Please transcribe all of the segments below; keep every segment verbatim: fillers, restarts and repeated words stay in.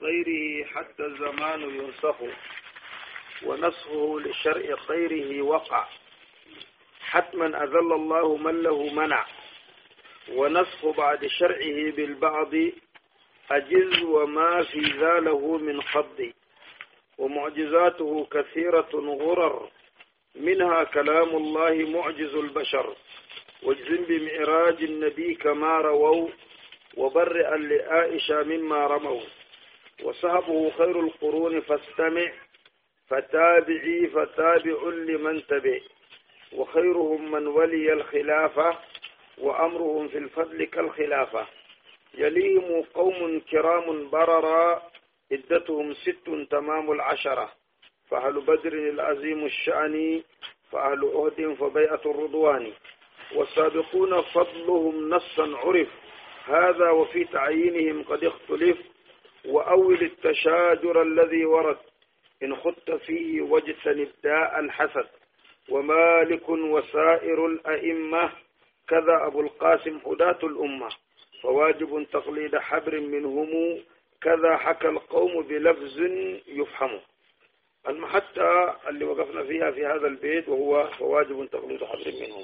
غيره حتى الزمان ينسخ ونسخه لشرع غيره وقع حتما أذل الله من له منع ونسخ بعد شرعه بالبعض أجز وما في ذا له من خض ومعجزاته كثيرة غرر منها كلام الله معجز البشر واجزم بمعراج النبي كما رووا وبرئا لعائشة مما رموا وصحبه خير القرون فاستمع فتابعي فتابع لمن تبع وخيرهم من ولي الخلافة وأمرهم في الفضل كالخلافة يليهم قوم كرام بررا عدتهم ست تمام العشرة فأهل بدر العظيم الشأن فأهل أهد فبيعة الرضوان والسابقون فضلهم نصا عرف هذا وفي تعيينهم قد اختلف وأول التشاجر الذي ورد إن خدت فيه واجتنب داء الحسد ومالك وسائر الأئمة كذا أبو القاسم هداة الأمة فواجب تقليد حبر منهم كذا حكى القوم بلفظ يفهم. المحطة اللي وقفنا فيها في هذا البيت وهو فواجب تقليد حبر منهم.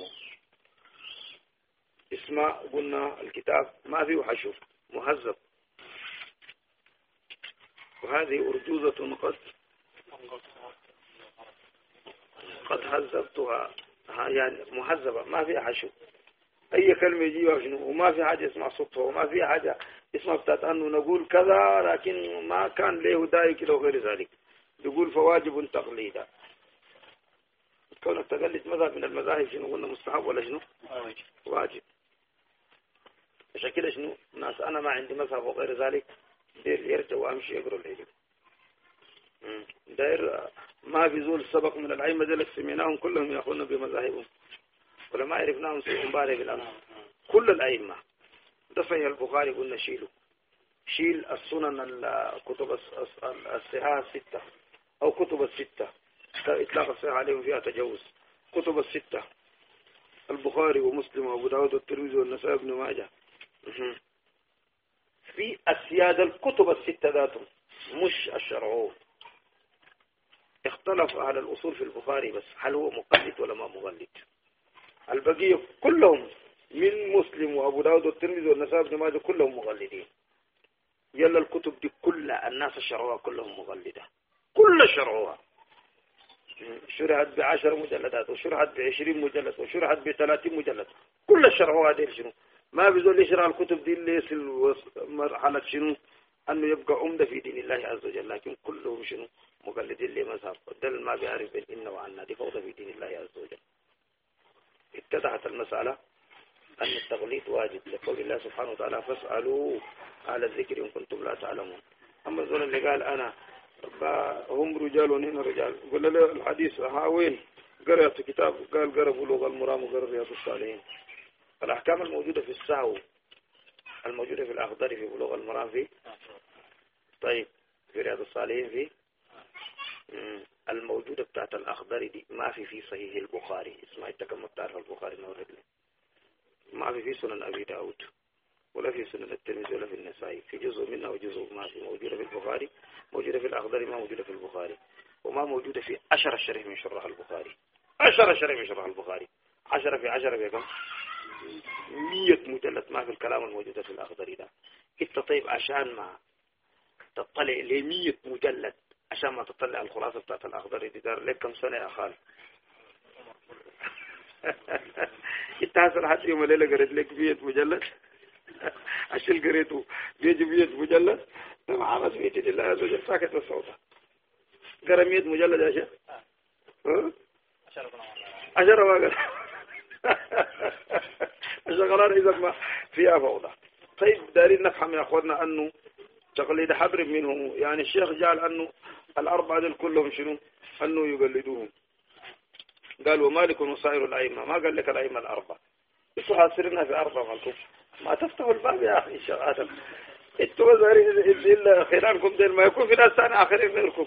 اسمع قلنا الكتاب ما فيه حشو مهذب وهذه أرجوزة قد قد هذبتها يعني مهذبة ما فيها حشو أي كلمة يجيبها شنو وما في حاجة اسمها صدفة وما في حاجة اسمها بتاعت أنه نقول كذا لكن ما كان له داعي كده وغير ذلك. يقول فواجب تقليدا كونك تقلد مذهب من المذاهب شنو قلنا مستحب ولا شنو واجب عشان كده شنو ناس أنا ما عندي مذهب وغير ذلك دير يرجع وأمشي يقرأ العلم داير ما في زول سبق من العلم ذلك سميناهم كلهم يأخذون بمذاهبهم ولا ما عرفناهم سيئون باري بالأمر كل الأئمة ده صحيح البخاري قلنا شيله شيل السنن الكتب الصحاح الستة أو كتب الستة إطلاق الصحيح عليهم فيها تجوز كتب الستة البخاري ومسلم وأبو داود والترمذي والنسائي وابن ماجه في أسياد الكتب الستة ذاتهم مش الشرعون. اختلف أهل الأصول في البخاري بس هل هو مقلد ولا ما مقلد. البقية كلهم من مسلم وأبو داود والترمذي والنسائي وابن ماجه كلهم مقلدين. يلا الكتب دي كلها الناس الشرعوها كلهم مقلدة كل شرعوها شرحت بعشر مجلدات وشرحت بعشرين مجلد وشرحت بثلاثين مجلد كل الشرعوها دي شنو ما بيزول يشرح الكتب دي اللي يصل مرحلة شنو أنه يبقى عمدة في دين الله عز وجل لكن كلهم شنو مقلدين لمذهب دل ما بيعرف إن وعنا دي فوضى في دين الله عز وجل. اتضحت المسألة أن التقليد واجب لقول الله سبحانه وتعالى فاسألوا على الذكر إن كنتم لا تعلمون. أما الزول اللي قال أنا هم رجال ونحن رجال قل له الحديث ها وين قرأت كتاب قال قرأ بلوغ المرام وقرأ رياض الصالحين. الأحكام الموجودة في السهو الموجودة في الأخضر في بلوغ المرام في طيب في رياض الصالحين في الموجودة بتاعت الأخضر دي ما في في صحيح البخاري اسمها التكمل تعرف البخاري نورد لي ما في في سنن أبي داود ولا في سنن الترمذي ولا في النسائي في جزء منها وجزء ما في موجودة في البخاري موجودة في الأخضر ما موجودة في البخاري وما موجودة في عشر شرح من شرح البخاري عشر شرح من شرح البخاري عشرة في عشرة في كم مية مجلد ما في الكلام الموجودة في الأخضر ده انت طيب عشان ما تطلع لمية مجلد عشان ما تطلع الخلاصة بتاعت الأخضر دي دار لك كم سنة يا خال انت حصل حد يوم الليلة قريت لك مية مجلد عشان قريته بيجي مية مجلد ما عمس مية الله عز وجل ساكت الصوت قرأ مية مجلد يا شيخ عشرة ما قرأ الشغلان إذا ما فيها فوضى. طيب دارين نفهم يا أخواننا أنه تقليد حبر منهم يعني الشيخ جعل أنه الأربعة دول كلهم شنو أنه يقلدوهم قال ومالك وسائر الأئمة ما قال لك الأئمة الأربعة إنتوا حاصرينها في أربعة مالكم ما تفتحوا الباب يا أخي الشيخ آدم إنتوا زارين إلا خلالكم دين ما يكون في ناس ثاني آخرين غيركم.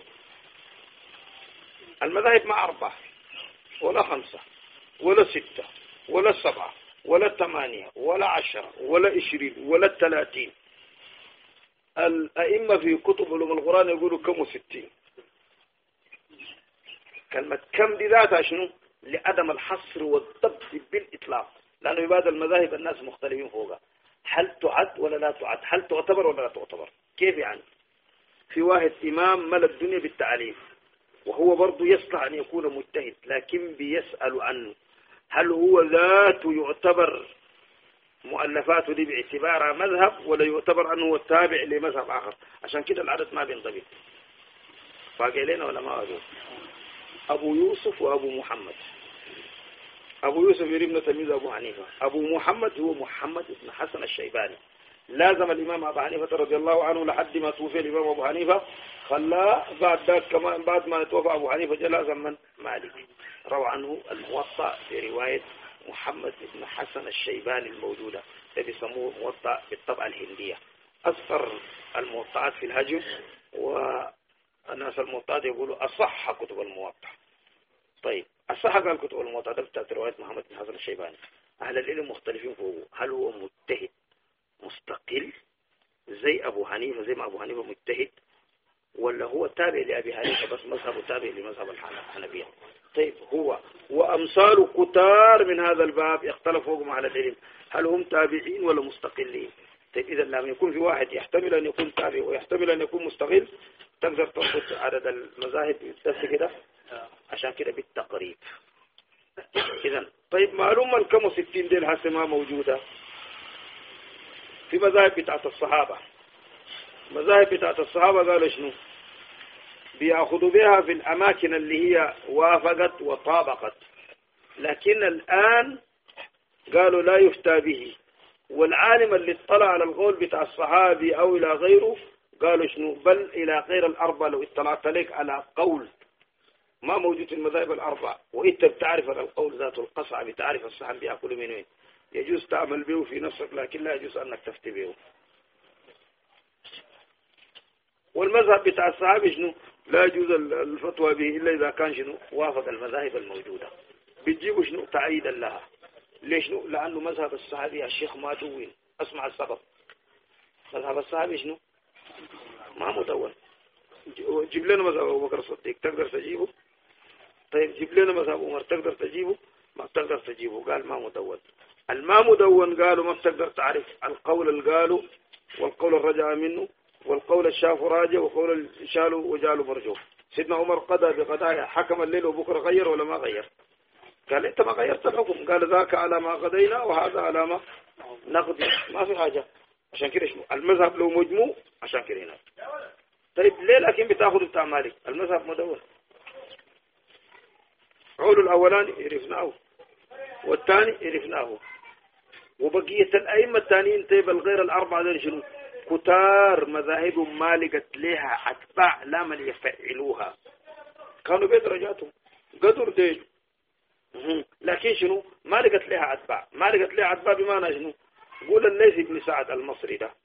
المذاهب ما أربعة ولا خمسة ولا ستة ولا سبعة ولا ثمانية ولا عشرة ولا عشرين ولا ثلاثين الأئمة في كتب علوم القرآن يقولوا كم وستين. كلمة كم دي ذاتها شنو؟ لعدم الحصر والضبط بالإطلاق، لأنه يبادل المذاهب الناس مختلفين فوقها. هل تعد ولا لا تعد؟ هل تعتبر ولا لا تعتبر؟ كيف يعني؟ في واحد إمام ملى الدنيا بالتعليم وهو برضه يصلح أن يكون مجتهد، لكن بيسأل عنه هل هو ذاته يعتبر مؤلفاته دي باعتبارها مذهب ولا يعتبر أنه هو تابع لمذهب آخر؟ عشان كده العدد ما بينضبط. باقي لنا ولا ما أقول؟ أبو يوسف وأبو محمد. أبو يوسف ابن تلميذ أبو حنيفة، أبو محمد هو محمد بن حسن الشيباني. لازم الإمام أبو حنيفة رضي الله عنه لحد ما توفي الإمام أبو حنيفة، خلاه بعد ذلك كمان بعد ما توفى أبو حنيفة جاء لازم من مالك. روى عنه الموطأ برواية محمد بن حسن الشيباني الموجودة، اللي بيسموه موطأ بالطبعة الهندية. أكثر الموطئات في الهجر، والناس الموطئات يقولوا أصح كتب الموطأ. طيب أصح قال كتب الموطأ ده بتاعت رواية محمد بن حسن الشيباني. أهل العلم مختلفين فوقه، هل هو مجتهد مستقل زي أبو حنيفة زي ما أبو حنيفة مجتهد، ولا هو تابع لأبي حنيفة بس مذهبه تابع لمذهب الحنفية؟ طيب هو وأمثال كتار من هذا الباب يختلفوا على العلم، هل هم تابعين ولا مستقلين؟ طيب إذا لم يكون في واحد يحتمل أن يكون تابع ويحتمل أن يكون مستقل، تقدر تأخذ عدد المذاهب بس كده، عشان كده بالتقريب. إذا طيب معلومة الكم وستين دي الحسن ما موجودة في مذاهب بتاعت الصحابة. مذاهب بتاعت الصحابة قالوا شنو؟ بيأخذوا بها في الأماكن اللي هي وافقت وطابقت، لكن الآن قالوا لا يفتى به. والعالم اللي اطلع على القول بتاع الصحابي أو إلى غيره قالوا شنو؟ بل إلى غير الأربعة. لو اطلعت عليك على قول ما موجود في المذاهب الأربعة وإنت بتعرف على القول ذاته القصع، بتعرف الصحن بيأكل من وين، يجوز تعمل به في نفسك، لكن لا يجوز أنك تفتي به. والمذهب بتاع الصحابي شنو؟ لا يجوز الفتوى به إلا إذا كان شنو؟ وافق المذاهب الموجودة. بتجيبوا شنو؟ تعييدا لها. ليش شنو؟ لأنه مذهب الصحابي الشيخ ما دون. أسمع السبب. مذهب الصحابي شنو؟ ما مدون. جيب لنا مذهب أبو بكر الصديق، تقدر تجيبه؟ طيب جيب لنا مذهب عمر، تقدر تجيبه؟ ما بتقدر تجيبه. قال ما مدون. الما مدون قالوا ما بتقدر تعرف القول اللي قالوا والقول الرجع منه والقول الشاف راجع وقول شالوا وجالوا مرجوف. سيدنا عمر قضى بقضاء، حكم الليل وبكره غير ولا ما غير؟ قال انت ما غيرت الحكم. قال ذاك على ما قضينا وهذا على ما نقضي، ما في حاجة. عشان كده شنو المذهب لو مجموع عشان كده هنا. طيب ليه لكن بتاخذ بتاع مالك؟ المذهب مدون. عول الأولاني عرفناه والثاني عرفناه، وبقية الأئمة الثانيين طيب الغير الأربعة دول شنو؟ كتار مذاهبهم ما لقت لها أتباع لا من يفعلوها، كانوا بدرجاتهم قدر ديل، لكن شنو ما لقت لها أتباع. ما لقت لها أتباع بمعنى شنو؟ قول الليث بن سعد المصري ده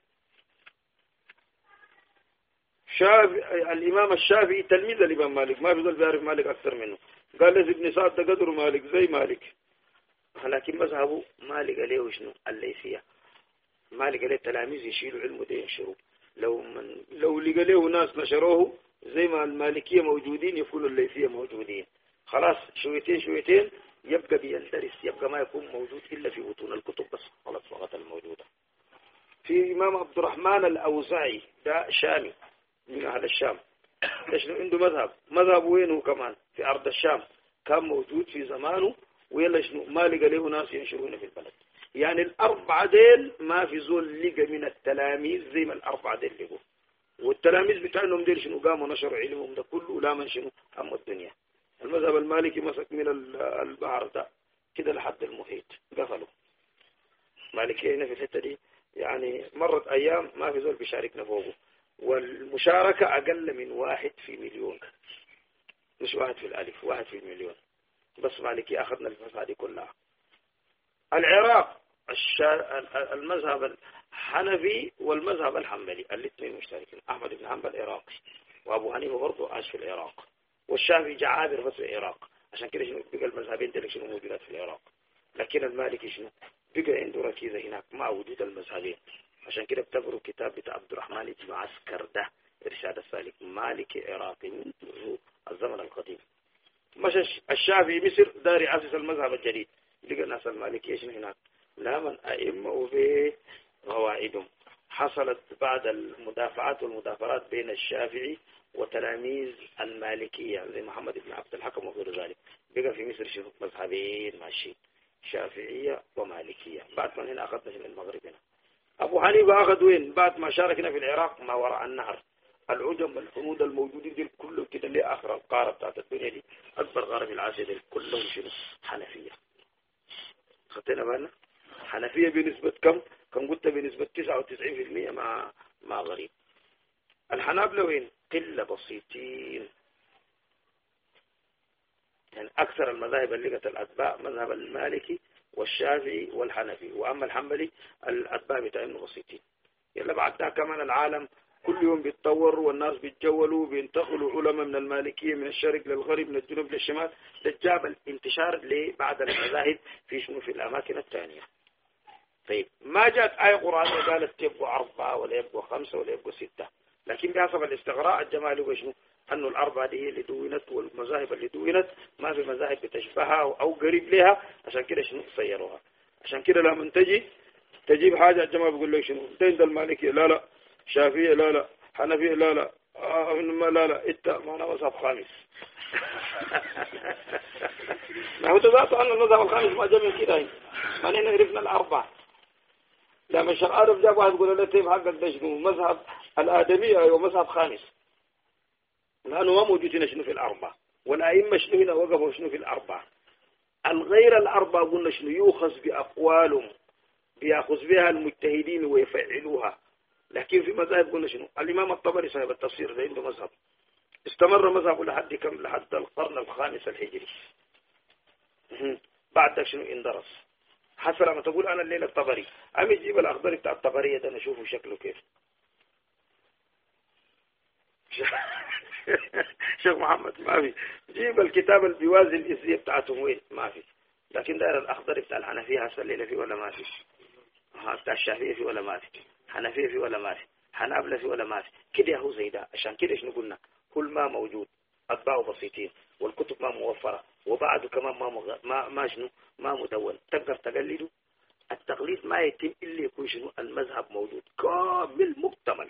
شافعي، الإمام الشافعي تلميذ الإمام مالك، ما بيقدر بيعرف مالك أكثر منه. قال ليث بن سعد ده قدر مالك زي مالك، لكن مذهبه مالك عليه شنو؟ الليثية. مالك عليه تلاميذ يشيلوا علمه ده ينشروه. لو من لو لقى له ناس نشروه زي ما المالكية موجودين يكونوا الليثية موجودين. خلاص شويتين شويتين يبقى بيندرس، يبقى ما يكون موجود إلا في بطون الكتب بس، خلاص فقط الموجودة. في إمام عبد الرحمن الأوزاعي ده شامي من أهل الشام، شنو عنده مذهب، مذهب وينه كمان في أرض الشام، كان موجود في زمانه، ويلا شنو ما لقى له ناس ينشرونه في البلد. يعني الأربعة ديل ما في زول لقى من التلاميذ زي ما الأربعة ديل لقوا، والتلاميذ بتاعهم ديل شنو قاموا نشروا علمهم ده كله، لا من شنو هم الدنيا. المذهب المالكي مسك من البحر ده كده لحد المحيط قفلوا. مالكي هنا في الحتة دي يعني مرت أيام ما في زول بيشاركنا فوقه، والمشاركة أقل من واحد في مليون، مش واحد في الألف، واحد في المليون بس. مالكي أخذنا الفترة دي كلها. العراق المذهب الحنفي والمذهب الحنبلي الاثنين مشتركين. أحمد بن حنبل عراقي، وأبو حنيفة برضه عاش في العراق، والشافعي جعابر بس في العراق. عشان كده شنو بقى المذهبين دول شنو موجودات في العراق، لكن المالكي شنو بقى عنده ركيزة هناك مع وجود المذهبين. عشان كده بتقروا كتاب بتاع عبد الرحمن بن عسكر ده إرشاد السالك، مالكي عراقي من الزمن القديم. مشى الشافعي مصر داري أسس المذهب الجديد، لقى الناس المالكية شنو هناك، لا من أئمة وفي قواعدهم. حصلت بعد المدافعات والمدافعات بين الشافعي وتلاميذ المالكية زي محمد بن عبد الحكم وغير ذلك، بقى في مصر شنو مذهبين ماشيين، شافعية ومالكية. بعد من هنا أخذنا من المغرب هنا. أبو حنيفة أخذ وين؟ بعد ما شاركنا في العراق ما وراء النهر، العجم الحنود الموجودين دي كلهم كده اللي آخر القارة بتاعت الدنيا دي، أكبر قارة في العالم دي كلهم شنو؟ حنفية. خدتنا بالنا؟ حنفية بنسبة كم؟ كم قلت بنسبة تسعة وتسعين في المية مع مع غريب. الحنابلة وين؟ قلة بسيطين. يعني أكثر المذاهب اللي لقت الأتباع مذهب المالكي والشافعي والحنفي، وأما الحنبلي الأتباع بتاعهم بسيطين. يلا بعد ده كمان العالم كل يوم بيتطور والناس بيتجولوا بينتقلوا علماء من المالكية من الشرق للغرب من الجنوب للشمال، ده جاب الانتشار لبعض المذاهب في شنو في الأماكن الثانية. طيب ما جاءت آية قرآنية قالت يبقوا أربعة ولا يبقوا خمسة ولا يبقوا ستة، لكن بحسب الاستغراء الجمالي وشنو أنه الأربعة دي هي اللي دونت، والمذاهب اللي دونت ما في مذاهب بتشبهها أو قريب لها، عشان كده شنو صيروها. عشان كده لما تجي تجيب حاجة الجماعة بيقول لك شنو انت عند المالكية لا لا، شافية لا لا، حنفية لا لا، آه ما لا لا، انت ما انا مذهب خامس. ما هو ذاته أن المذهب الخامس ما جاء من كده، ما نحن عرفنا الأربعة. لما الشيخ عارف جاب واحد يقول له طيب حقك ده شنو؟ مذهب الآدمية أيوة مذهب خامس، لأنه ما موجود هنا شنو في الأربعة، والأئمة شنو هنا وقفوا شنو في الأربعة. الغير الأربعة قلنا شنو يؤخذ بأقوالهم بيأخذ بها المجتهدين ويفعلوها، لكن في مذاهب قلنا شنو. الإمام الطبري صاحب التفسير ده عنده مذهب استمر مذهبه لحد كم؟ لحد القرن الخامس الهجري. بعد شنو اندرس. حسب لما تقول أنا الليلة الطبري أمي تجيب الأخضر بتاع الطبرية ده نشوفه شكله كيف. شيخ محمد ما في، جيب الكتاب اللي بيوازي الإسرية بتاعتهم وين؟ ما في. لكن داير الأخضر بتاع الحنفية هسه الليلة فيه ولا ما في؟ ها بتاع الشافعية فيه ولا ما في؟ حنفية فيه ولا ما في؟ حنابلة فيه ولا ما في؟ كده هو زي ده. عشان كده شنو قلنا؟ كل ما موجود أتباعه بسيطين والكتب ما موفرة وبعده كمان ما مغ... ما ما شنو ما مدون، تقدر تقلده. التقليد ما يتم إلا يكون شنو المذهب موجود كامل مكتمل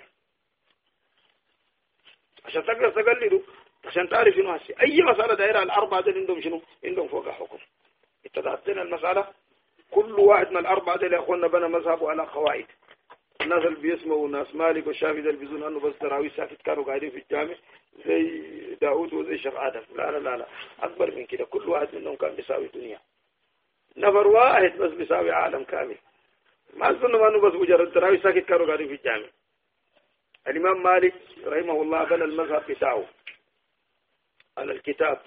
عشان تقدر تقلده، عشان تعرف شنو هسي أي مسألة دائرة الأربعة دول عندهم شنو عندهم فوق حكم. اتضحتنا المسألة. كل واحد من الأربعة دول يا أخوانا بنى مذهبه على قواعد. الناس اللي بيسمعوا ناس مالك والشافعي اللي بيظن أنه بس تراويح ساكت كانوا قاعدين في الجامع زي داود وزي شيخ آدم. لا لا لا لا، أكبر من كده. كل واحد منهم كان بيساوي دنيا، نفر واحد بس بيساوي عالم كامل. ما أظن أنه بس مجرد تراويح ساكت كانوا قاعدين في الجامع. الإمام مالك رحمه الله بنى المذهب بتاعه على الكتاب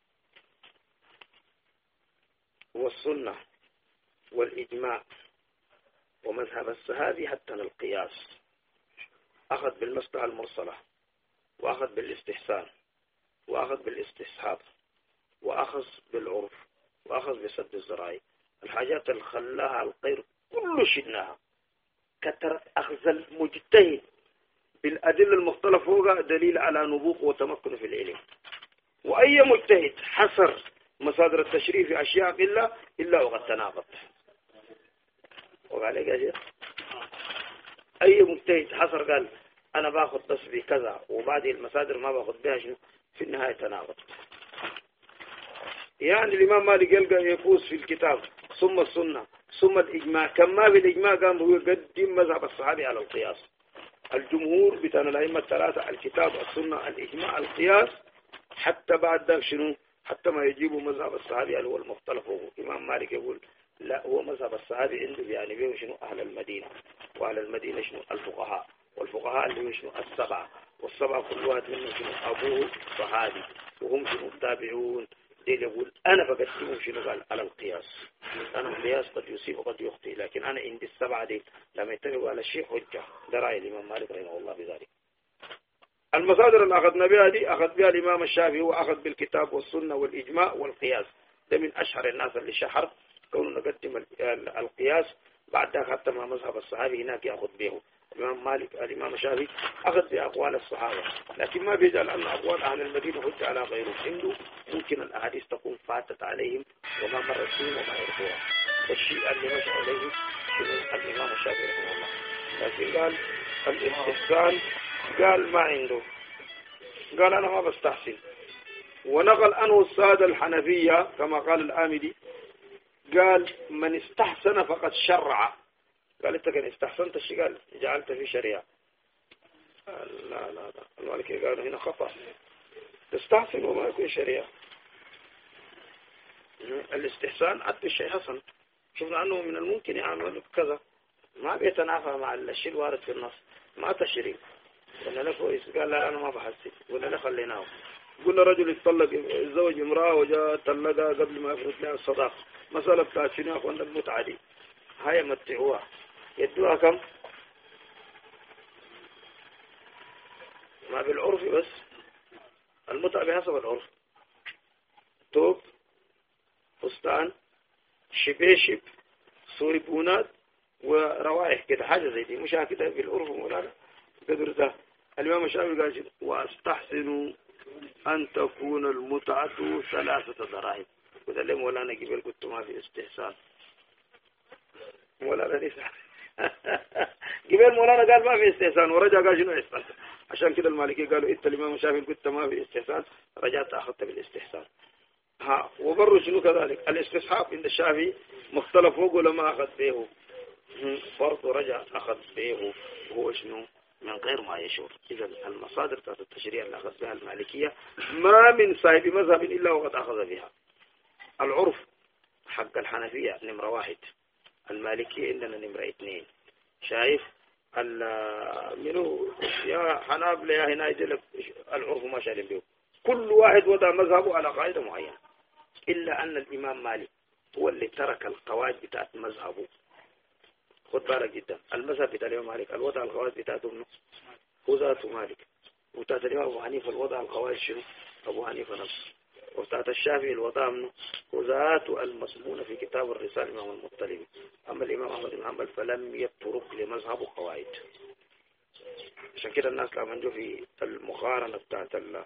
والسنة والإجماع ومذهب الصحابي حتى القياس. أخذ بالمصلحة المرسلة، وأخذ بالاستحسان، وأخذ بالاستصحاب، وأخذ بالعرف، وأخذ بسد الزراعي. الحاجات اللي خلاها الخير كله شدناها. كترت أخذ المجتهد بالأدلة المختلفة فوقها دليل على نبوغ وتمكن في العلم. وأي مجتهد حصر مصادر التشريع في أشياء إلا إلا وقد تناقض. وقال لك يا شيخ أي مجتهد حصر قال أنا باخذ بس بكذا وبعد المصادر ما باخذ بها شنو في النهاية تناقض. يعني الإمام مالك يلقى يفوز في الكتاب ثم السنة ثم الإجماع. كما في الإجماع قام هو يقدم مذهب الصحابي على القياس. الجمهور بتاع الأئمة الثلاثة الكتاب السنة الإجماع القياس، حتى بعد ذلك شنو حتى ما يجيبوا مذهب الصحابي اللي هو المختلف. هو الإمام مالك يقول لا، هو مذهب الصحابي عنده يعني بيه شنو أهل المدينة، وأهل المدينة شنو الفقهاء، والفقهاء اللي هو شنو السبعة، والسبعة كل واحد منهم شنو أبوه صحابي وهم شنو التابعون. دي يقول أنا بقدمهم شنو قال على القياس. أنا القياس قد يصيب وقد يخطئ، لكن أنا عندي السبعة دي لما يتفقوا على الشيء حجة. ده رأي الإمام مالك رحمه الله بذلك. المصادر اللي أخذنا بها دي أخذ بها الإمام الشافعي، هو أخذ بالكتاب والسنة والإجماع والقياس. ده من أشهر الناس اللي شهر كونه نقدم القياس بعد ذلك حتى ما مذهب الصحابي هناك يأخذ به. الإمام مالك الإمام الشافعي أخذ بأقوال الصحابة، لكن ما بيجعل أن أقوال أهل المدينة حجة على غيره. عنده ممكن الأحاديث تكون فاتت عليهم وما مرت بهم وما يعرفوها. والشيء اللي مشى عليه الإمام الشافعي رحمه الله. لكن قال الاستحسان قال ما عنده، قال أنا ما بستحسن. ونقل عنه السادة الحنفية كما قال الآمدي، قال من استحسن فقد شرع. قال انت كان استحسنت الشيء قال جعلت في شريعة. لا لا لا المالكي قالوا هنا خطأ، تستحسن وما يكون شريعة. الاستحسان عد الشيء حسن، شفنا أنه من الممكن يعمل كذا، ما بيتنافى مع الشيء الوارد في النص، ما تشريع. قلنا له كويس، قال لا أنا ما بحسن، قلنا له خليناه. قلنا رجل يتطلق يتزوج امرأة وجاء طلقها قبل ما يفرض لها الصداق، مسألة بتاعت شنو يا أخوانا المتعة دي، هاي متعوها يدوها كم؟ ما بالعرف بس، المتعة بحسب العرف، توب، فستان، شبيشب، سوري بونات، وروائح كده، حاجة زي دي، مش كده بالعرف مولانا قدر ده. الإمام الشافعي قال واستحسن أن تكون المتعة ثلاثة دراهم. وده اللي مولانا قبل قلت ما في استحسان، مولانا ليس قبل مولانا قال ما في استحسان ورجع قال شنو استحسان. عشان كده المالكي قالوا انت الإمام الشافعي قلت ما في استحسان، رجعت أخذت بالاستحسان. ها وبروا شنو كذلك الاستصحاب عند الشافعي مختلف، هو لما أخذ به برضه رجع أخذ به هو شنو من غير ما يشعر. إذا المصادر بتاعت التشريع اللي أخذ بها المالكية ما من صاحب مذهب إلا وقد أخذ بها. العرف حق الحنفية نمرة واحد، المالكية عندنا نمرة اثنين. شايف منو يا حنابلة يا هنا يدلك العرف ما شايلين به، كل واحد وضع مذهبه على قاعدة معينة، إلا أن الإمام مالك هو اللي ترك القواعد بتاعت مذهبه. خد بالك جدا، المذهب بتاع الإمام مالك الوضع القواعد بتاعته منه هو ذاته مالك، وبتاعت الإمام أبو حنيفة الوضع القواعد شنو أبو حنيفة نفسه، وبتاعت الشافعي الوضع منه هو ذاته المسمون في كتاب الرسالة الإمام المطلبي. أما الإمام أحمد بن حنبل فلم يترك لمذهبه قواعد. عشان كده الناس لما نجوا في المقارنة بتاعت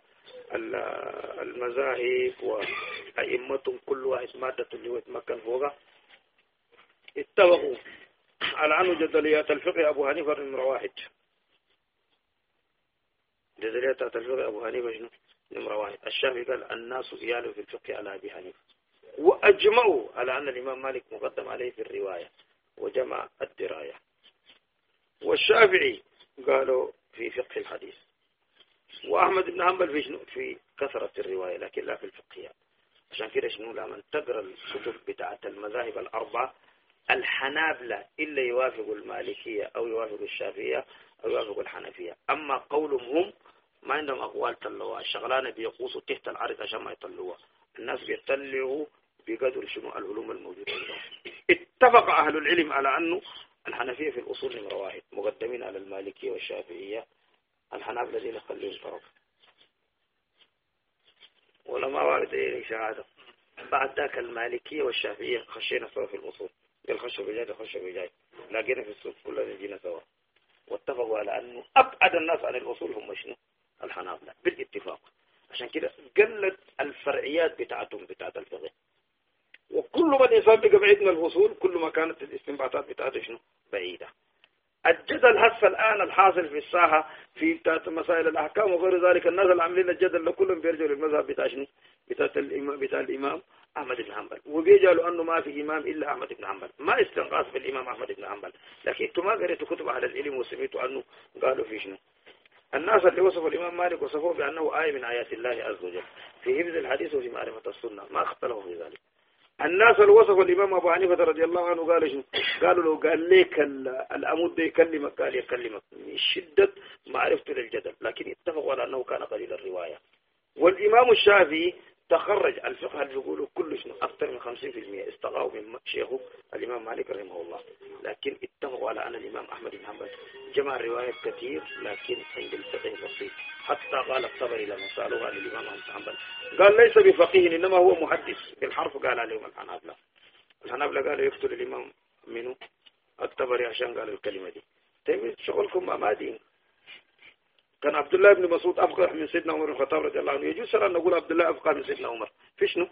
المذاهب وأئمتهم كل واحد مادة اللي هو يتمكن فوقها، اتفقوا على أنه جدليات الفقه أبو حنيفة نمرة واحد. جدليات الفقه أبو حنيفة شنو نمرة واحد. الشافعي قال الناس إياله في الفقه على أبي حنيفة، وأجمعوا على أن الإمام مالك مقدم عليه في الرواية وجمع الدراية. والشافعي قالوا في فقه الحديث، وأحمد بن حنبل في شنو في كثرة الرواية لكن لا في الفقهيات. عشان كده شنو لما تقرأ الكتب بتاعة المذاهب الأربعة الحنابلة إلا يوافقوا المالكية أو يوافقوا الشافعية أو يوافقوا الحنفية. أما قولهم هم ما عندهم أقوال طلوها، الشغلانة بيقوسوا تحت العرض عشان ما يطلوها، الناس بيطلعوا بقدر شنو العلوم الموجودة عندهم. اتفق أهل العلم على أنه الحنفية في الأصول نمرة واحد، مقدمين على المالكية والشافعية. الحنابلة الذين خليهم طرف ولا ما وارد إيه شهادة. بعد ذاك المالكية والشافعية خشينا سوا في الأصول، الخشوا بجاي الخشوا بجاي، لقينا في السوق كلنا جينا سوا، واتفقوا على أنه أبعد الناس عن الأصول هم شنو الحنابلة بالاتفاق. عشان كده قلت الفرعيات بتاعتهم بتاعت الفقه، وكل ما الإنسان بقى بعيد من الأصول كل ما كانت الاستنباطات بتاعته شنو بعيدة. الجدل هسه الآن الحاصل في الساحة في بتاعت مسائل الأحكام وغير ذلك، الناس اللي عاملين الجدل لكلهم بيرجعوا للمذهب بتاع شنو بتاعت الإمام بتاع الإمام أحمد بن حنبل، وبيجعلوا أنه ما في إمام إلا أحمد بن حنبل. ما استنقاص بالإمام أحمد بن حنبل، لكن انتم ما قريتوا كتب أهل العلم وسمعتوا أنه قالوا في شنو. الناس اللي وصفوا الإمام مالك وصفوه بأنه آية من آيات الله عز وجل في حفظ الحديث وفي معرفة السنة، ما اختلفوا في ذلك. الناس اللي وصفوا الإمام أبو حنيفة رضي الله عنه قالوا شنو؟ قالوا لو قال ليك الأمود ده يكلمك قال يكلمك من شدة معرفته للجدل، لكن اتفقوا على أنه كان قليل الرواية. والإمام الشافعي تخرج الفقه اللي بيقولوا كل شنو أكثر من خمسين بالمئة استغاوا من شيخه الإمام مالك رحمه الله، لكن اتفقوا على أن الإمام أحمد بن حنبل جمع الروايات كثير لكن عند الفقه بسيط. حتى قال الطبري لما سألوا قال الإمام أحمد بن حنبل قال ليس بفقيه إنما هو محدث بالحرف. قال عليهم الحنابلة الحنابلة قالوا يقتل الإمام منه الطبري عشان قال الكلمة دي. طيب شغلكم ما دين. كان عبد الله بن مسعود أفقه من سيدنا عمر بن الخطاب رضي الله عنه. يجوز أن نقول عبد الله أفقه من سيدنا عمر؟ في شنو؟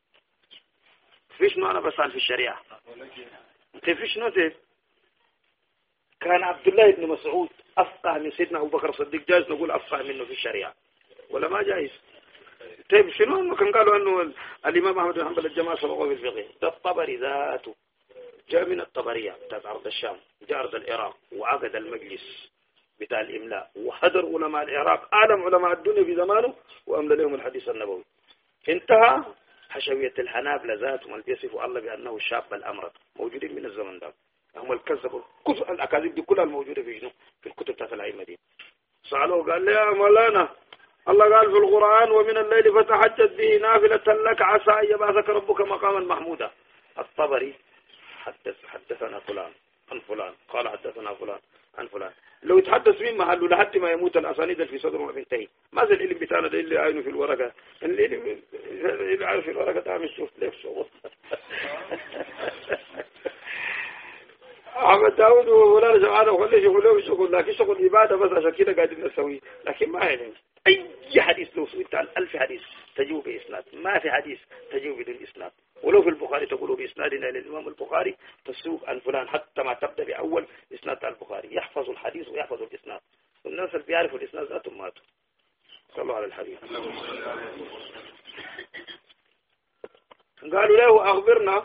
في شنو؟ أنا بسأل في الشريعة. طيب في شنو طيب؟ كان عبد الله بن مسعود أفقه من سيدنا أبو بكر الصديق، جائز نقول أفقه منه في الشريعة ولا ما جائز؟ طيب شنو أنه كان قالوا أنه الإمام أحمد بن حنبل الجماعة سبقوه في الفقه؟ ده الطبري ذاته جاء من الطبرية بتاعت أرض الشام، جاء أرض العراق وعقد المجلس بتاع الإملاء وحضر علماء العراق أعلم علماء الدنيا في زمانه وأملى لهم الحديث النبوي. انتهى حشوية الحنابلة ذاتهم اللي بيصفوا الله بأنه شاب الأمر موجودين من الزمن ده، هم الكذبوا كل الأكاذيب دي كلها الموجودة في شنو؟ في الكتب بتاعت الأئمة دي. سألوه قال لي يا مولانا الله قال في القرآن ومن الليل فتهجد به نافلة لك عسى أن يبعثك ربك مقاما محمودا. الطبري حدث حدثنا فلان عن فلان قال حدثنا فلان عن فلان، لو يتحدث مين محله لحد ما يموت الأسانيد في صدره ما بينتهي. ما زي العلم بتاعنا ده اللي عينه في الورقة، العلم اللي عينه في الورقة ده عامل شوف ليه شغل. أحمد داود وفلان شغاله وخليه شغله شغل، لكن شغل عبادة بس عشان كده قاعدين نسويه، لكن ما يعني أي حديث لو سئلت عن ألف حديث تجيب بإسناد، ما في حديث تجيب بدون إسناد. ولو في البخاري تقولوا بإسنادنا للإمام البخاري تسوق عن فلان حتى ما تبدأ بأول إسناد البخاري، يحفظ الحديث ويحفظ الإسناد. والناس اللي بيعرفوا الإسناد ذاتهم ماتوا. صلوا على الحبيب. قالوا له أخبرنا،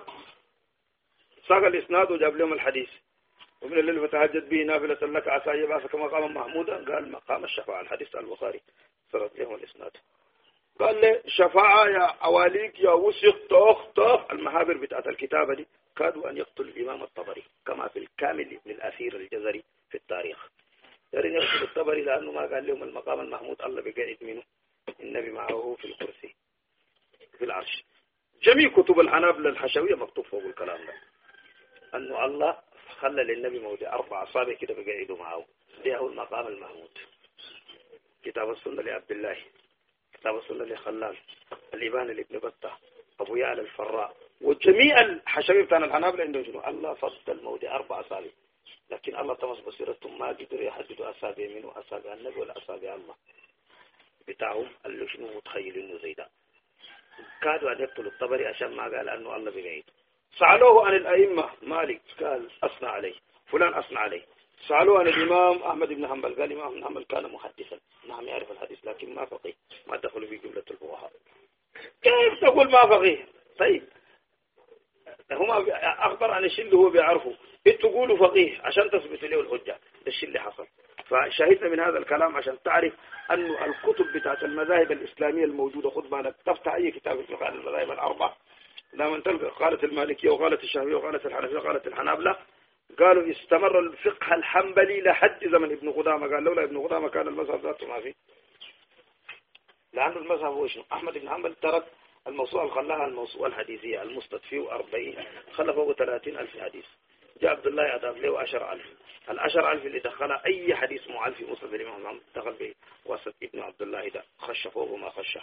ساق الإسناد وجاب لهم الحديث ومن الليل فتهجد به نافلة لك عسى أن يبعثك مقاما محمودا. قال مقام الشفاعة، الحديث البخاري صارت لهم الإسناد. قال لي شفاعة يا أواليك يا وسخ طخ طخ المحابر بتاعت الكتابة دي كادوا أن يقتل الإمام الطبري كما في الكامل للأثير الجزري في التاريخ. يعني يقتل الطبري لأنه ما قال لهم المقام المحمود الله بقعد منه، النبي معه في الكرسي في العرش. جميع كتب الحنابلة الحشوية مكتوب فوق الكلام ده أنه الله خلى للنبي موضع أربع أصابع كده بقعدوا معه، ده هو المقام المحمود. كتاب السنة لعبد الله، كتاب السنة لخلال، الإبانة لابن بطة، أبو يعلى الفراء، وجميع الحشوية بتاعنا الحنابلة عندهم شنو؟ الله فضل موضع أربع أصابع، لكن الله تمس بصيرتهم ما قدروا يحددوا أصابع منه أصابع النبي ولا أصابع الله بتاعهم اللي شنو متخيلينه زي ده. كادوا أن يقتلوا الطبري عشان ما قال أنه الله بقعد. سألوه عن الأئمة، مالك قال أثنى عليه، فلان أثنى عليه. سألوه عن الإمام أحمد بن حنبل، قال الإمام بن حنبل كان محدثا، نعم يعرف الحديث لكن ما فقيه، ما دخلوا في جملة الفقهاء. كيف تقول ما فقيه؟ طيب هم أخبر عن الشيء اللي هو بيعرفه، انتوا تقولوا فقيه عشان تثبت له الحجة، ده الشيء اللي حصل. فشاهدنا من هذا الكلام عشان تعرف أن الكتب بتاعت المذاهب الإسلامية الموجودة، خذ بالك تفتح أي كتاب في عن المذاهب الأربعة لما تلقى قالت المالكية وقالت الشافعية وقالت الحنفية وقالت الحنابلة، قالوا استمر الفقه الحنبلي لحد زمن ابن قدامة. قال لولا ابن قدامة كان المذهب ذاته ما فيه، لأنه المذهب هو شنو؟ أحمد بن حنبل ترك الموسوعة خلاها الموسوعة الحديثية المستد فيه أربعين، خلى فوق ثلاثين ألف حديث. جاء عبد الله أضاف له عشر ألف، العشر ألف اللي دخلها أي حديث معل في مسند الإمام محمد دخل به وسط ابن عبد الله ده، خش فوق وما خش.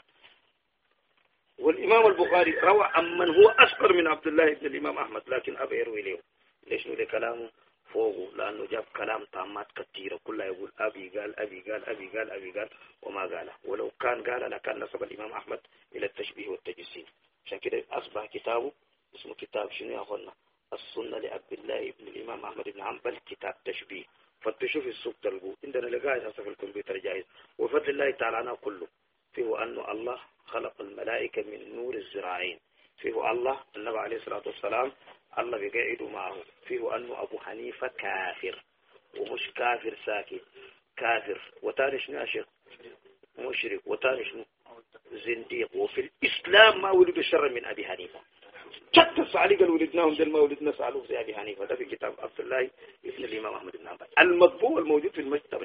والإمام البخاري روى عن من هو أصغر من عبد الله بن الإمام أحمد لكن أبى يروي له. ليش نقول كلامه فوقه؟ لأنه جاب كلام طامات كثيرة كلها يقول أبي قال أبي قال أبي قال أبي قال وما قاله، ولو كان قال لكان نسب الإمام أحمد إلى التشبيه والتجسيم. عشان كده أصبح كتابه اسمه كتاب شنو يا أخوانا؟ السنة لعبد الله بن الإمام أحمد بن حنبل، كتاب تشبيه. فتشوف السوق تلقوه عندنا لقاء هسه في الكمبيوتر جاهز، وفضل الله تعالى أنا كله فيه أنه الله خلق الملائكة من نور الزراعين، فيه الله النبي عليه الصلاة والسلام الله بيقعدوا معه، فيه أنه أبو حنيفة كافر ومش كافر ساكت كافر، وتاني شنو يا شيخ؟ مشرك، وتاني شنو؟ زنديق. وفي الإسلام ما ولدوا شر من أبي حنيفة، شتى علي قال ولدناهم دل ما ولدنا سألوه زي أبي حنيفة. ده في كتاب عبد الله ابن الإمام أحمد بن حنبل المطبوع الموجود في المكتبة.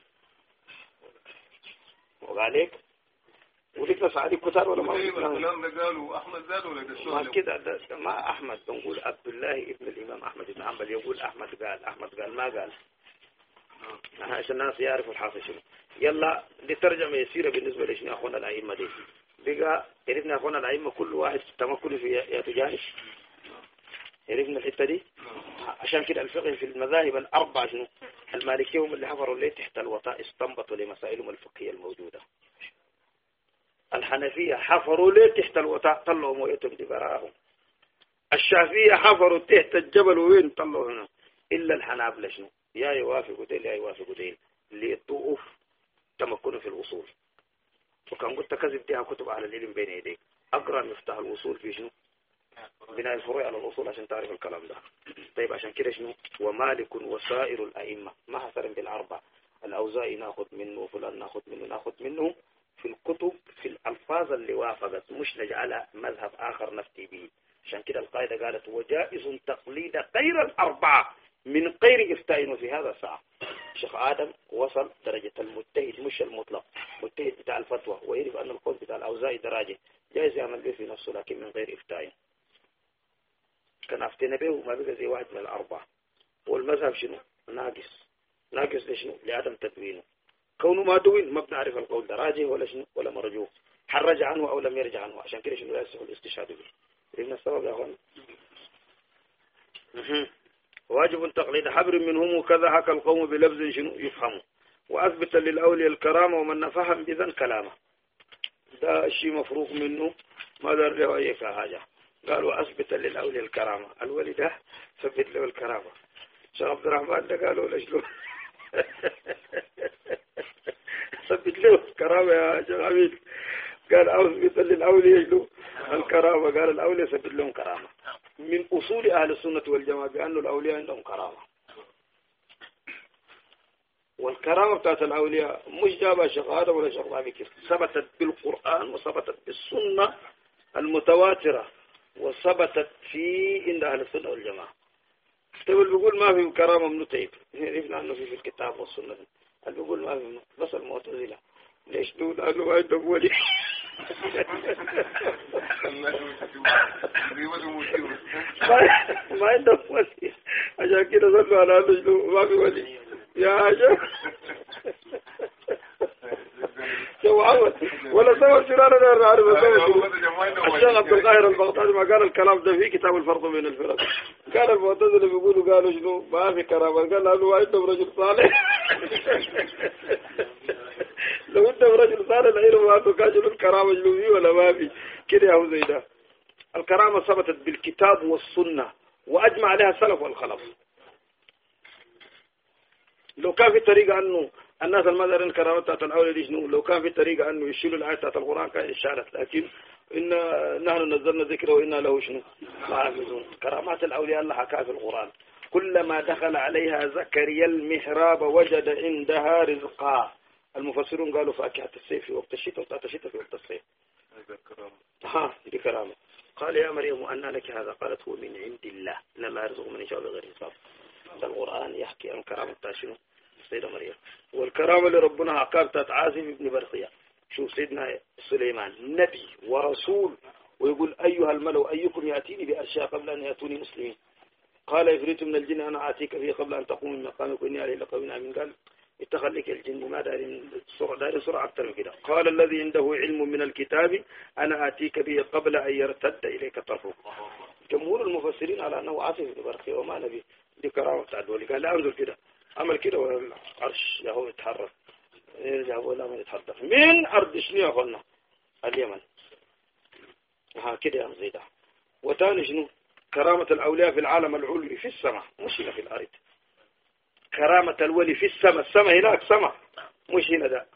وقالك ولدنا سعدي كتار ولا ما ولدنا؟ الكلام ده قالوا أحمد زاد ولا ما كده؟ ما أحمد بنقول عبد الله ابن الإمام أحمد بن حنبل يقول أحمد قال، أحمد قال ما قال عشان الناس يعرفوا الحاصل شنو. يلا دي ترجمة يسيرة بالنسبة لشنو أخونا الأئمة دي. بقى عرفنا أخونا الأئمة كل واحد تمكن في يتجانب، عرفنا الحتة دي. عشان كده الفقه في المذاهب الأربعة شنو؟ المالكية هم اللي حفروا اللي تحت الوطاء استنبطوا لمسائلهم الفقهية الموجودة. الحنفية حفروا ليه تحت الوطاء طلعوا مويتهم دي براهم. الشافعية حفروا تحت الجبل وين طلعوا هنا. إلا الحنابلة شنو؟ يا يوافقوا ديل يا يوافقوا ديل اللي يطوف تمكنوا في الوصول. وكان قلت كذب ديها كتب على العلم بين يديك أقرأ مفتاح الوصول في شنو؟ بناء الفروع على الوصول عشان تعرف الكلام ده. طيب عشان كده شنو؟ ومالك وسائر الأئمة ما حصرن بالأربع. الأوزاعي ناخذ منه فلان ناخذ منه ناخذ منه في الكتب في الألفاظ اللي وافقت مش نجعلها مذهب آخر نفتي به. عشان كده القاعدة قالت وجائز تقليد غير الأربعة من غير إفتاء. وفي هذا الساعة شيخ آدم وصل درجة المجتهد مش المطلق مجتهد بتاع الفتوى ويعرف أن القول بتاع الأوزاعي درجة جائز يعمل به في نفسه لكن من غير إفتاء. كان أفتنا به وما بقى زي واحد من الأربعة. والمذهب شنو؟ ناقص. ناقص لشنو؟ لعدم تدوينه. كونه ما دوين ما بنعرف القول دراجة ولا شنو ولا مرجوه. حرج عنه أو لم يرجع عنه. عشان كده شنو لا يصح الاستشهاد به. إذن السبب يا أخوان واجب تقليد حبر منهم وكذا حكى القوم بلفظ شنو يفهمه وأثبت للأولياء الكرامة ومن نفهم بذن كلامه. ده الشيء مفروغ منه ما دار له أي حاجة. قالوا أثبت للأولياء الكرامة الولي ده ثبت له الكرامة. شيخ عبد الرحمن ده قالوا ليش له ثبت له الكرامة يا شيخ عميد. قال أثبت للأولياء له الكرامة. قال الأولياء ثبت لهم كرامة من أصول أهل السنة والجماعة بأن الأولياء عندهم كرامة. والكرامة بتاعت الأولياء مش جابها شغالة ولا شغالة بكيف. ثبتت بالقرآن وثبتت بالسنة المتواترة وثبتت في عند أهل السنة والجماعة. طيب اللي بيقول ما في كرامة منه طيب عرفنا أنه في في الكتاب والسنة. اللي بيقول ما في منه بس المعتزلة ليش دول قالوا ما عندهم ولي ما عندهم ولي عشان كده صلوا على رجله ما في ولي يا عجب. شو عمل ولا سوى شرارة لا نعرف سوى. الشيخ عبد القاهر البغدادي ما قال الكلام ده في كتاب الفرق بين الفرق. قال المعتزلة بيقولوا قالوا شنو ما في كرامة. قال له عندهم رجل صالح لو انت رجل صالح العلم وانتو كاجلوا الكرامة جلو فيه ولا ما في كده يا هو زي ده. الكرامة ثبتت بالكتاب والسنة وأجمع عليها السلف والخلف. لو كان في طريقة أنه الناس المدار الكرامة بتاعت الأولى دي شنو لو كان في طريقة أنه يشيلوا الآية بتاعت القرآن كان إشارت. لكن إن نحن نزلنا ذكره وإنا له شنو حافظون. كرامات الأولياء الله حكاها في القرآن كلما دخل عليها زكريا المحراب وجد عندها رزقا. المفسرون قالوا فاكهة الصيف في وقت الشتاء وبتاعت الشتاء في وقت الصيف. ها دي كرامة. قال يا مريم أن لك هذا؟ قالت هو من عند الله إن الله يرزق من يشاء بغير حساب. القرآن يحكي عن كرامة شنو سيدة مريم. والكرامة اللي ربنا عقابتها عازم ابن برقية. شوف سيدنا سليمان نبي ورسول ويقول أيها الملو أيكم يأتيني بأشياء قبل أن يأتوني مسلمين. قال إفريت من الجن أنا آتيك فيه قبل أن تقوم من مقامك وإني عليه لقوي أمين. قال اتخليك الجن ما دار سرعة دار سرعة أكثر من كده. قال الذي عنده علم من الكتاب أنا آتيك به قبل أن يرتد إليك طرفك. جمهور المفسرين على أنه عاصم بن برقية وما نبي دي كرامة تعدولي. قال لا أنزل كده عمل كده ولا العرش يهو يتحرك يرجع ولا ما يتحرك من أرض شنو يا أخوانا اليمن. ها كده يا زيدا. وتاني شنو كرامة الأولياء في العالم العلوي في السماء مش هنا في الأرض. كرامة الولي في السماء. السماء هناك سماء مش هنا ده.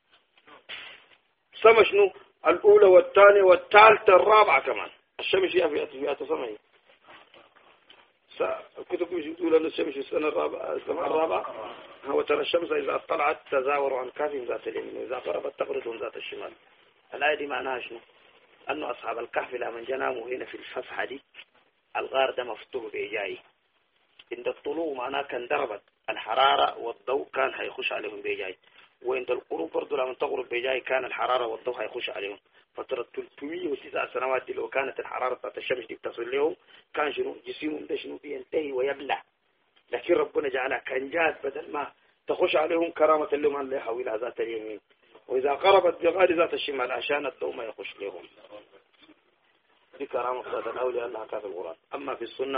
سماء شنو الأولى والثانية والثالثة الرابعة كمان. الشمس فيها في فئات سماء. الكتب يقول أن الشمس في السنة الرابعة السماء الرابعة. هو ترى الشمس إذا طلعت تزاور عن كافهم ذات اليمين وإذا قربت تقرضهم ذات الشمال. الآية دي معناها شنو؟ أنه أصحاب الكهف لمن جناموا هنا في الفسحة دي الغار ده مفتوح بإجاي. عند الطلوع معناه كان ضربت الحرارة والضوء كان هيخش عليهم بإجاي. وعند القروب برضو لما تغرب بإجاي كان الحرارة والضوء هيخش عليهم. فترة ثلاثمئة وتسع سنوات دي لو كانت الحرارة بتاعت الشمس دي بتصل لهم كان شنو جسمهم ده شنو بينتهي ويبلع. لكن ربنا جعلها كان جاد بدل ما تخش عليهم كرامة لهم أن لا يحولها ذات اليمين وإذا قربت بغير ذات الشمال عشان الضوء ما يخش لهم. دي كرامة بتاعت الأولياء الله كافي القرآن. أما في السنة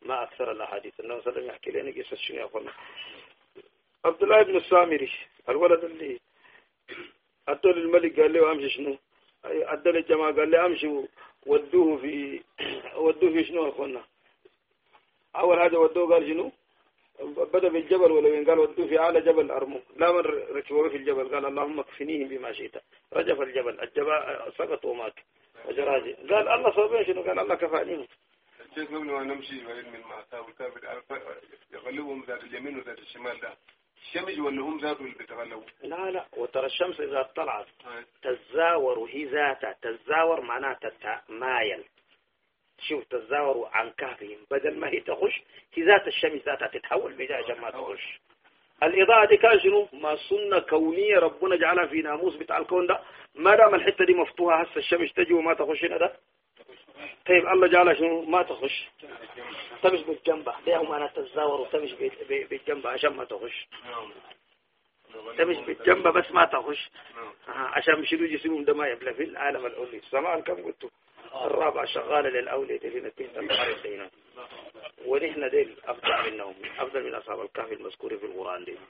ما أكثر الأحاديث. النبي صلى الله عليه وسلم يحكي لنا قصة شنو يا أخوانا. عبد الله بن السامري الولد اللي أدى للملك قال له أمشي شنو، أدى للجماعة قال له أمشي ودوه في ودوه في شنو يا أخوانا. أول حاجة ودوه قال شنو، بدأ بالجبل ولا وين، قال ودوه في أعلى جبل أرمو. لا من ركبوه في الجبل قال اللهم اكفنيهم بما شئت، رجف الجبل الجبل سقط ومات وجراجي. قال الله صوبين شنو، قال الله كفانيهم. الشيخ قبل ما نمشي من المعصاب والكافر يغلبهم ذات اليمين وذات الشمال، ده الشمس ولا هم ذاته اللي بيتغلبوا؟ لا لا، وترى الشمس إذا طلعت تزاور هي ذاتها، تزاور معناها تتمايل. شوف تزاور عن كهفهم، بدل ما هي تخش هي ذات الشمس ذاتها تتحول بجاء عشان ما تخش. الإضاءة دي كان شنو؟ ما سنة كونية ربنا جعلها في ناموس بتاع الكون ده. ما دام الحتة دي مفتوحة هسه الشمس تجي وما تخش هنا ده. طيب الله جعلها شنو؟ ما تخش، تمشي بالجنبة، ده هو معناها تزاور وتمشي بالجنبة عشان ما تخش. تمشي بالجنبة بس ما تخش عشان مشيلوا جسمهم ده ما يبلى في العالم الأولي. السماء كم قلتوا؟ الرابعة شغالة للأولي دليل التين تنقل الدينات، ونحن ديل أفضل منهم، أفضل من أصحاب الكهف المذكور في القرآن دي.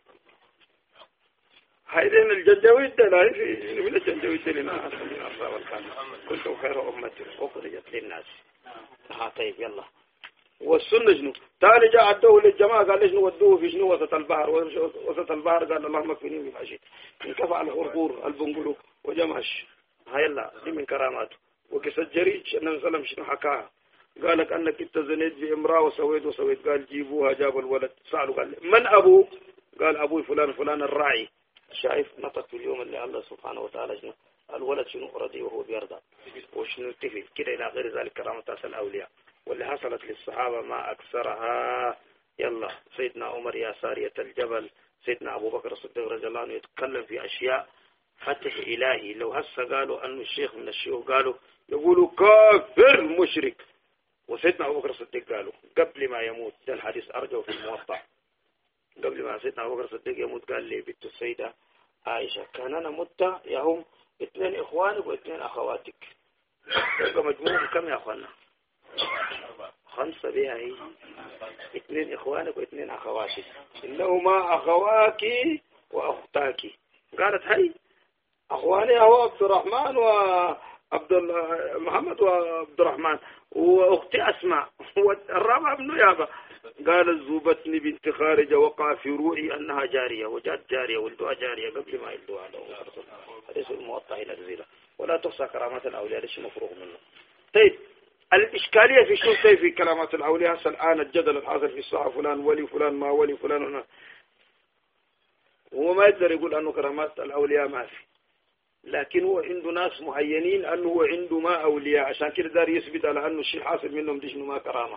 هيدين الجنجويد ده لا في من الجنجويد لنا أصل من أصحاب الكهف كنتم خير أمة أخرجت للناس. ها طيب يلا. والسنة شنو؟ تعالى جاء عدوه للجماعة قال شنو ودوه في شنو وسط البحر، وسط البحر قال اللهم اكفني بما شئت. انكفى على الغرغور البنقلو وجمعش. هاي يلا دي من كراماته. وقصة جريج النبي صلى الله عليه وسلم شنو حكاها؟ قال لك أنك انت زنيت بامرأة وسويت وسويت، قال جيبوها، جاب الولد سألوا قال من أبوه؟ قال أبوي فلان فلان الراعي. شايف نطق في اليوم اللي الله سبحانه وتعالى شنو الولد شنو رضي وهو بيرضى وشنو تفي كده إلى غير ذلك كرامات الأولياء واللي حصلت للصحابة ما أكثرها. يلا سيدنا عمر يا سارية الجبل، سيدنا أبو بكر الصديق رضي الله عنه يتكلم في أشياء فتح إلهي. لو هسه قالوا أنه الشيخ من الشيوخ قالوا يقولوا كافر مشرك، وسيدنا أبو بكر الصديق قالوا قبل ما يموت، ده الحديث أرجو في الموطأ، قبل ما سيدنا أبو بكر الصديق يموت قال لي بنت السيدة عائشة كان أنا مت يا هم اثنين إخوانك واثنين أخواتك، يبقى مجموعهم كم يا أخوانا؟ خمسة بها هي، اثنين إخوانك واثنين أخواتك، إنهما أخواك وأختاك. قالت هي أخواني هو عبد الرحمن وعبد محمد وعبد الرحمن، وأختي أسماء، والرابع ابن يابا. قال زوبتني بنت خارجة وقع في روعي أنها جارية، وجات جارية ولدها جارية قبل ما يلدوها له. حديث الموطأ إلى الزيرة. ولا تحصى كرامات الأولياء ليش مفروغ منه. طيب الإشكالية في شو في كرامات الأولياء هسه الآن الجدل الحاصل في الصحة فلان ولي فلان ما ولي فلان هنا، هو ما يقدر يقول أنه كرامات الأولياء ما في، لكن هو عنده ناس معينين أنه هو عنده ما أولياء، عشان كده دار يثبت على أنه الشيء حاصل منهم دي شنو ما كرامة.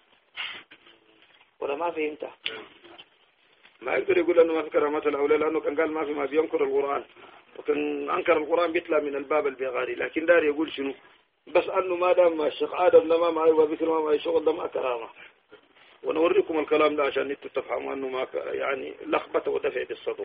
ولا ما فهمت؟ ما يقدر يقول أنه ما في كرامات الأولياء لأنه كان قال ما في، ما بينكر القرآن، وكان أنكر القرآن بيطلع من الباب البغاري، لكن دار يقول شنو بس أنه ما دام الشيخ آدم لما معي وبكر ما معي شغل ده ما كرامة. ونوريكم الكلام ده عشان انتوا تفهموا أنه ما يعني لخبطة ودفع بالصدر.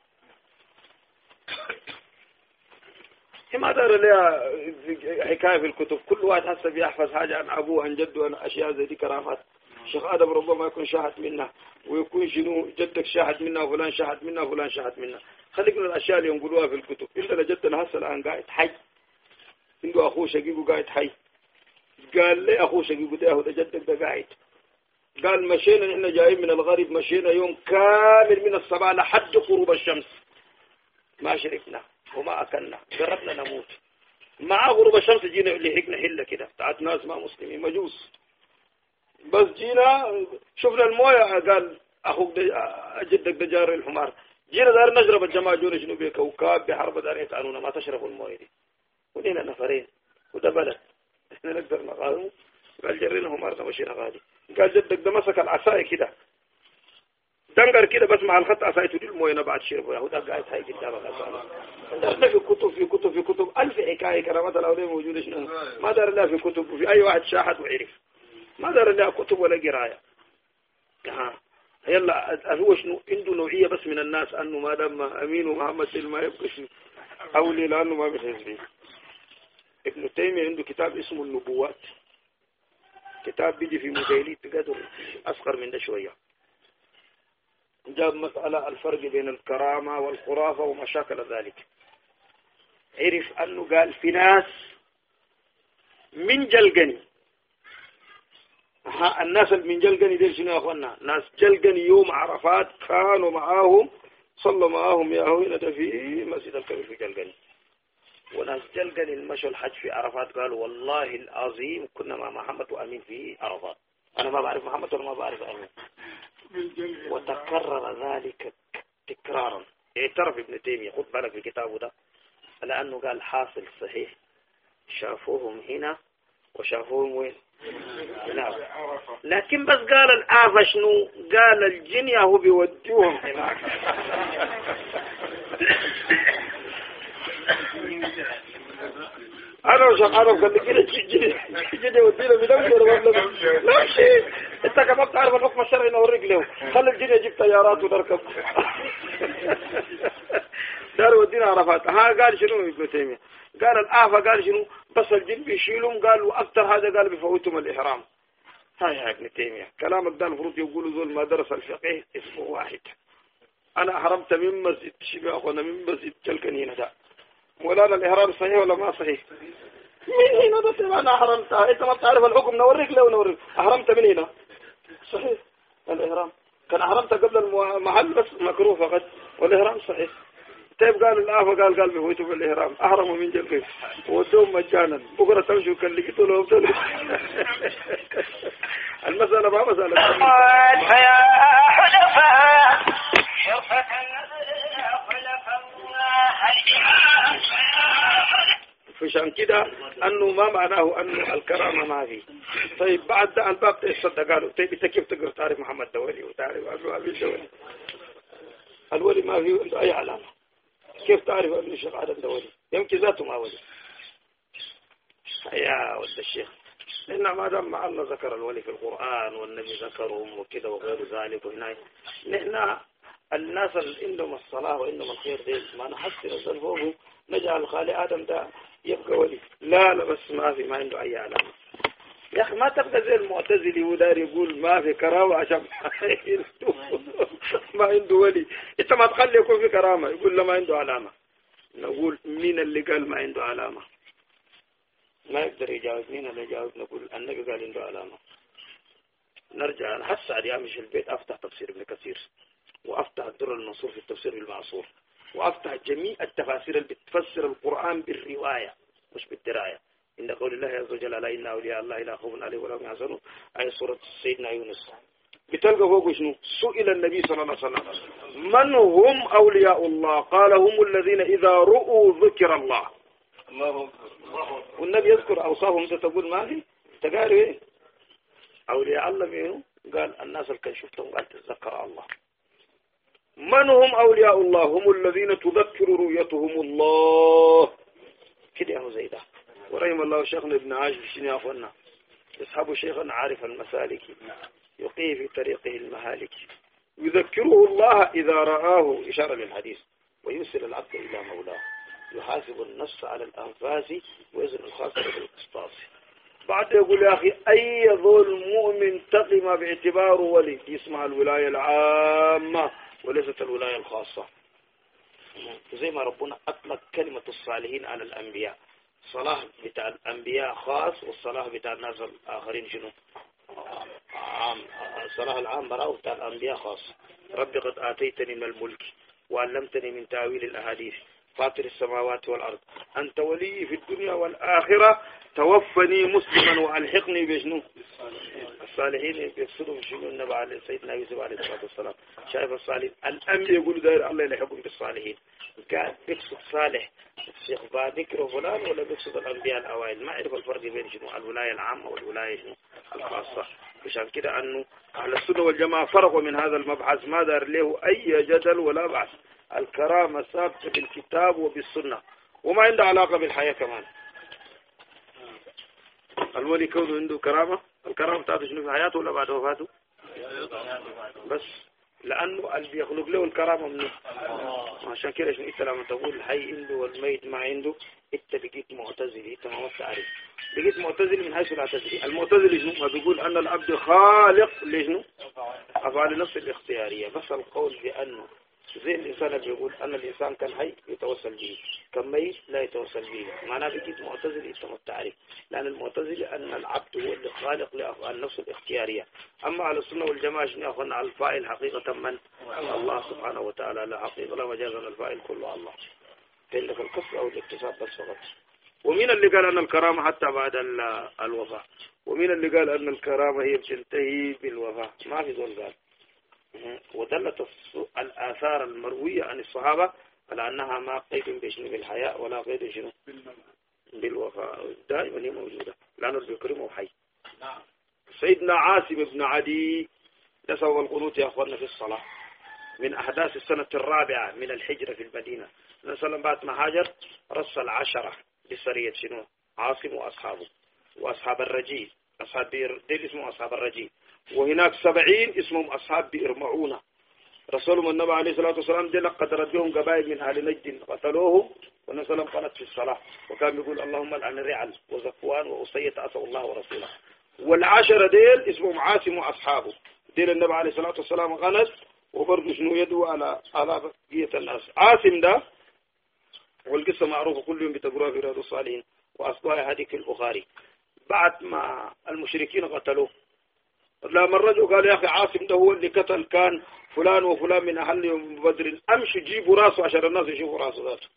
ما دار لها حكاية في الكتب، كل واحد حسب بيحفظ حاجة عن أبوه عن جده عن أشياء زي دي كرامات. الشيخ آدم ربما يكون شاهد منها، ويكون شنو جدك شاهد منها وفلان شاهد منها وفلان شاهد منها. خليك من الأشياء اللي ينقلوها في الكتب. إنت لجدنا هسه الآن قاعد حي، عنده أخوه شقيقه قاعد حي، قال لي أخوه شقيقه ده ده جدك ده قاعد. قال مشينا نحن جايين من الغرب، مشينا يوم كامل من الصباح لحد غروب الشمس ما شربنا وما أكلنا، جربنا نموت. مع غروب الشمس جينا لحقنا حلة كده بتاعت ناس ما مسلمين مجوس، بس جينا شفنا المويه قال أخوك جدك ده جار الحمار. جينا دار نشرب، الجماعة جونا شنو بكوكاب بحرب دار يتعنونا ما تشربوا المويه دي، ودينا نفرين وده بلد احنا نقدر نقاومه. قال جرينا همارنا مشينا غادي. قال جدك ده مسك العصاية كده دنقر كده بس مع الخط عصايته دي المويه بعد شربوا، يهودا قاعد هاي قدامك عصاية. درنا في كتب في كتب في كتب ألف حكاية كرامات الأولياء موجودة شنو ما دار لها في كتب، وفي أي واحد شاهد وعرف ما دار لها كتب ولا قراية. ها يلا هو شنو عنده نوعية بس من الناس أنه ما دام أمين ومحمد ما يبقى شنو أولي لأنه ما بيخيز فيه. ابن تيمية عنده كتاب اسمه النبوات، كتاب بيجي في مجيلي تقدر أصغر من ده شوية، جاب مسألة الفرق بين الكرامة والخرافة وما شاكل ذلك. عرف أنه قال في ناس من جلقني، الناس من جلقني دير شنو يا أخوانا؟ ناس جلقني يوم عرفات كانوا معاهم، صلوا معاهم يا هوينة في مسجد الكبير في جلقني، وناس جلقني المشوا الحج في عرفات قالوا والله العظيم كنا مع محمد وأمين في عرفات. أنا ما بعرف محمد ولا ما بعرف أمين. وتكرر ذلك تكرارا. اعترف ابن تيمية، خد بالك في كتابه ده، لأنه قال حاصل صحيح شافوهم هنا وشافوهم وين؟ هنا. لكن بس قال الآفة شنو؟ قال الجن هو بيوديهم هناك. أنا وش أعرف قال لي كده الجن الجن يودينا بنمشي ولا ما بنمشي؟ نمشي. أنت كمان تعرف الحكم الشرعي نوريك له، خلي الجن يجيب طيارات ونركب. دار ودينا عرفات. ها قال شنو ابن تيمية؟ قال الآفة قال شنو؟ بس الجن بيشيلهم، قال وأكثر هذا قال بفوتهم الإحرام. هاي يا ابن تيمية كلامك ده المفروض يقولوا ذول ما درس الفقه اسمه واحد. أنا أحرمت من مسجد شبه أخونا من مسجد جلقني هنا ده، مولانا الإحرام صحيح ولا ما صحيح؟ من هنا ده أنا أحرمتها، أنت ما بتعرف الحكم نوريك له ونوريك. أحرمت من هنا صحيح الإحرام، كان أحرمت قبل المحل بس مكروه فقط، والإحرام صحيح. طيب قال الآفة قال قال بفوتوا بالإحرام، أحرموا من جلقين ودوم مجانا، بكرة تمشوا كان لقيتوا له وبتلوا. المسألة ما مسألة فيا حلفاء شرفة خلف الله. فشان كده أنه ما معناه أنه الكرامة ما في. طيب بعد ده الباب تصدق قالوا طيب أنت كيف تقدر تعرف محمد دولي وتعرف أبو أبي دولي؟ الولي ما فيه عنده أي علامة، كيف تعرف أن الشيخ عدم دولي؟ يمكن ذاته ما ولي. يا ولد الشيخ لأن ما دام الله ذكر الولي في القرآن والنبي ذكرهم وكذا وغير ذلك، وهنا نحن الناس اللي عندهم الصلاة وعندهم الخير دي ما نحسن الزنفوه نجعل خالي آدم ده يبقى ولي. لا لا بس ما في، ما عنده أي علامة. يا أخي ما تبقى زي المعتزلي ودار يقول ما في كرامة عشان ما عنده ولي. أنت ما تخلي يكون في كرامة، يقول لا ما عنده علامة. نقول مين اللي قال ما عنده علامة؟ ما يقدر يجاوب. مين اللي يجاوب؟ نقول النبي قال عنده علامة. نرجع نحس على أمشي البيت أفتح تفسير ابن كثير، وأفتح الدر المنصور في التفسير بالمعصور، وأفتح جميع التفاسير اللي بتفسر القرآن بالرواية مش بالدراية. إن قول الله عز وجل لا إن أولياء الله لا خوف عليهم ولا هم يحزنون، أي سورة سيدنا يونس. بتلقى فوق شنو؟ سئل النبي صلى الله عليه وسلم من هم أولياء الله؟ قال هم الذين إذا رؤوا ذكر الله. الله والنبي يذكر أوصافهم. أنت تقول ما في تقاري إيه أولياء الله مين؟ قال الناس اللي كان شفتهم قال تذكر الله. من هم أولياء الله؟ هم الذين تذكر رؤيتهم الله. كده يا زي ده. ورحم الله شيخنا ابن عاجب شنو يا أخوانا؟ يصحب شيخا عارف المسالك يقيه في طريقه المهالك، يذكره الله إذا رآه، إشارة للحديث، ويرسل العبد إلى مولاه، يحاسب النفس على الأنفاس ويزن الخاصة بالقسطاس. بعد يقول يا أخي أي ظل مؤمن تقم باعتباره ولي، يسمع الولاية العامة وليست الولاية الخاصة. زي ما ربنا أطلق كلمة الصالحين على الأنبياء، صلاح بتاع الأنبياء خاص والصلاح بتاع الناس الآخرين شنو؟ عام. الصلاح العام براءه بتاع الأنبياء خاص. ربي قد آتيتني من الملك وعلمتني من تأويل الأحاديث فاطر السماوات والأرض أنت ولي في الدنيا والآخرة توفني مسلما وألحقني بشنو؟ الصالحين يقصدوا شنو؟ النبي عليه سيدنا يوسف عليه الصلاة والسلام شايف الصالحين الأنبياء يقولوا داير الله يلحقهم بالصالحين. كان بيقصد صالح الشيخ ذكر فلان ولا بيقصد الأنبياء الأوائل؟ ما يعرف الفرق بين شنو الولاية العامة والولاية شنو الخاصة. عشان كده أنه أهل السنة والجماعة فرقوا من هذا المبحث، ما دار له أي جدل ولا بحث. الكرامة ثابتة بالكتاب وبالسنة وما عنده علاقة بالحياة كمان. الولي كونه عنده كرامة، الكرامة بتاعته شنو في حياته ولا بعد وفاته؟ بس لأنه اللي بيخلق له الكرامة منه. عشان كده عشان انت لما تقول الحي عنده والميت ما عنده انت بقيت معتزلي، انت ما تعرف، بقيت معتزلي من حيث لا تدري. المعتزلي شنو؟ ما بيقول أن العبد خالق لشنو؟ أفعال نفس الاختيارية. بس القول بأنه زي الإنسان اللي بيقول أن الإنسان كان حي يتوسل به، كان ميت لا يتوسل به، معناه بقيت معتزلي انت ما تعرف. لأن المعتزلي أن العبد هو اللي خالق لأفعال نفس الاختيارية. أما على السنة والجماعة شنو أخذنا على الفاعل حقيقة من الله سبحانه وتعالى، لا حقيقة لا مجازا الفاعل كله الله، إلا في القصة أو الاكتساب بس فقط. ومين اللي قال أن الكرامة حتى بعد الوفاة؟ ومين اللي قال أن الكرامة هي بتنتهي بالوفاة؟ ما في ذول قال. ودلت الآثار المروية عن الصحابة على أنها ما قيد بشنو بالحياة ولا قيد شنو بالوفاة، دائما هي موجودة لأنه بيكرمه حي. سيدنا عاصم بن عدي نسوا القنوت يا أخواننا في الصلاة من أحداث السنة الرابعة من الحجرة في المدينة. نسأل بعد ما هاجر رسل عشرة بسرية شنو عاصم وأصحابه وأصحاب الرجيل، أصحاب بئر ديل اسمه أصحاب الرجيل، وهناك سبعين اسمهم أصحاب بئر معونة. رسولهم النبي عليه الصلاة والسلام دي قدرت بهم قبائل من أهل نجد قتلوهم والنبي صلى الله عليه وسلم قالت في الصلاة، وكان يقول اللهم لعن رعل وزكوان وأصية أسأل الله ورسوله. والعشرة ديل اسمهم عاصم وأصحابه، ديل النبي عليه الصلاة والسلام غنت وبرضه شنو يدعو على على بقية الناس. عاصم ده والقصة معروفة كل يوم بتقروها في رياض الصالحين وأصبحها هذه في البخاري. بعد ما المشركين قتلوه لما الرجل قال يا أخي عاصم ده هو اللي قتل كان فلان وفلان من أهل يوم بدر، أمشوا جيبوا راسه عشان الناس يشوفوا راسه ذاته.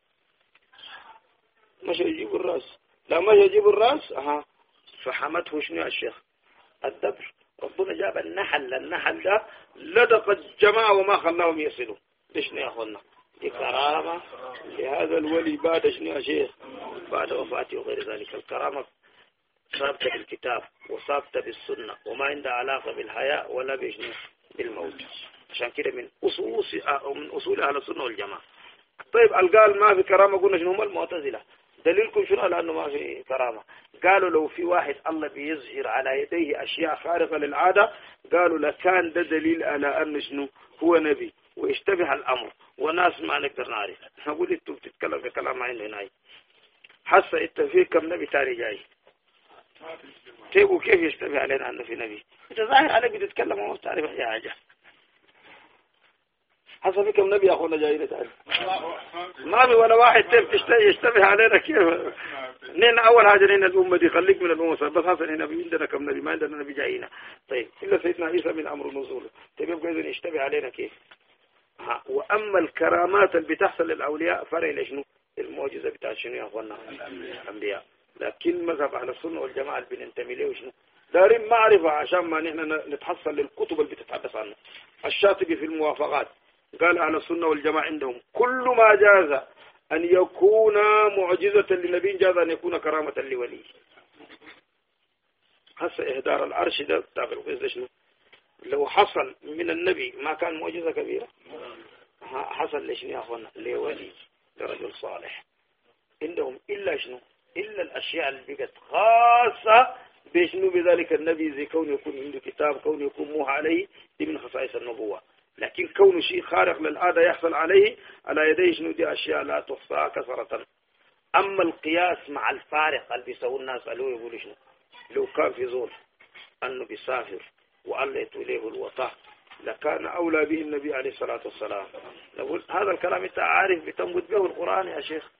مش يجيبوا الراس، لا مش يجيبوا الراس أها فحمته شنو يا الشيخ الدبر. ربنا جاب النحل، النحل ده لدق الجماعة وما خلاهم يصلوا. ليش يا أخوانا؟ دي كرامة لهذا الولي بعد شنو يا شيخ بعد وفاته وغير ذلك. الكرامة ثابتة بالكتاب وثابتة بالسنة وما عندها علاقة بالحياة ولا بشنو بالموت. عشان كده من أصول من أصول أهل السنة والجماعة. طيب القال ما في كرامة قلنا شنو هم المعتزلة، دليلكم شنو على أنه ما في كرامة؟ قالوا لو في واحد الله بيظهر على يديه أشياء خارقة للعادة قالوا لكان ده دليل على أنه شنو هو نبي ويشتبه الأمر وناس ما نقدر نعرف. نقول انتوا بتتكلم في كلام عندنا هاي حاسة انت في كم نبي تاني جاي تيبوا كيف يشتبه علينا أنه في نبي؟ انت ظاهر عليك بتتكلم وما تعرف أي حاجة. حصل في كم نبي يا أخونا جايين تعرف ما في ولا واحد يشتبه علينا كيف؟ نحن أول حاجة نحن الأمة دي خليك من الأمة بس حصل هنا عندنا كم نبي ما عندنا نبي جايين. طيب إلا سيدنا عيسى من أمر نزوله طيب يبقى إذن يشتبه علينا كيف؟ ها. وأما الكرامات اللي بتحصل للأولياء فرع لشنو المعجزة بتاع شنو يا أخوانا الأنبياء. لكن مذهب أهل السنة والجماعة اللي بننتمي له شنو دارين معرفة عشان ما نحن نتحصل للكتب اللي بتتحدث عنه. الشاطبي في الموافقات قال أهل السنة والجماعة عندهم كل ما جاز أن يكون معجزة لنبي جاز أن يكون كرامة لولي. هسه إهدار العرش ده بتاع القيس ده شنو لو حصل من النبي ما كان معجزة كبيرة؟ حصل ليش يا أخوانا لولي لرجل صالح عندهم إلا شنو إلا الأشياء اللي بقت خاصة بشنو بذلك النبي زي كون يكون عنده كتاب كون يكون موحى عليه دي من خصائص النبوة. لكن كون شيء خارق للعادة يحصل عليه على يديه شنو دي أشياء لا تحصى كثرة. أما القياس مع الفارق اللي بيسووا الناس قالوا يقولوا شنو لو كان في زول أنه بيسافر وألت إليه الوطاء لكان أولى به النبي عليه الصلاة والسلام. نقول هذا الكلام أنت عارف بتنقد به القرآن يا شيخ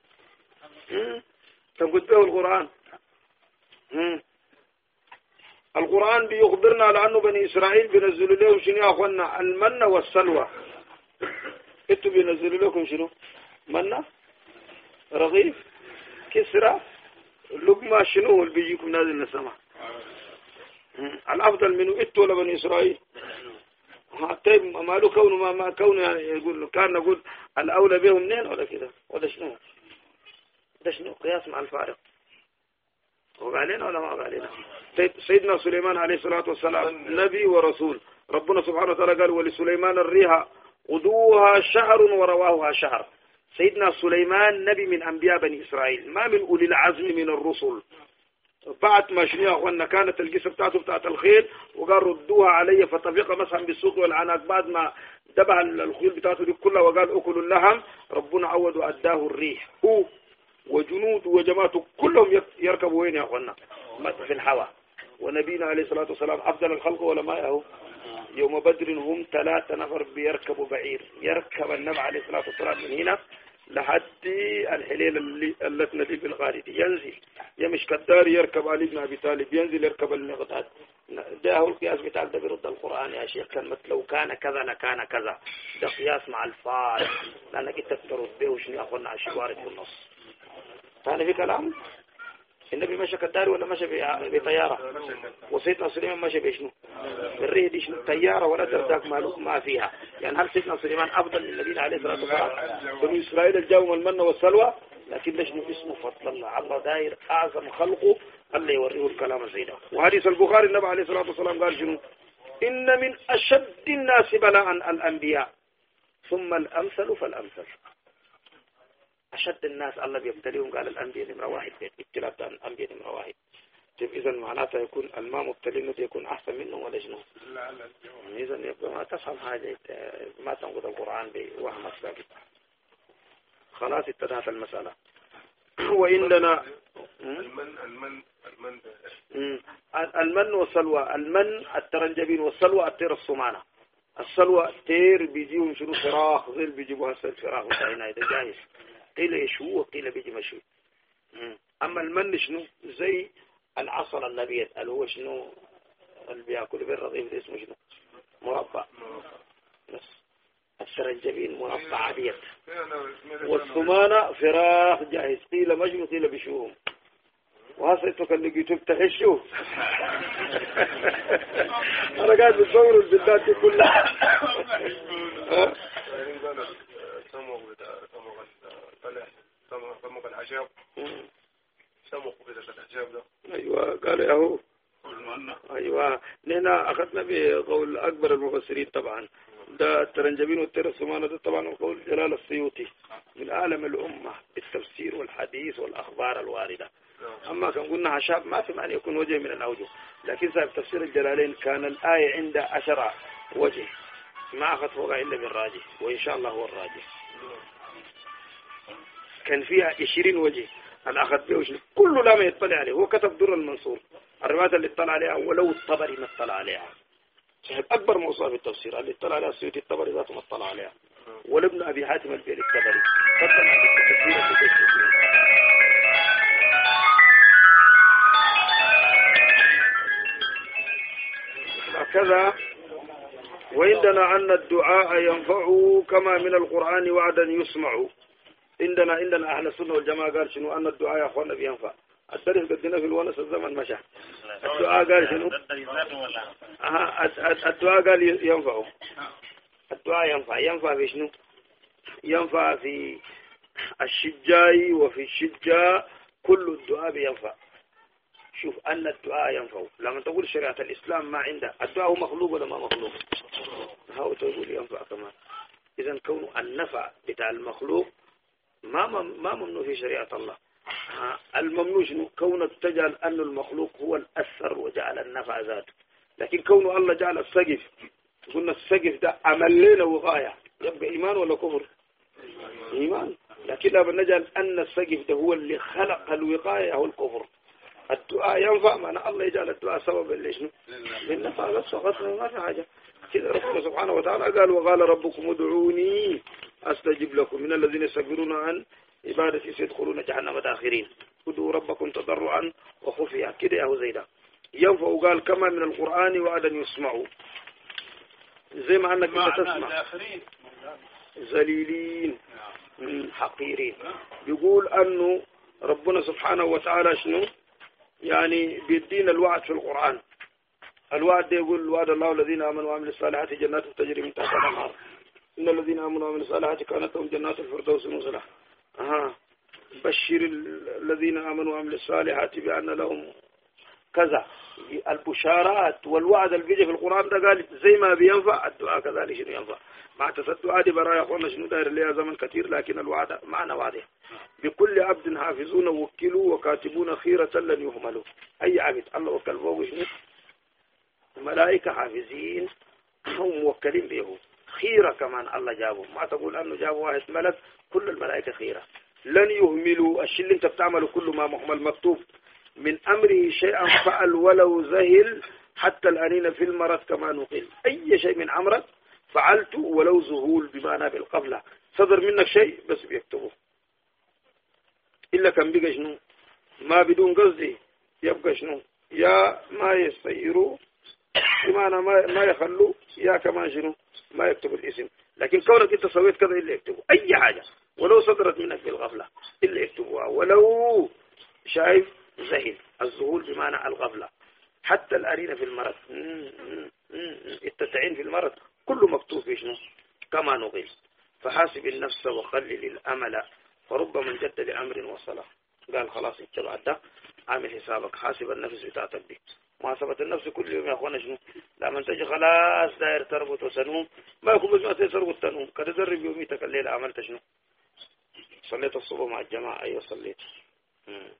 تنقد به القرآن. مم. القرآن بيخبرنا لأنه بني إسرائيل بينزلوا لهم شنو يا أخوانا المنة والسلوى. انتوا بينزلوا لكم شنو منة رغيف كسرة لقمة شنو اللي بيجيكم نازل للسماء. الأفضل منه انتوا ولا بني إسرائيل؟ طيب ما له كونه ما, ما كونه يعني يقول كان نقول الأولى بهم منين ولا كذا ولا شنو ده شنو قياس مع الفارق وقالنا ولا ما قالنا. سيدنا سليمان عليه الصلاة والسلام نبي ورسول. ربنا سبحانه وتعالى قال ولسليمان الريح غدوها شهر ورواها شهر. سيدنا سليمان نبي من أنبياء بني إسرائيل ما من أولي العزم من الرسل. بعد ما شنو يا أخوانا كانت القصة بتاعته بتاعت الخيل وقال ردوها علي فتفق مسحا بالسوق والعناق بعد ما دبع الخيول بتاعته دي كلها وقال أكلوا اللحم، ربنا عود وأداه الريح، هو وجنود وجماعته كلهم يركبوا وين يا أخوانا؟ في الهواء. ونبينا عليه الصلاة والسلام أفضل الخلق ولا ما هو يوم بدر هم ثلاثة نفر بيركبوا بعير، يركب النبي عليه الصلاة والسلام من هنا لحد الحليل اللي التي في الغارد، ينزل يمش كدار يركب علي بن أبي طالب، ينزل يركب المغتاد. ده هو القياس بتاع ده برد القرآن يا شيخ، كلمة لو كان كذا لكان كذا، ده قياس مع الفاعل، لأنك انت ترد به وشنو يا أخوانا عشي وارد في النص. ثاني في كلام النبي مشى كدار ولا مشى بطيارة؟ وسيدنا سليمان مشى بشنو؟ بالريه دي شنو طيارة ولا درداك ما فيها. يعني هل سيدنا سليمان أفضل من النبي عليه الصلاة والسلام؟ بني إسرائيل الجاوم المن والسلوى، لكن لشنو اسمه فضل الله، الله داير أعظم خلقه الله يوريه الكلام زيدا. وحديث البخاري النبي عليه الصلاة والسلام قال شنو؟ إن من أشد الناس بلاء الأنبياء ثم الأمثل فالأمثل. أشد الناس الله بيبتليهم قال الأنبياء نمرة واحد، ابتلاء الأنبياء نمرة واحد. إذا معناته يكون الماء مبتلين يكون أحسن منهم ولا شنو؟ إذا يبقى ما تفهم حاجة، ما تنقض القرآن بوهمك ثابت. خلاص انتهت المسألة. وعندنا المن المن المن المن والسلوى. المن الترنجبين والسلوى الطير الصمانة. السلوى الطير بيجيهم شنو فراخ، زي اللي بيجيبوها الفراخ وكاينة ده جاهز، قيل يشوه وقيل بيجي مشوي. أما المن شنو زي العصر النبيت اللي هو شنو اللي بياكل بالرغيف اسمه شنو مربع، بس الترنجبين مربع عادية. والثمانة فراخ جاهز، قيل مشوي قيل بشوهم. وهسيتك اللي جيتوا تحشوا أنا قاعد بتصور البلدات دي كلها. سموق الحجاب سموق كده الحجاب ده. أيوة قال يا هو أيوة. نحن أخذنا بقول أكبر المفسرين طبعا ده الترنجبين والطير الصمانة، ده طبعا قول جلال السيوطي من عالم الأمة بالتفسير والحديث والأخبار الواردة. أما كان قلنا عشاب ما في معنى يكون وجه من الأوجه، لكن صاحب تفسير الجلالين كان الآية عنده عشرة وجه ما أخذ فوق إلا بالراجح، وإن شاء الله هو الراجح. كان فيها عشرين وجه أنا أخذ به كل لا ما يطلع عليه. هو كتب در المنصور الروايات اللي اطلع عليها ولو الطبري ما اطلع عليها. صاحب أكبر موسوعة في التفسير اللي اطلع عليها السيوطي الطبري ذاته ما اطلع عليها، ولابن أبي حاتم البيلي الطبري فضل على التفسير. هكذا. وعندنا أن الدعاء ينفع كما من القرآن وعدا يسمع. عندنا عندنا أهل السنة والجماعة قال شنو أن الدعاء يا أخوانا بينفع. الدرس قدنا في الونس الزمن مشى. الدعاء قال شنو؟ أها الدعاء قال ينفع. الدعاء ينفع ينفع في شنو؟ ينفع في الشجاع وفي الشجاع كل الدعاء بينفع. شوف أن الدعاء ينفع. لما تقول شريعة الإسلام ما عنده الدعاء هو مخلوق ولا ما مخلوق؟ هاو تقول ينفع كمان. إذا كون النفع بتاع المخلوق ما ما ممنوع في شريعة الله. الممنوع شنو؟ كون تجعل أن المخلوق هو الأثر وجعل النفع ذاته. لكن كون الله جعل السقف، قلنا السقف ده عمل لنا وغاية، يبقى إيمان ولا كفر؟ إيمان. لكن لما نجعل أن السقف ده هو اللي خلق الوقاية هو الكفر. الدعاء ينفع معنى الله يجعل الدعاء سببا ليش؟ للنفع بس فقط ما في حاجة. كذا ربنا سبحانه وتعالى قال وقال ربكم ادعوني أستجب لكم من الذين يستكبرون عن عبادتي سيدخلون جهنم داخرين ادعوا ربكم تضرعا وخفيا كده يا هو زيدا. ينفع قال كما من القرآن وعدا يسمعوا زي ما أنك تسمع ذليلين حقيرين. يقول أنه ربنا سبحانه وتعالى شنو يعني بيدين الوعد في القرآن. الوعد يقول الوعد الله الذين آمنوا وعملوا الصالحات جنات تجري من تحتها الأنهار إن الذين آمنوا وعملوا الصالحات كانت لهم جنات الفردوس نزلا. أها بشر الذين آمنوا وعملوا الصالحات بأن لهم كذا. البشارات والوعد اللي بيجي في القرآن ده قال زي ما بينفع الدعاء كذلك شنو ينفع. مع تصدق دي برايا أخوانا شنو داير ليها زمن كثير، لكن الوعد معنى واضح. بكل عبد حافظون وكلوا وكاتبون خيرة لن يهملوا. أي عبد الله وكل فوق شنو الملائكة حافظين هم موكلين به خيرة كمان الله جابه، ما تقول أنه جابوا واحد ملك، كل الملائكة خيرة. لن يهملوا الشيء اللي انت بتعمله كل ما محمل مكتوب من أمره شيئا فعل ولو زهل حتى الأنين في المرض كما نقل. أي شيء من أمرك فعلته ولو زهول بمعنى بالقبلة، صدر منك شيء بس بيكتبه، إلا كان بقى شنو ما بدون قصدي يبقى شنو يا ما يسيروا بمعنى ما ما يخلوا، يا كمان شنو ما يكتب الاسم. لكن كونك انت سويت كذا إلا يكتبوا أي حاجة ولو صدرت منك بالغفلة إلا يكتبوها، ولو شايف زهل. الزهول بمعنى الغفلة. حتى الأرين في المرض، التسعين في المرض كله مكتوب في شنو كما نقل. فحاسب النفس وقلل الأمل فربما جد لأمر وصله. قال خلاص انت بعد ده عامل حسابك، حاسب النفس بتاعتك دي. محاسبة النفس كل يوم يا اخوانا شنو لما تجي خلاص داير تربط وسنوم ما يكون بس ما تسرق التنوم كده درب يوميتك الليلة عملت شنو؟ صليت الصبح مع الجماعة. ايوه صليت. مم.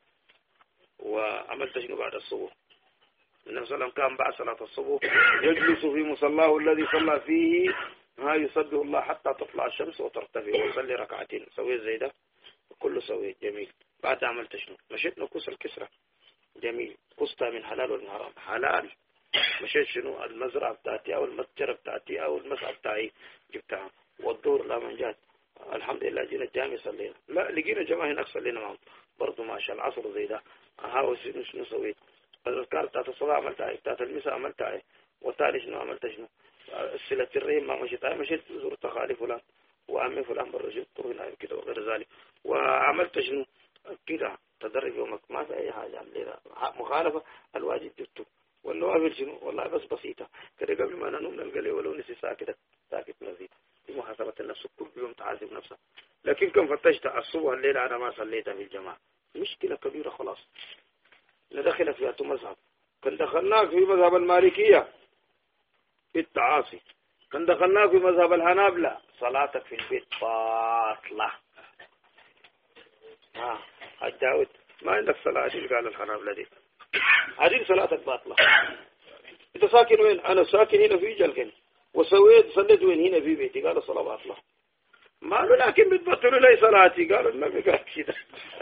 وعملت شنو بعد الصبح؟ النبي صلى الله عليه وسلم كان بعد صلاة الصبح يجلس في مصلاه الذي صلى فيه ها يصبح الله حتى تطلع الشمس وترتفع ويصلي ركعتين. سويت زي ده كله سويت جميل. بعد عملت شنو؟ مشيت نكوس الكسرة جميل. قصتها من حلال ومن حرام حلال. مشيت شنو المزرعة بتاعتي او المتجرة بتاعتي او المسعى بتاعي جبتها. والدور لا من جات الحمد لله جينا الجامع صلينا. لا لقينا جماعة هناك صلينا معهم برضو ما شاء العصر زي ده. ها شنو شنو سويت؟ الأذكار بتاعت الصلاة عملتها، بتاعت المساء عملتها، وتالي شنو عملت شنو؟ الصلة الرحم ما مشيت مشيت زرت خالي فلان وعمي فلان برا جبت هنا كده وغير ذلك. وعملت شنو كده تدرج يومك ما في أي حاجة عملنا مخالفة الواجب جبته. والنوافل شنو والله بس بسيطة كده قبل ما ننوم نلقى لي ولو نسي ساكتة ساكت نزيد. دي محاسبة النفس كل يوم تعاتب نفسها. لكن كم فتشت الصبح الليلة أنا ما صليتها في الجماعة مشكلة كبيرة خلاص. ندخل فيها مذهب. كان دخلناك في مذهب المالكية في التعاصي، كان دخلناك في مذهب الحنابلة صلاتك في البيت باطلة. ها الداود ما عندك صلاة دي قال الحنابلة دي هذه صلاتك باطلة. انت ساكن وين؟ انا ساكن هنا في جلكن وسويت صليت وين؟ هنا في بيتي. قال الصلاة باطلة. ما له لكن بتبطلوا لي صلاتي. قالوا النبي قال كده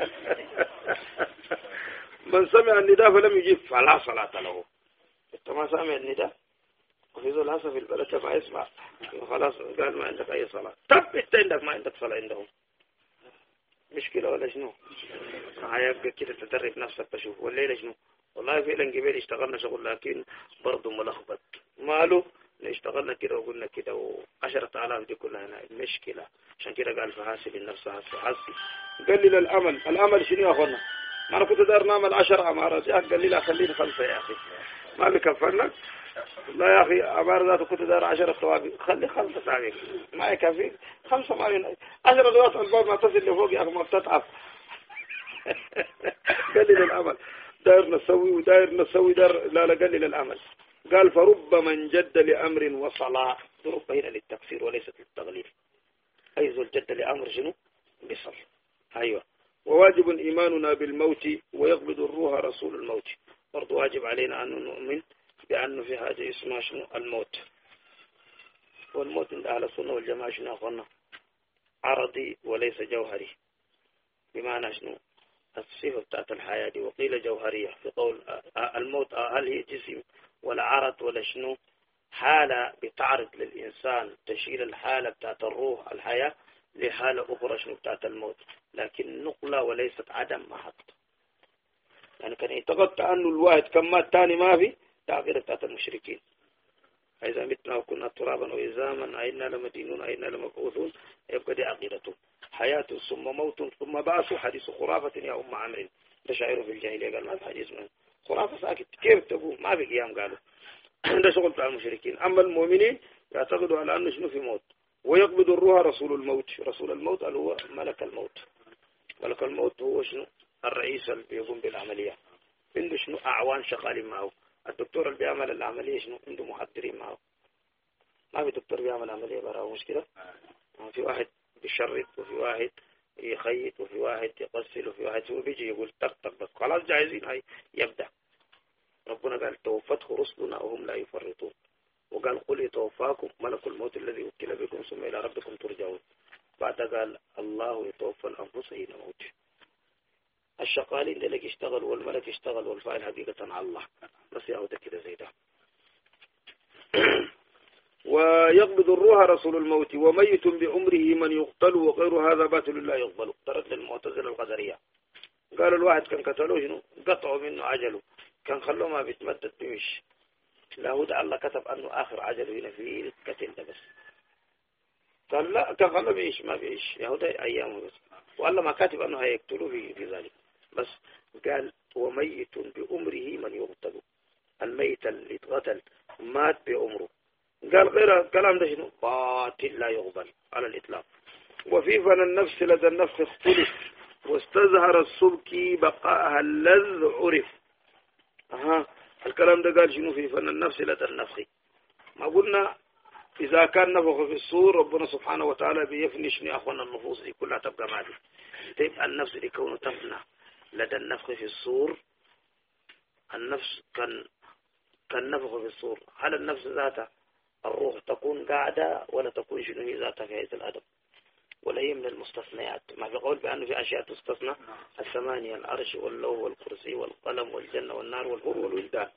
من سمع النداء فلم يجيب فلا صلاة له. انت ما سامع النداء وفي ذو الهسة في البلد ما يسمع خلاص قال ما عندك اي صلاة. طب انت عندك ما عندك صلاة عندهم مشكلة ولا شنو؟ هيبقى كده تدرب نفسك تشوف. والليلة شنو والله فعلا قبل اشتغلنا شغل لكن برضه ملخبط ماله اشتغلنا كده وقلنا كده وعشرة آلاف دي كلها هنا المشكلة. عشان كده قال فحاسب النفس حاسب قلل الأمل. الأمل شنو يا أخوانا؟ أنا كنت دار نعمل عشر عمارات يا أخي قال لي خليني خمسة يا أخي ما بيكفرنا. لا يا أخي عمارة ذاته كنت دار عشرة طوابق خلي خمسة تعبيق ما يكفي خمسة ما ين عشرة دوات الباب ما تصل لفوق يا أخي ما بتتعب. قلل الأمل داير نسوي وداير نسوي داير لا لا قلل الأمل. قال فرب من جد لأمر وصلاة. رب هنا للتكفير وليست للتغليل. أي ذو الجد لأمر شنو بصل. أيوة. وواجب إيماننا بالموت ويقبض الروح رسول الموت. برضو واجب علينا أن نؤمن بأنه في حاجة اسمها شنو الموت. والموت عند أهل السنة والجماعة شنو أخوانا عرضي وليس جوهري. بمعنى شنو الصفة بتاعت الحياة دي وقيل جوهرية في قول الموت هل هي جسم ولا عرض ولا شنو حالة بتعرض للإنسان تشيل الحالة بتاعت الروح الحياة لحالة أخرى شنو بتاعت الموت. لكن نقلة وليست عدم محط. يعني كان يعتقد أنه الواحد كما الثاني ما في تعقيدة بتاعت المشركين. إذا متنا وكنا ترابا وإزاما أئنا لمدينون أئنا لمبعوثون يبقى دي عقيدته حياة ثم موت ثم بعث. حديث خرافة يا أم عمرو ده شاعر في الجاهلية قال ما في حديث منه خرافة ساكت كيف تقول ما في قيام قالوا ده شغل بتاع المشركين. أما المؤمنين يعتقدوا على أنه شنو في موت. ويقبض الروح رسول الموت. رسول الموت اللي هو ملك الموت. ملك الموت هو شنو الرئيس اللي بيقوم بالعملية. عنده شنو أعوان شغالين معه. الدكتور اللي بيعمل العملية شنو عنده محضرين معه. ما في دكتور بيعمل عملية براه مشكلة. في واحد بيشرط وفي واحد يخيط وفي واحد يغسل وفي واحد هو بيجي يقول طق طق بس خلاص جاهزين هاي يبدأ. ربنا قال توفته رسلنا وهم لا يفرطون. وقال قل يتوفاكم ملك الموت الذي وكل بكم ثم إلى ربكم ترجعون. بعد قال الله يتوفى الأنفس حين موت. الشقالين دلك اشتغل والملك اشتغل والفاعل حقيقة على الله، بس يعود كده زي ده. ويقبض الروح رسول الموت وميت بعمره من يقتل وغير هذا باطل لا يقبل. ترد للمعتزلة القدرية قالوا الواحد كان قتلوه شنو قطعوا منه عجله، كان خلوه ما بيتمدد بيمشي، لاهود الله كتب أنه آخر عجله هنا في القتل ده بس. قال لا كان خلوه بيعيش ما بيعيش يهودا أيامه بس، والله ما كاتب أنه هيقتلوه في, في ذلك بس. قال وميت بعمره من يقتل، الميت اللي اتقتل مات بعمره. قال غير الكلام ده شنو باطل لا يقبل على الإطلاق. وفي فن النفس لدى النفس اختلف واستظهر السبكي بقاءها الذ عرف. أها الكلام ده قال شنو في فن النفس لدى النفخ. ما قلنا إذا كان نفخ في الصور ربنا سبحانه وتعالى بيفني شنو أخوانا النفوس دي كلها تبقى مالي. تبقى النفس دي كونه تفنى لدى النفخ في الصور. النفس كان كان نفخ في الصور، هل النفس ذاتها الروح تكون قاعدة ولا تكون شنو هي ذاتها في هيئة الأدب، ولا هي من المستثنيات؟ ما في قول بأنه في أشياء تستثنى الثمانية العرش واللوح والكرسي والقلم والجنة والنار والحور والولدان.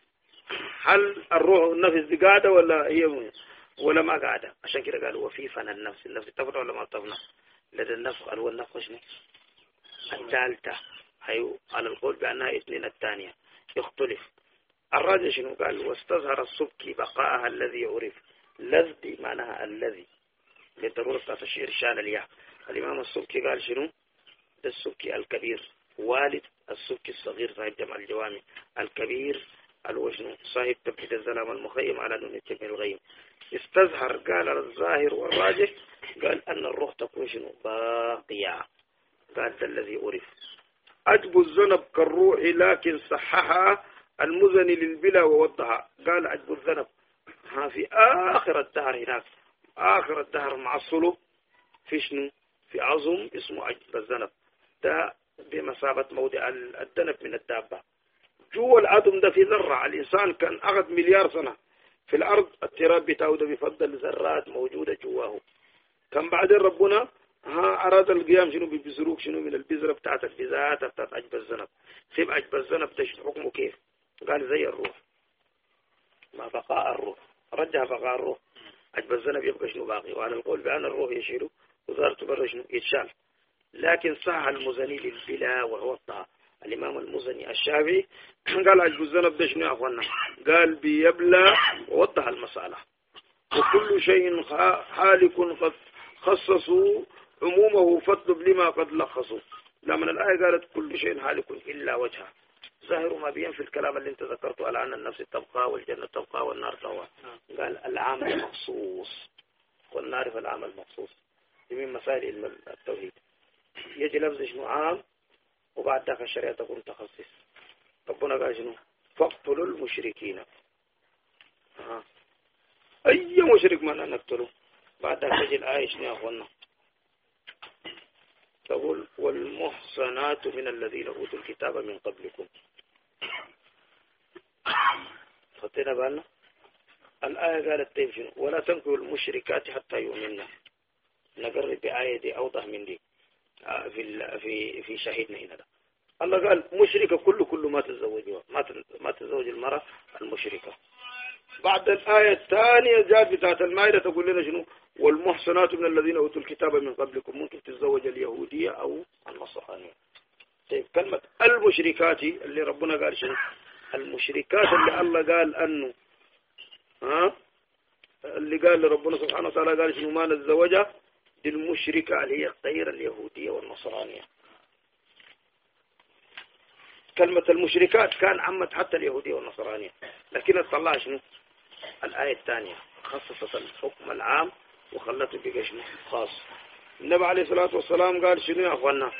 هل الروح النفس دي قاعدة ولا هي ولا ما قاعدة؟ عشان كده قالوا وفي فن النفس، النفس تفنى ولا ما تفنى؟ لدى النفس قالوا النفس شنو الثالثة، أيوه على القول بأنها اثنين الثانية يختلف. الراجع شنو قال واستظهر السبكي بقاءها الذي عرف. لذ معناها الذي لضرورة تشير شان الياء. الإمام السبكي قال شنو ده السبكي الكبير والد السبكي الصغير صاحب جمع الجوامع الكبير الوجن صاحب تبحيث الزلام المخيم على نون الجمع الغيم. استظهر قال الظاهر والراجح قال أن الروح تكون شنو باقية. قال ده الذي عرف. أجب الذنب كالروح لكن صححها المزني للبلا ووضها. قال عجب الذنب ها في آخر الدهر هناك، آخر الدهر مع الصلب في شنو في عظم اسمه عجب الذنب، ده بمثابة موضع الذنب من الدابة. جوا العظم ده في ذرة. الإنسان كان أخذ مليار سنة في الأرض، التراب بتاعه ده بيفضل ذرات موجودة جواه. كان بعدين ربنا ها أراد القيام شنو ببزروك شنو من البذرة بتاعت البذات بتاعت عجب الذنب. سيب عجب الذنب ده حكمه كيف؟ قال زي الروح، ما بقاء الروح، رجع بقاء الروح. عجب الذنب يبقى شنو باقي. وعلى القول بأن الروح يشيله وزارته برا شنو يتشال. لكن صح المزني للبلا ووضها. الإمام المزني الشافعي قال عجب الذنب ده شنو يا أخوانا؟ قال بيبلى ووضح المسألة. وكل شيء حالك قد خصصوا عمومه فاطلب لما قد لخصوا. لما الآية قالت كل شيء حالك إلا وجهه، ظاهر ما بين في الكلام اللي انت ذكرته على أن النفس تبقى والجنة تبقى والنار تبقى. قال العام المخصوص والنار في العام المخصوص. من مسائل علم التوحيد يجي لفظ شنو عام وبعد ذاك الشريعة تكون متخصص. ربنا قال شنو فاقتلوا المشركين. أه. أي مشرك ما نقتله. بعد ذاك تجي الآية شنو يا أخوانا تقول والمحصنات من الذين أوتوا الكتاب من قبلكم. خطينا بالنا الآية قالت طيب شنو ولا تنكروا المشركات حتى يؤمننا. نقرب بآية دي أوضح من دي في في في شهيدنا هنا ده. الله قال مشركة كل كل ما تتزوجها ما ما تتزوج المرأة المشركة. بعد الآية الثانية جاءت بتاعت المائدة تقول لنا شنو والمحصنات من الذين أوتوا الكتاب من قبلكم ممكن تتزوج اليهودية أو النصرانية. طيب كلمة المشركات اللي ربنا قال شنو المشركات اللي الله قال أنه ها اللي قال ربنا سبحانه وتعالى قال شنو ما نتزوجها دي المشركة اللي هي غير اليهودية والنصرانية. كلمة المشركات كان عمت حتى اليهودية والنصرانية، لكن طلع شنو الآية الثانية خصصت الحكم العام وخلته بقى شنو خاص. النبي عليه الصلاة والسلام قال شنو يا أخوانا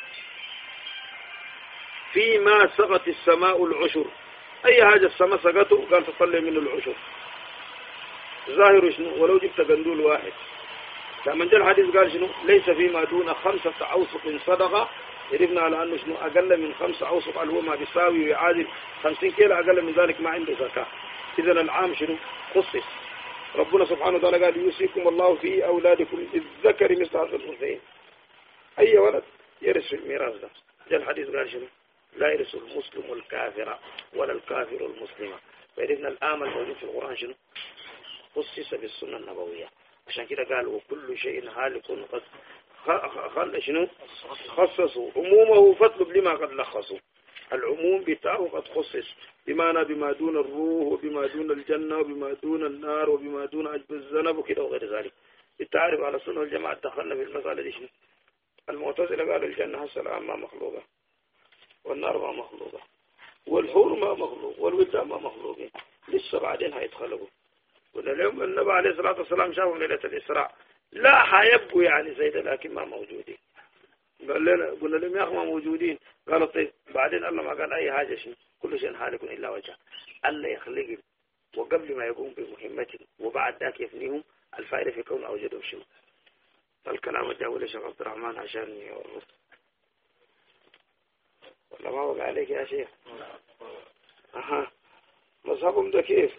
فيما سقط السماء العشر. أي حاجة السماء سقطه قال تصلي من العشر. ظاهر شنو ولو جبت قندول واحد. لما جاء الحديث قال شنو ليس فيما دون خمسة أوسق صدقة. عرفنا على أنه شنو أقل من خمسة أوسق اللي هو ما بيساوي ويعادل خمسين كيلو، أقل من ذلك ما عنده زكاة. إذن العام شنو خصص ربنا سبحانه وتعالى قال يوصيكم الله في أولادكم الذكر مثل هذا الأنثيين أي ولد يرث الميراث ده. جاء الحديث قال شنو لا يرث المسلم الكافر ولا الكافر المسلم. فإذن الآمل موجود في القرآن شنو خصص بالسنة النبوية. عشان كده قال وكل شيء هالك قد خل شنو خصصوا عمومه فاطلب لما قد لخصوا. العموم بتاعه قد خصص بمعنى بما دون الروح وبما دون الجنة وبما دون النار وبما دون عجب الذنب وكده وغير ذلك. التعارف على السنة والجماعة دخلنا في المسألة دي شنو. المعتزلة قالوا الجنة السلام ما مخلوقة والنار ما مخلوقة والحور ما مخلوق والولدان ما مخلوقين لسه بعدين هيتخلقوا. قلنا لهم النبي عليه الصلاة والسلام شافهم ليلة الإسراء لا حيبقوا يعني سيدة لكن ما موجودين. قال لنا قلنا لهم يا أخي ما موجودين. قالوا طيب بعدين الله ما قال أي حاجة شيء كل شيء هالك إلا وجهه. الله يخلقهم وقبل ما يقوم بمهمتهم وبعد ذاك يفنيهم الفائدة في كون أوجدهم شنو. فالكلام الجاول شيخ عبد الرحمن عشان يورث ولا ما وقع عليك يا شيخ. أها مذهبهم ده كيف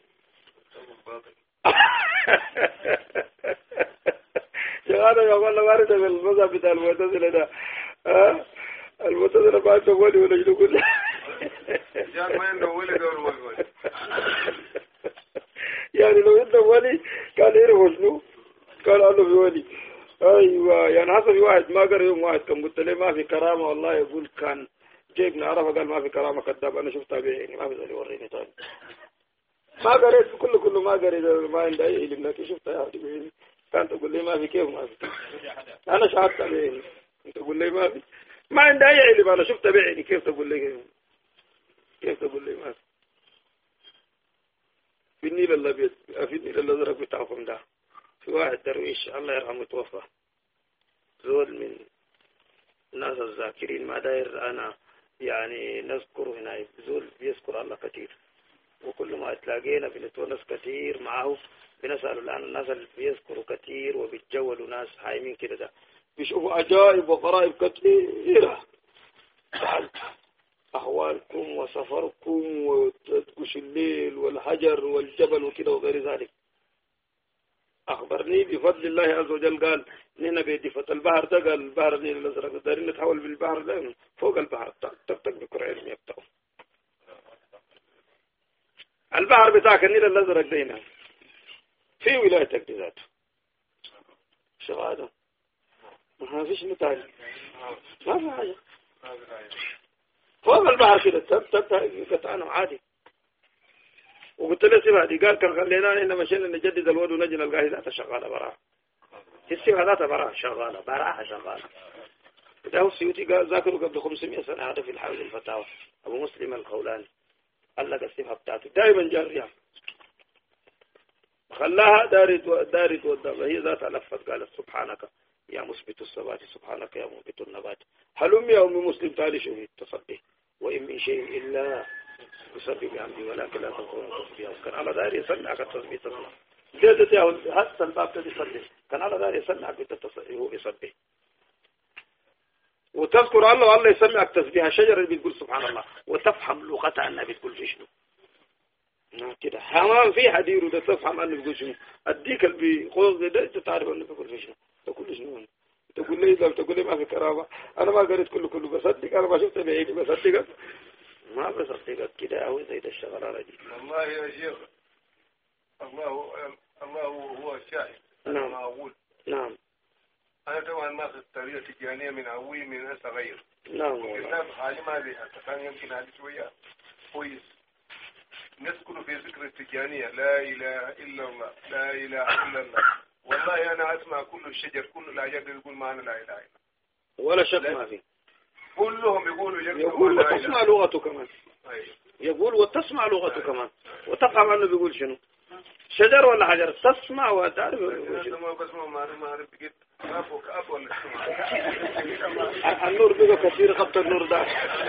شغاله يقول له وارد المذهب بتاع المعتزله ده. ها المعتزله بعد ولي ولا يقول كله جان ما عنده ولي دور ولي يعني لو عنده ولي كان يعرف شنو قال له في ولي. ايوه يعني حسب واحد ما قرأ يوم واحد كان قلت له ما في كرامه والله يقول كان جيبنا عرفه قال ما في كرامه كذاب انا شفتها بعيني ما في زول يوريني ثاني ما قريت كله كله ما قريت ما عندي اي علم لكن شفتها يا بعيني. كانت تقول لي ما في كيف ما في انا شاهدت بعيني انت تقول لي ما في ما عندي اي علم انا شفتها بعيني كيف تقول لي كيف كيف تقول لي ما في. في النيل الابيض في النيل الازرق بتاعكم ده في واحد درويش الله يرحمه توفى زول من الناس الذاكرين ما داير أنا يعني نذكر هنا زول بيذكر الله كثير وكل ما تلاقينا بنتونس كثير معه بنسأل الآن الناس اللي بيذكروا كثير وبيتجولوا ناس حايمين كده ده بيشوفوا عجائب وغرائب كثيرة. أحوالكم وسفركم وتدقش الليل والحجر والجبل وكده وغير ذلك. أخبرني بفضل الله عز وجل قال نحن بيدفة البحر ده قال البحر النيل الأزرق دارين نتحول بالبحر ده فوق البحر تك تك بكرة علم يبتعوا البحر بتاعك النيل الأزرق دينا في ولايتك بذاته شغادة ما فيش نتاج ما في حاجة فوق البحر كده تك تك قطعنا عادي. وقلت له سيبها دي قال كان خلينا هنا مشينا نجدد الود ونجي نلقاها ذاتها شغالة براها السيبها ذاتها براها شغالة براها شغالة. ده هو السيوطي قال ذاكروا قبل خمسمائة سنة هذا في الحاوي الفتاوى أبو مسلم الخولاني قال لك السيبها بتاعته دائما جارية خلاها داري داري توضب هي ذاتها لفت قالت سبحانك يا مثبت الثبات سبحانك يا مثبت النبات هلم يا أم مسلم تعالي شوفي تصدي وإن من شيء إلا يسبح بحمده ولكن لا تذكرون تسبيحه. كان على داري يصلي على التسبيح تصلي جدت يا حتى الباب تدي يصلي كان على داري يصلي على التسبيح هو يسبح وتذكر الله والله يسمعك تسبيح الشجرة اللي بتقول سبحان الله وتفهم لغتها أنها بتقول في شنو كده حمام في حدير وده تفهم أنه بيقول شنو أديك اللي بيخوض ده تعرف أنه بيقول في شنو تقول شنو تقول لي إذا تقول لي ما في كرامة أنا ما قريت كله كله بصدق أنا ما شفت بعيني بصدقك ما بصدقك كده أو زي ده الشغلانة دي. والله يا شيخ الله الله هو الشاهد. نعم. أنا أقول. نعم. أنا طبعا ما في الطريقة التجانية من أوي من هسه غير. نعم. والله حالي ما بيها كان يمكن هذه شوية كويس. نذكر في ذكر التجانية لا إله إلا الله لا إله إلا الله. والله أنا أسمع كل الشجر كل الأشجار يقول ما أنا لا إله إلا الله. ولا شك ما في. كلهم يقولوا يقول وتسمع لغته كمان. أيوه. يقول وتسمع لغته كمان وتفهم أنه بيقول شنو شجر ولا حجر تسمع وتعرف بيقول شنو. ما بسمع ما ما أعرف بقيت أبو كأب ولا النور بيقى كثير خط النور ده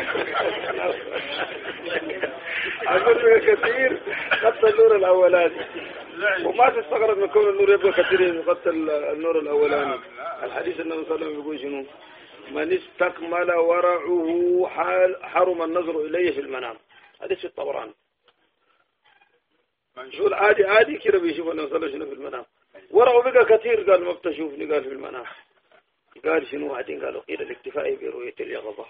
النور بيقى كثير خط النور الأولاني وما تستغرب من كون النور يبقى كثير خط النور الأولاني. الحديث النبي صلى الله عليه وسلم يقول شنو من استكمل ورعه حرم النظر إليه في المنام. حديث الطبراني شو عادي عادي كده بيشوف أنه صلى شنو في المنام. ورعوا بقى كثير قال ما بتشوفني قال في المنام. قال شنو بعدين قالوا قيل الاكتفاء برؤية اليقظة.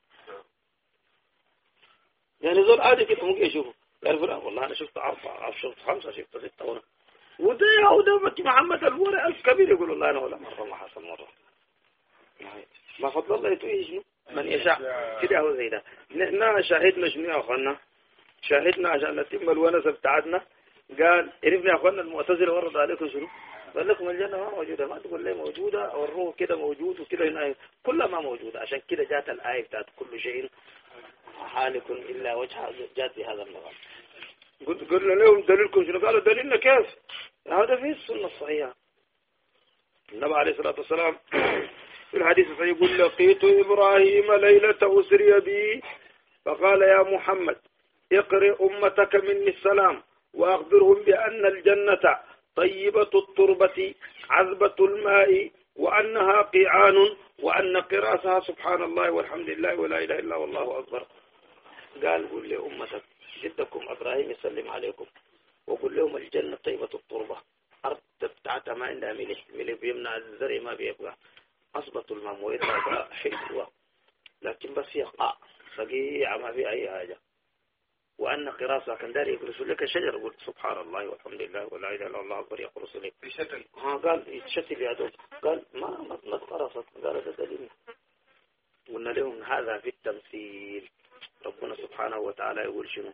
يعني زول عادي كده ممكن يشوفه. قال فلان والله أنا شفت أربعة شفت خمسة شفت ستة ورا. وده يا وده محمد الورع الكبير يقول الله أنا ولا مرة ما حصل مرة. ما فضل الله يتويه شنو من يشاء كده هو زي ده. نحن شاهدنا شنو يا أخوانا شاهدنا عشان نتم الونسة بتاعتنا. قال عرفنا يا أخوانا المعتزلة ورد عليكم شنو قال لكم الجنة ما موجودة ما تقول لي موجودة أو الروح كده موجود وكده هنا كلها ما موجودة. عشان كده جات الآية بتاعت كل شيء حالك إلا وجهه جات بهذا النظام. قلت قلنا لهم دليلكم شنو قالوا دليلنا كيف هذا في السنة الصحيحة. النبي عليه الصلاة والسلام في الحديث الصحيح يقول لقيت إبراهيم ليلة أسري بي فقال يا محمد اقرئ أمتك مني السلام وأخبرهم بأن الجنة طيبة التربة عذبة الماء وأنها قيعان وأن قراسها سبحان الله والحمد لله ولا إله إلا والله أكبر. قال قل لأمتك جدكم إبراهيم يسلم عليكم وقل لهم الجنة طيبة التربة أرض بتاعتها ما عندها ملح ملح بيمنع الزرع ما بيبقى أصبت الماء مويتها حلوة لكن بس يقع صقيعة ما في أي حاجة. وأن قراصة كان داري يقرص لك شجر قلت سبحان الله والحمد لله ولا إله إلا الله أكبر يقرص لك بشتل. ها قال يتشتل يا دوب قال ما ما ما قرصت قال هذا دليل. قلنا لهم هذا في التمثيل. ربنا سبحانه وتعالى يقول شنو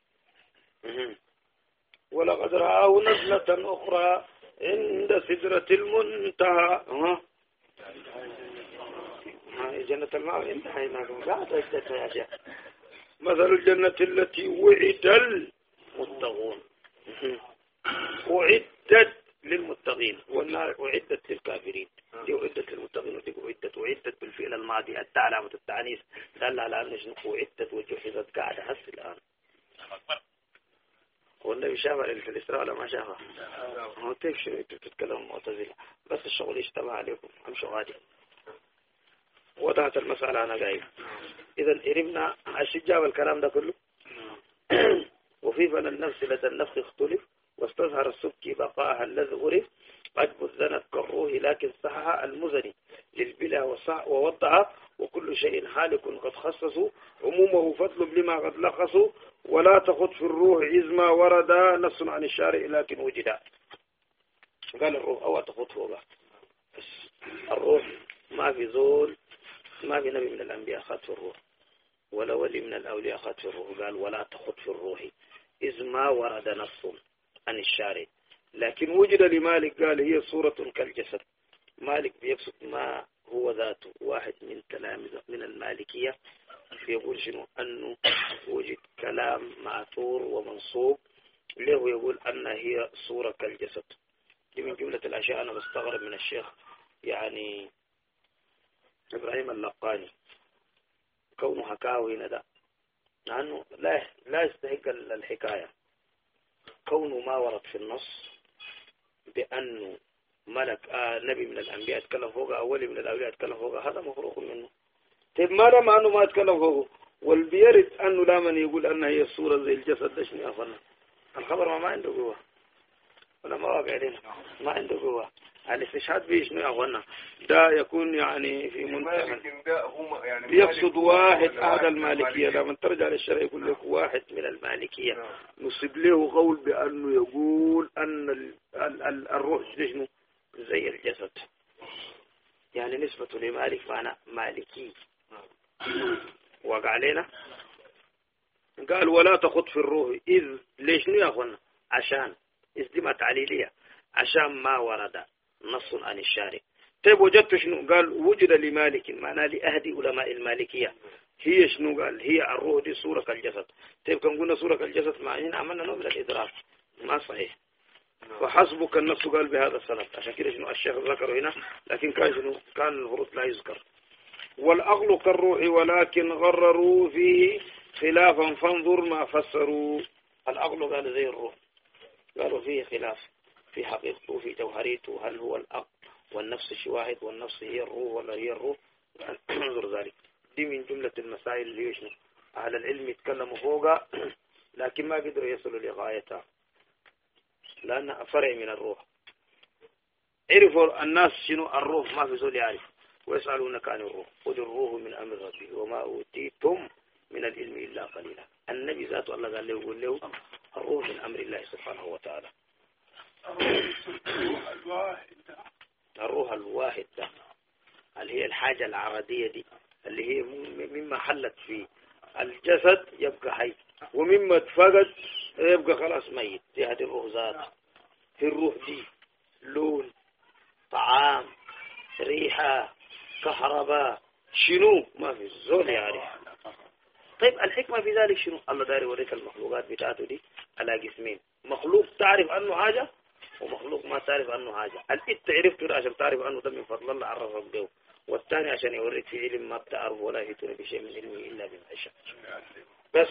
ولقد رآه نزلة أخرى عند سدرة المنتهى. ها جنة الماء انتهى هناك قاعد أجدتها يا شيخ. مثل الجنة التي وعد المتقون وعدت للمتقين والنار أعدت للكافرين. دي أعدت للمتقين ودي أعدت أعدت بالفعل الماضي التاء علامة التعنيف دل على أن شنو أعدت وجهزت قاعدة هسه الآن. والنبي شافها في الإسراء ولا ما شافها؟ هو كيف شنو أنتوا تتكلموا المعتزلة بس الشغل يشتبه عليكم امشوا عادي. وضعت المسألة أنا قايل. إذا قربنا الشجاع والكلام ده كله. وفي فن النفس لدى النفس اختلف واستظهر السبكي بقاءها الذي عرف قد بذنت كالروح لكن صحها المزني للبلا ووضع وكل شيء حالك قد خصصوا عمومه فضل لما قد لخصوا ولا تخط في الروح إذ ما ورد نص عن الشارع لكن وجد. قال الروح أو تخط فوقها الروح ما في زول ما في نبي من الأنبياء أخذ في الروح ولا ولي من الأولياء أخذ في الروح. قال ولا تخط في الروح إذ ما ورد نص عن الشارع لكن وجد لمالك قال هي صورة كالجسد. مالك بيقصد ما هو ذاته واحد من تلامذة من المالكية يقول شنو أنه وجد كلام معثور ومنصوب له يقول أن هي صورة كالجسد. دي من جملة الأشياء أنا بستغرب من الشيخ يعني إبراهيم اللقاني كونه حكاوي ندى لأنه لا لا يستحق الحكاية. كونه ما ورد في النص بأنه ملك آه نبي من الأنبياء يتكلم فوقه أو ولي من الأولياء يتكلم فوقه هذا مفروغ منه. طيب ما دام أنه ما يتكلم فوقه والبيرد أنه لا من يقول أنها هي الصورة زي الجسد ده شنو أفضل الخبر ما, ما عنده قوة ولا ما واقع علينا ما عنده قوة. الاستشهاد به شنو أخوانا ده يكون يعني في منتهى يعني يقصد واحد أحد المالكية. لما ترجع للشرع يقول لك واحد من المالكية نصب له قول بأنه يقول أن ال ال ال الروح شنو زي الجسد يعني نسبة لمالك فأنا مالكي وقع علينا. قال ولا تخط في الروح إذ ليش يا أخوانا عشان إذ دي ما تعليلية عشان ما ورد نص عن الشارع. طيب وجدت شنو قال وجد لمالك معناه لأهدي علماء المالكية هي شنو قال هي الروح دي صورة كالجسد. طيب كان قلنا صورة كالجسد معناه عملنا نوع من الإدراك ما صحيح. وحسبك النص قال بهذا السند عشان كده شنو الشيخ ذكره هنا لكن كان شنو كان الفروض لا يذكر. والأغل كالروح ولكن غرروا فيه خلافا فانظر ما فسروا. الأغل قال زي الروح قالوا فيه خلاف في حقيقته في جوهريته هل هو الأقل والنفس شيء واحد والنفس هي الروح ولا هي الروح انظر ذلك. دي من جملة المسائل اللي يشنو أهل العلم يتكلموا فوقها لكن ما قدروا يصلوا لغايتها. لأنها فرع من الروح. عرفوا الناس شنو الروح، ما في زول يعرف. ويسألونك عن الروح قل الروح من أمر ربي وما أوتيتم من العلم إلا قليلا. النبي ذاته الله قال له يقول له الروح من أمر الله سبحانه وتعالى. الروح الواحد ده اللي هي الحاجة العرضية دي اللي هي مما حلت في الجسد يبقى حي، ومما اتفقد يبقى خلاص ميت. دي هذه الروح ذات. في الروح دي لون، طعام، ريحة، كهرباء، شنو ما في الزول يعرف. طيب الحكمة في ذلك شنو؟ الله داري يوريك المخلوقات بتاعته دي على قسمين، مخلوق تعرف عنه حاجة ومخلوق ما تعرف عنه حاجة. الإت عرفته عشان تعرف عنه ده من فضل الله عرفك به، والثاني عشان يوريك في علم ما بتعرف ولا يهتون بشيء من علمه إلا بما شاء. بس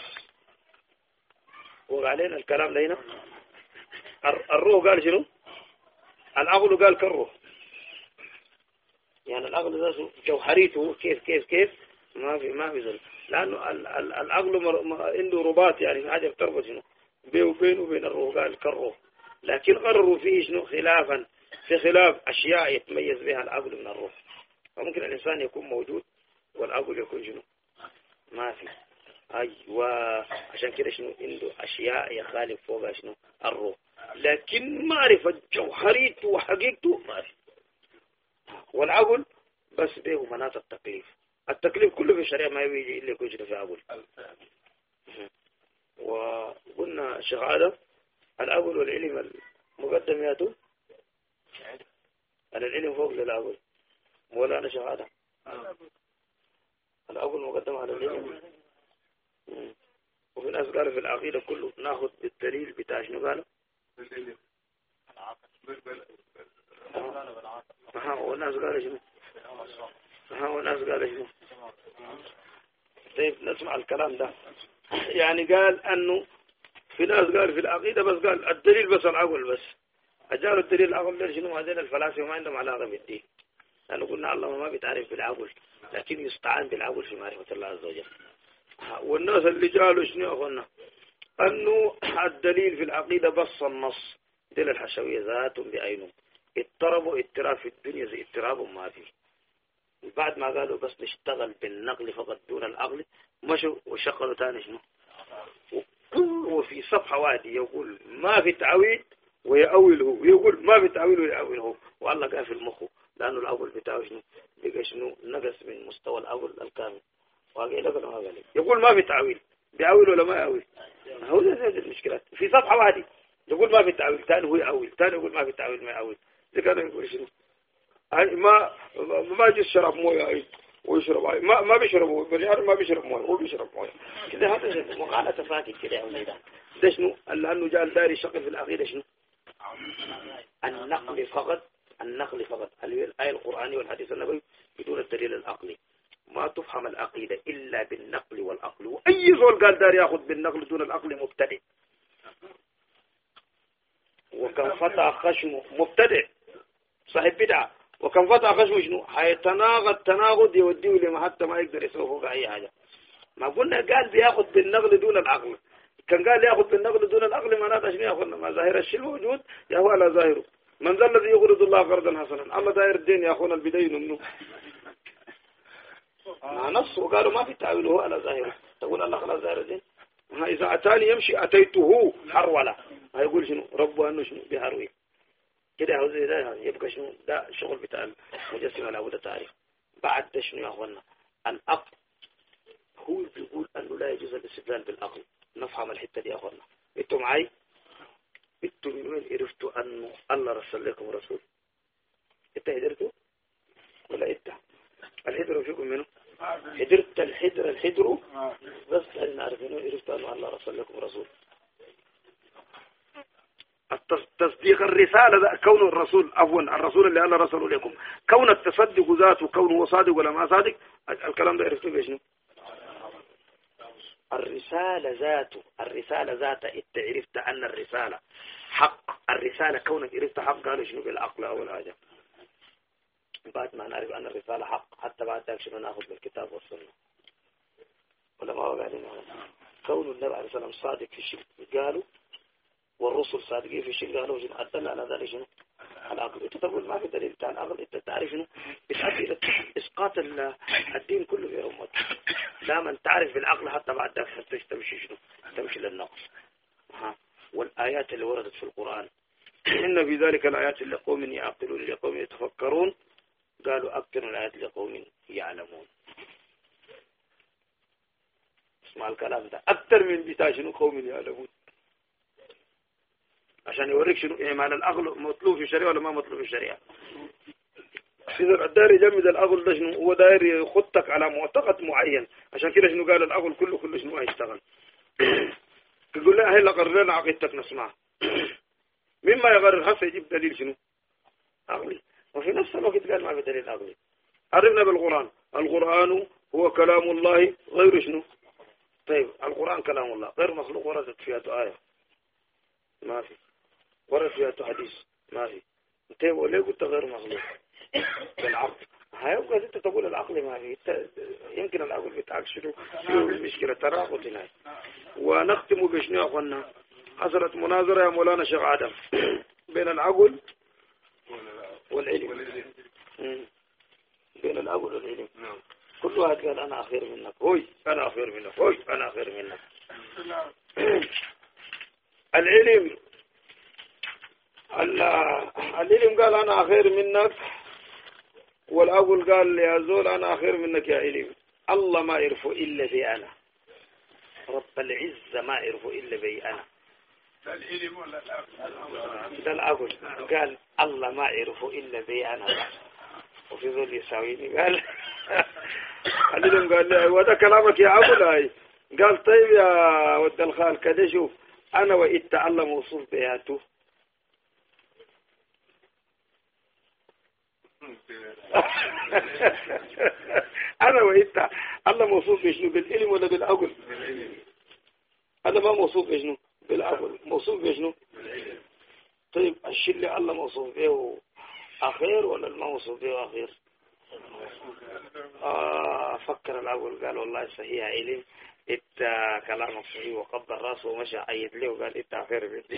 وعلينا الكلام لينا. الروح قال شنو؟ العقل قال كالروح. يعني العقل ده جوهريته كيف كيف كيف ما في ما في زل، لأنه العقل عنده رباط، يعني حاجة بتربط شنو بينه وبينه وبين الروح. قال كالروح، لكن قرروا فيه شنو خلافا، في خلاف أشياء يتميز بها العقل من الروح. فممكن الإنسان يكون موجود والعقل يكون شنو ما في. أيوة عشان كده شنو عنده أشياء يخالف فوقها شنو الروح، لكن معرفة جوهريته وحقيقته ما في. والعقل بس به مناط التكليف. التكليف كله في الشريعة ما يجي إلا يكون في عقل. وقلنا شغالة العقل والعلم المقدمياته على العلم فوق للعقل. مولانا شغالة العقل مقدم على العلم. وفي ناس قالوا في العقيدة كله ناخذ بالدليل بتاع شنو قالوا؟ ها والناس قالوا شنو؟ ها والناس قالوا شنو؟ طيب نسمع الكلام ده. يعني قال أنه في ناس قال في العقيدة بس قال الدليل بس العقل بس. أجعلوا الدليل العقل ليش شنو؟ هذين الفلاسفة ما عندهم علاقة بالدين، لأنه قلنا الله ما بيتعرف بالعقل، لكن يستعان بالعقل في معرفة الله عز وجل. والناس اللي قالوا شنو يا أخوانا؟ أنه الدليل في العقيدة بس النص. دل الحشوية ذاتهم بعينهم اضطربوا اضطراب في الدنيا زي اضطراب ما فيه. بعد ما قالوا بس نشتغل بالنقل فقط دون العقل مشوا وشغلوا تاني شنو؟ وفي صفحة وادي يقول ما في تعويل ويأوله، يقول ما في تعويل ويأوله، والله قال في المخ، لأنه العقل بتاعه شنو؟ بقى شنو نقص من مستوى العقل الكامل. وقال لك ما قال يقول ما في تعويل، بيعويل ولا ما يعويل؟ هو ده زي المشكلات. في صفحة واحدة يقول ما في تعويل، ثاني هو يعويل، ثاني يقول ما في تعويل ما يعويل. إذا كانوا يقول شنو؟ ما ما يجي الشراب مويه ويشرب ما ما بيشرب بني ما بيشرب مويه هو بيشرب مويه كده. هذا مقالة تفاتي كده يا وليدا. ده شنو؟ لأنه جاء داري شقل في الأخير شنو؟ النقل فقط، النقل فقط. الآية القرآنية والحديث النبوي بدون الدليل العقلي ما تفهم العقيدة إلا بالنقل والعقل. وأي زول قال داري يأخذ بالنقل دون العقل مبتدئ. وكان فتح خشمه مبتدئ صاحب بدعة، وكان فتح خشمه شنو؟ حيتناقض تناقض يوديه لما حتى ما يقدر يسوي فوق أي حاجة. ما قلنا قال بياخذ بالنقل دون العقل. كان قال ياخذ بالنقل دون العقل معناته شنو؟ ياخذ ما ظاهر الشيء موجود يا هو على ظاهره. من ذا الذي يقرض الله قرضا حسنا؟ الله داير الدين يا اخونا البدايه منه ما نص. وقالوا ما في تعويل هو على ظاهره. تقول الله على ظاهر الدين. إذا أتاني يمشي أتيته حرولا. هيقول شنو؟ ربه أنه شنو بهروي كده. هو زي ده يبقى شنو؟ ده شغل بتاع المجسم على وده تعريف. بعد ده شنو يا أخوانا؟ العقل هو بيقول أنه لا يجوز الاستدلال بالعقل. نفهم الحتة دي يا أخوانا. انتوا معي؟ انتوا من وين عرفتوا أنه الله رسل لكم رسول؟ انت هدرتوا ولا انت؟ الحدر فيكم منه؟ حدرت الحدر الحدر بس هل نعرفين عرفتوا أنه الله رسل لكم رسول؟ تصديق الرسالة ده كون الرسول عفوا الرسول اللي الله رسله لكم، كون التصدق ذاته كونه هو صادق ولا ما صادق. الكلام ده عرفتوا بشنو؟ الرسالة ذاته، الرسالة ذاتها انت عرفت أن الرسالة حق. الرسالة كونك عرفت حق قالوا شنو؟ بالعقل أول حاجة. بعد ما نعرف أن الرسالة حق حتى بعد ذلك شنو نأخذ بالكتاب والسنة ولا ما هو قاعدين. كون النبي عليه الصلاة والسلام صادق في الشيء قالوا، والرسل صادقين في شيء قالوا شنو أدل على ذلك شنو العقل. أنت تقول ما في دليل بتاع العقل، أنت تعرف شنو بتأدي إلى إسقاط الدين كله في أمته. لا من تعرف بالعقل حتى بعد ذلك حتى تمشي شنو تمشي للنقص. ها والآيات اللي وردت في القرآن إن في ذلك الآيات لقوم يعقلون لقوم يتفكرون، قالوا أكثر الآيات لقوم يعلمون. اسمع الكلام ده أكثر من بتاع شنو قوم يعلمون، عشان يوريك شنو إعمال العقل مطلوب في الشريعة ولا ما مطلوب في الشريعة. إذا الداير يجمد العقل ده شنو هو داير يخطك على معتقد معين، عشان كده شنو قال العقل كله كله شنو هيشتغل. تقول لا هلا قرر لنا عقيدتك نسمعها مما يقرر هسه يجيب دليل شنو عقلي، وفي نفس الوقت قال ما في دليل عقلي. عرفنا بالقرآن القرآن هو كلام الله غير شنو. طيب القرآن كلام الله غير مخلوق، وردت فيها آية ما في، ورد فيها حديث ما في. انت وليه قلت غير مخلوق بالعقل؟ هيبقى انت تقول العقل ما في، يمكن العقل بتاعك شنو فيه المشكلة تراقض هنا. ونختم بشنو يا اخوانا؟ حصلت مناظرة يا مولانا شيخ آدم بين العقل والعلم. بين العقل والعلم كل واحد قال أنا أخير منك، هوي أنا أخير منك، هوي أنا أخير منك. العلم العلم قال أنا أخير منك، والعقل قال يا زول أنا أخير منك يا علم. الله ما يعرفه إلا بي أنا، رب العزة ما يعرفه إلا بي أنا. العلم ولا العقل؟ ده العقل قال الله ما يعرفه إلا بي أنا، وفي ذول يساويني. قال العلم قال لي وده كلامك يا عقل هاي. قال طيب يا ود الخال كده شوف أنا وإنت الله موصوف بياته. أنا وإنت الله موصوف بشنو؟ بالعلم ولا بالعقل؟ أنا ما موصوف بشنو؟ بالعقل. موصوف بشنو؟ طيب الشيء اللي الله موصوف به أخير ولا ما موصوف به أخير؟ آه فكر العقل قال والله صحيح علم، إنت كلامك صحيح، وقبض راسه ومشى عيد له وقال إنت أخير مني.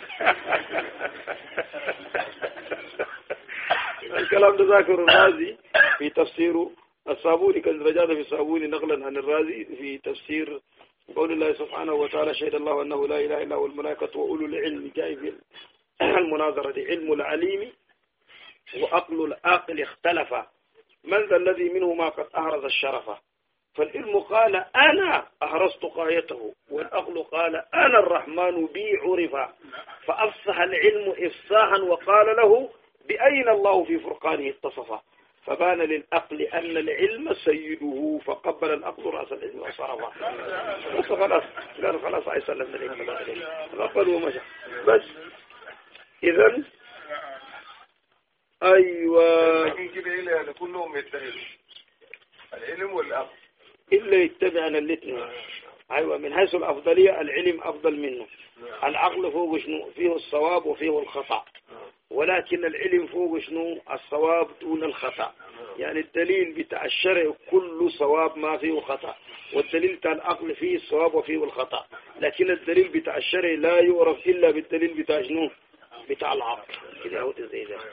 الكلام ده ذاكر الرازي في تفسيره الصابوني، كان رجعنا في الصابوني نقلا عن الرازي في تفسير قول الله سبحانه وتعالى شهد الله أنه لا إله إلا هو الملائكة وأولو العلم. جاي في المناظرة دي علم العليم وعقل العاقل اختلف، من ذا الذي منهما قد أهرز الشرف؟ فالعلم قال أنا أهرزت قايته، والعقل قال أنا الرحمن بي عرف. فأفصح العلم إفصاحا وقال له بأين الله في فرقانه اتصف. فبان للعقل أن العلم سيده، فقبل العقل رأس العلم وصرفه. بس خلاص قال خلاص عايز سلم عليك قبل ومشى. بس إذن أيوة لكن كده إلى كلهم يتبعون العلم والعقل إلا يتبعنا الاثنين. أيوة من حيث الأفضلية العلم أفضل منه، العقل فوق شنو فيه الصواب وفيه الخطأ، ولكن العلم فوق شنو الصواب دون الخطأ. يعني الدليل بتاع الشرع كله صواب ما فيه خطأ، والدليل بتاع العقل فيه الصواب وفيه الخطأ، لكن الدليل بتاع الشرع لا يعرف إلا بالدليل بتاع شنو بتاع العقل. كده هو زي ده.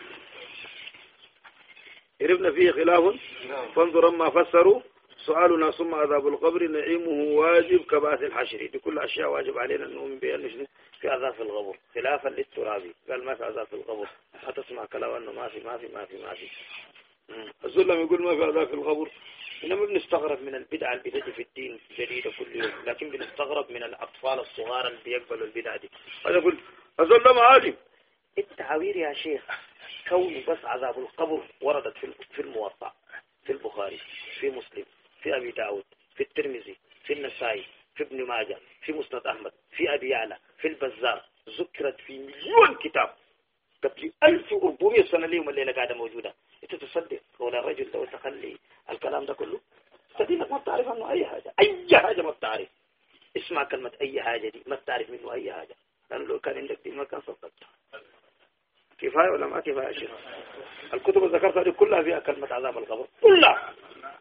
عرفنا فيه خلاف فانظر أما فسروا سؤالنا ثم عذاب القبر نعيمه واجب كباس الحشر. دي كل أشياء واجب علينا أن نؤمن بها شنو في عذاب في القبر، خلافا للترابي قال ما في عذاب في القبر. هتسمع كلام أنه ما في ما في ما في ما في الظلم يقول ما في عذاب في القبر. إنما بنستغرب من البدع البدع في الدين جديدة كل يوم، لكن بنستغرب من الأطفال الصغار اللي بيقبلوا البدع دي. هذا يقول الظلم عادي. التعابير يا شيخ كون بس عذاب القبر وردت في الموطأ، في البخاري، في مسلم، في أبي داود، في الترمذي، في النسائي، في ابن ماجه، في مسند أحمد، في أبي يعلى، في البزار، ذكرت في مليون كتاب قبل ألف وأربعمائة سنة اليوم الليلة قاعدة موجودة. أنت تصدق ولا الرجل لو تخلي الكلام ده كله؟ صدقنك ما بتعرف عنه أي حاجة، أي حاجة ما بتعرف. اسمع كلمة أي حاجة دي ما بتعرف منه أي حاجة، لأنه لو كان عندك دي ما كان صدقتها. كفاية ولا ما كفاية شيء؟ الكتب اللي ذكرتها دي كلها فيها كلمة عذاب القبر كلها.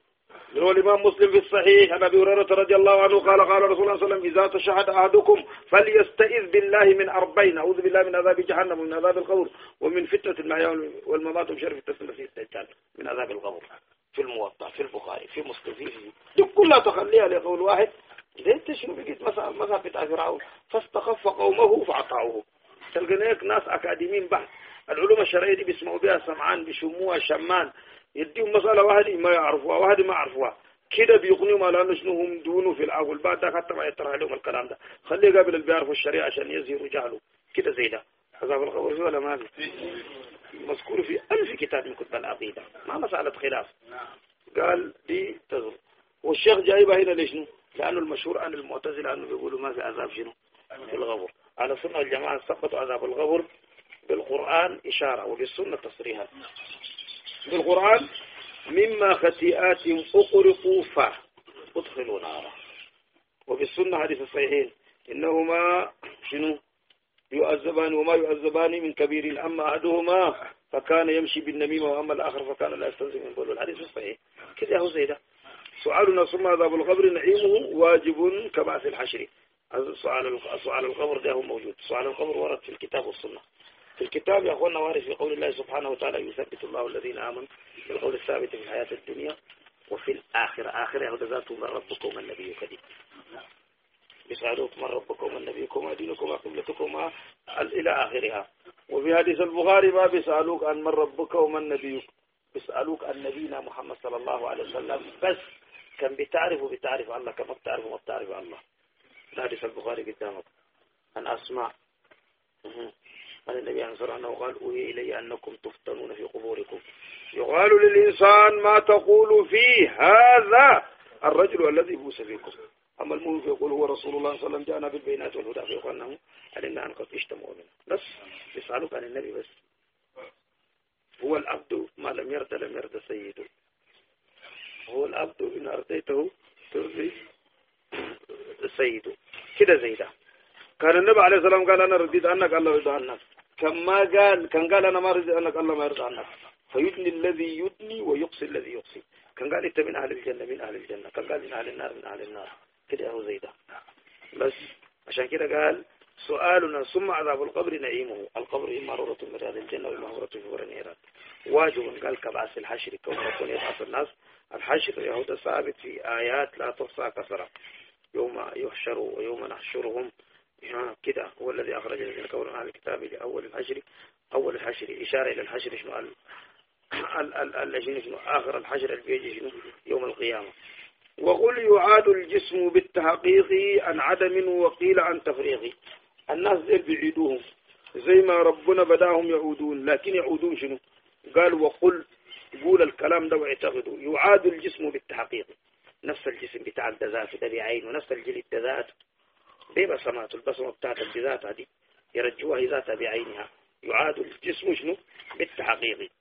روى الإمام مسلم في الصحيح عن أبي هريرة رضي الله عنه قال قال رسول الله صلى الله عليه وسلم إذا تشهد أحدكم فليستئذ بالله من أربعين أعوذ بالله من عذاب جهنم ومن عذاب القبر ومن فتنة المحيا والممات ومن شر فتنة المسيح الدجال من عذاب القبر. في الموطأ في البخاري في مسلم في في دي كلها تخليها لقول واحد. انت شنو بقيت مثلا مثلا بتاع فرعون فاستخف قومه فأطاعوه. تلقى هيك ناس أكاديميين بحث العلوم الشرعية دي بيسمعوا بها سمعان بيشموها شمان يديهم مسألة واحدة ما يعرفوها واحدة ما يعرفوها كده بيقنيهم على أنه شنو هم دونه في الأول بعد ذاك حتى ما يطرح لهم الكلام ده. خليه قابل اللي بيعرفوا الشريعة عشان يزهروا جهله كده زي ده. عذاب القبر في ولا ما في؟ مذكور في ألف كتاب من كتب العقيدة ما مسألة خلاف. قال دي تزر والشيخ جايبها هنا ليش نو؟ لأنه المشهور عن المعتزلة أنه بيقولوا ما في عذاب شنو في القبر. على سنة الجماعة سقطوا عذاب القبر بالقرآن إشارة وبالسنة تصريحا. بالقرآن مما خطيئات أقرقوا فا ادخلوا نارا وبالسنة حديث الصحيحين إنهما شنو يؤذبان وما يؤذبان من كبير أما أحدهما فكان يمشي بالنميمة وأما الآخر فكان لا يستنزف من بول الحديث الصحيح كده هو زي ده. سؤالنا ثم عذاب القبر نعيمه واجب كبعث الحشر. سؤال سؤال القبر ده هو موجود. سؤال القبر ورد في الكتاب والسنة. في الكتاب يا أخوانا وارد في قول الله سبحانه وتعالى يثبت الله الذين آمنوا بالقول الثابت في الحياة الدنيا وفي الآخرة. آخرة يهود ذاته من ربكم النبي كريم يسألوك من ربكم النبيكم ودينكم وقبلتكم إلى آخرها. وفي حديث البخاري ما بيسألوك عن من ربك ومن نبيك بيسألوك عن نبينا محمد صلى الله عليه وسلم بس كان بتعرف وبتعرف الله كما بتعرف وما بتعرف الله. ده حديث البخاري قدامك. أن أسمع قال النبي عليه الصلاة والسلام قال أوحي إلي أنكم تفتنون في قبوركم يقال للإنسان ما تقول فيه هذا الرجل الذي بوس فيكم. أما المؤمن يقول هو رسول الله صلى الله عليه وسلم جاءنا بالبينات والهدى فيقول أنه علمنا أن قد اجتمعوا منه بس يسألوك عن النبي بس. هو العبد ما لم يرد لم يرد سيده. هو العبد إن أرضيته ترضي سيده كده زي ده. كان النبي عليه الصلاة والسلام قال أنا رضيت عنك الله يرضى عنك كما قال كان قال أنا ما رضيت عنك الله ما يرضى عنك فيدني الذي يدني ويقصي الذي يقصي. كان قال أنت من أهل الجنة من أهل الجنة كان قال من أهل النار من أهل النار كده هو زي ده. بس عشان كده قال سؤالنا ثم عذاب القبر نعيمه. القبر إما رورة من رياض الجنة وإما رورة في فور النيران. واجب قال كبعث الحشر كون يكون يبعث الناس. الحشر يهود ثابت في آيات لا تحصى كثرة يوم يحشروا ويوم نحشرهم كده. هو الذي أخرج الذين كفروا عن الكتاب لأول الحشر. أول الحشر إشارة إلى الحشر شنو ال شنو آخر الحشر اللي بيجي شنو يوم القيامة. وقل يعاد الجسم بالتحقيق عن عدم وقيل عن تفريغ. الناس ذي بيعيدوهم زي ما ربنا بداهم يعودون لكن يعودون شنو قال وقل قول الكلام ده واعتقدوا يعاد الجسم بالتحقيق. نفس الجسم بتاع الذات ده بعين ونفس الجلد ذات بيبقى سمات البصمة بتاعت الذات هذه يرجوها ذاتها بعينها. يعاد الجسم شنو بالتحقيق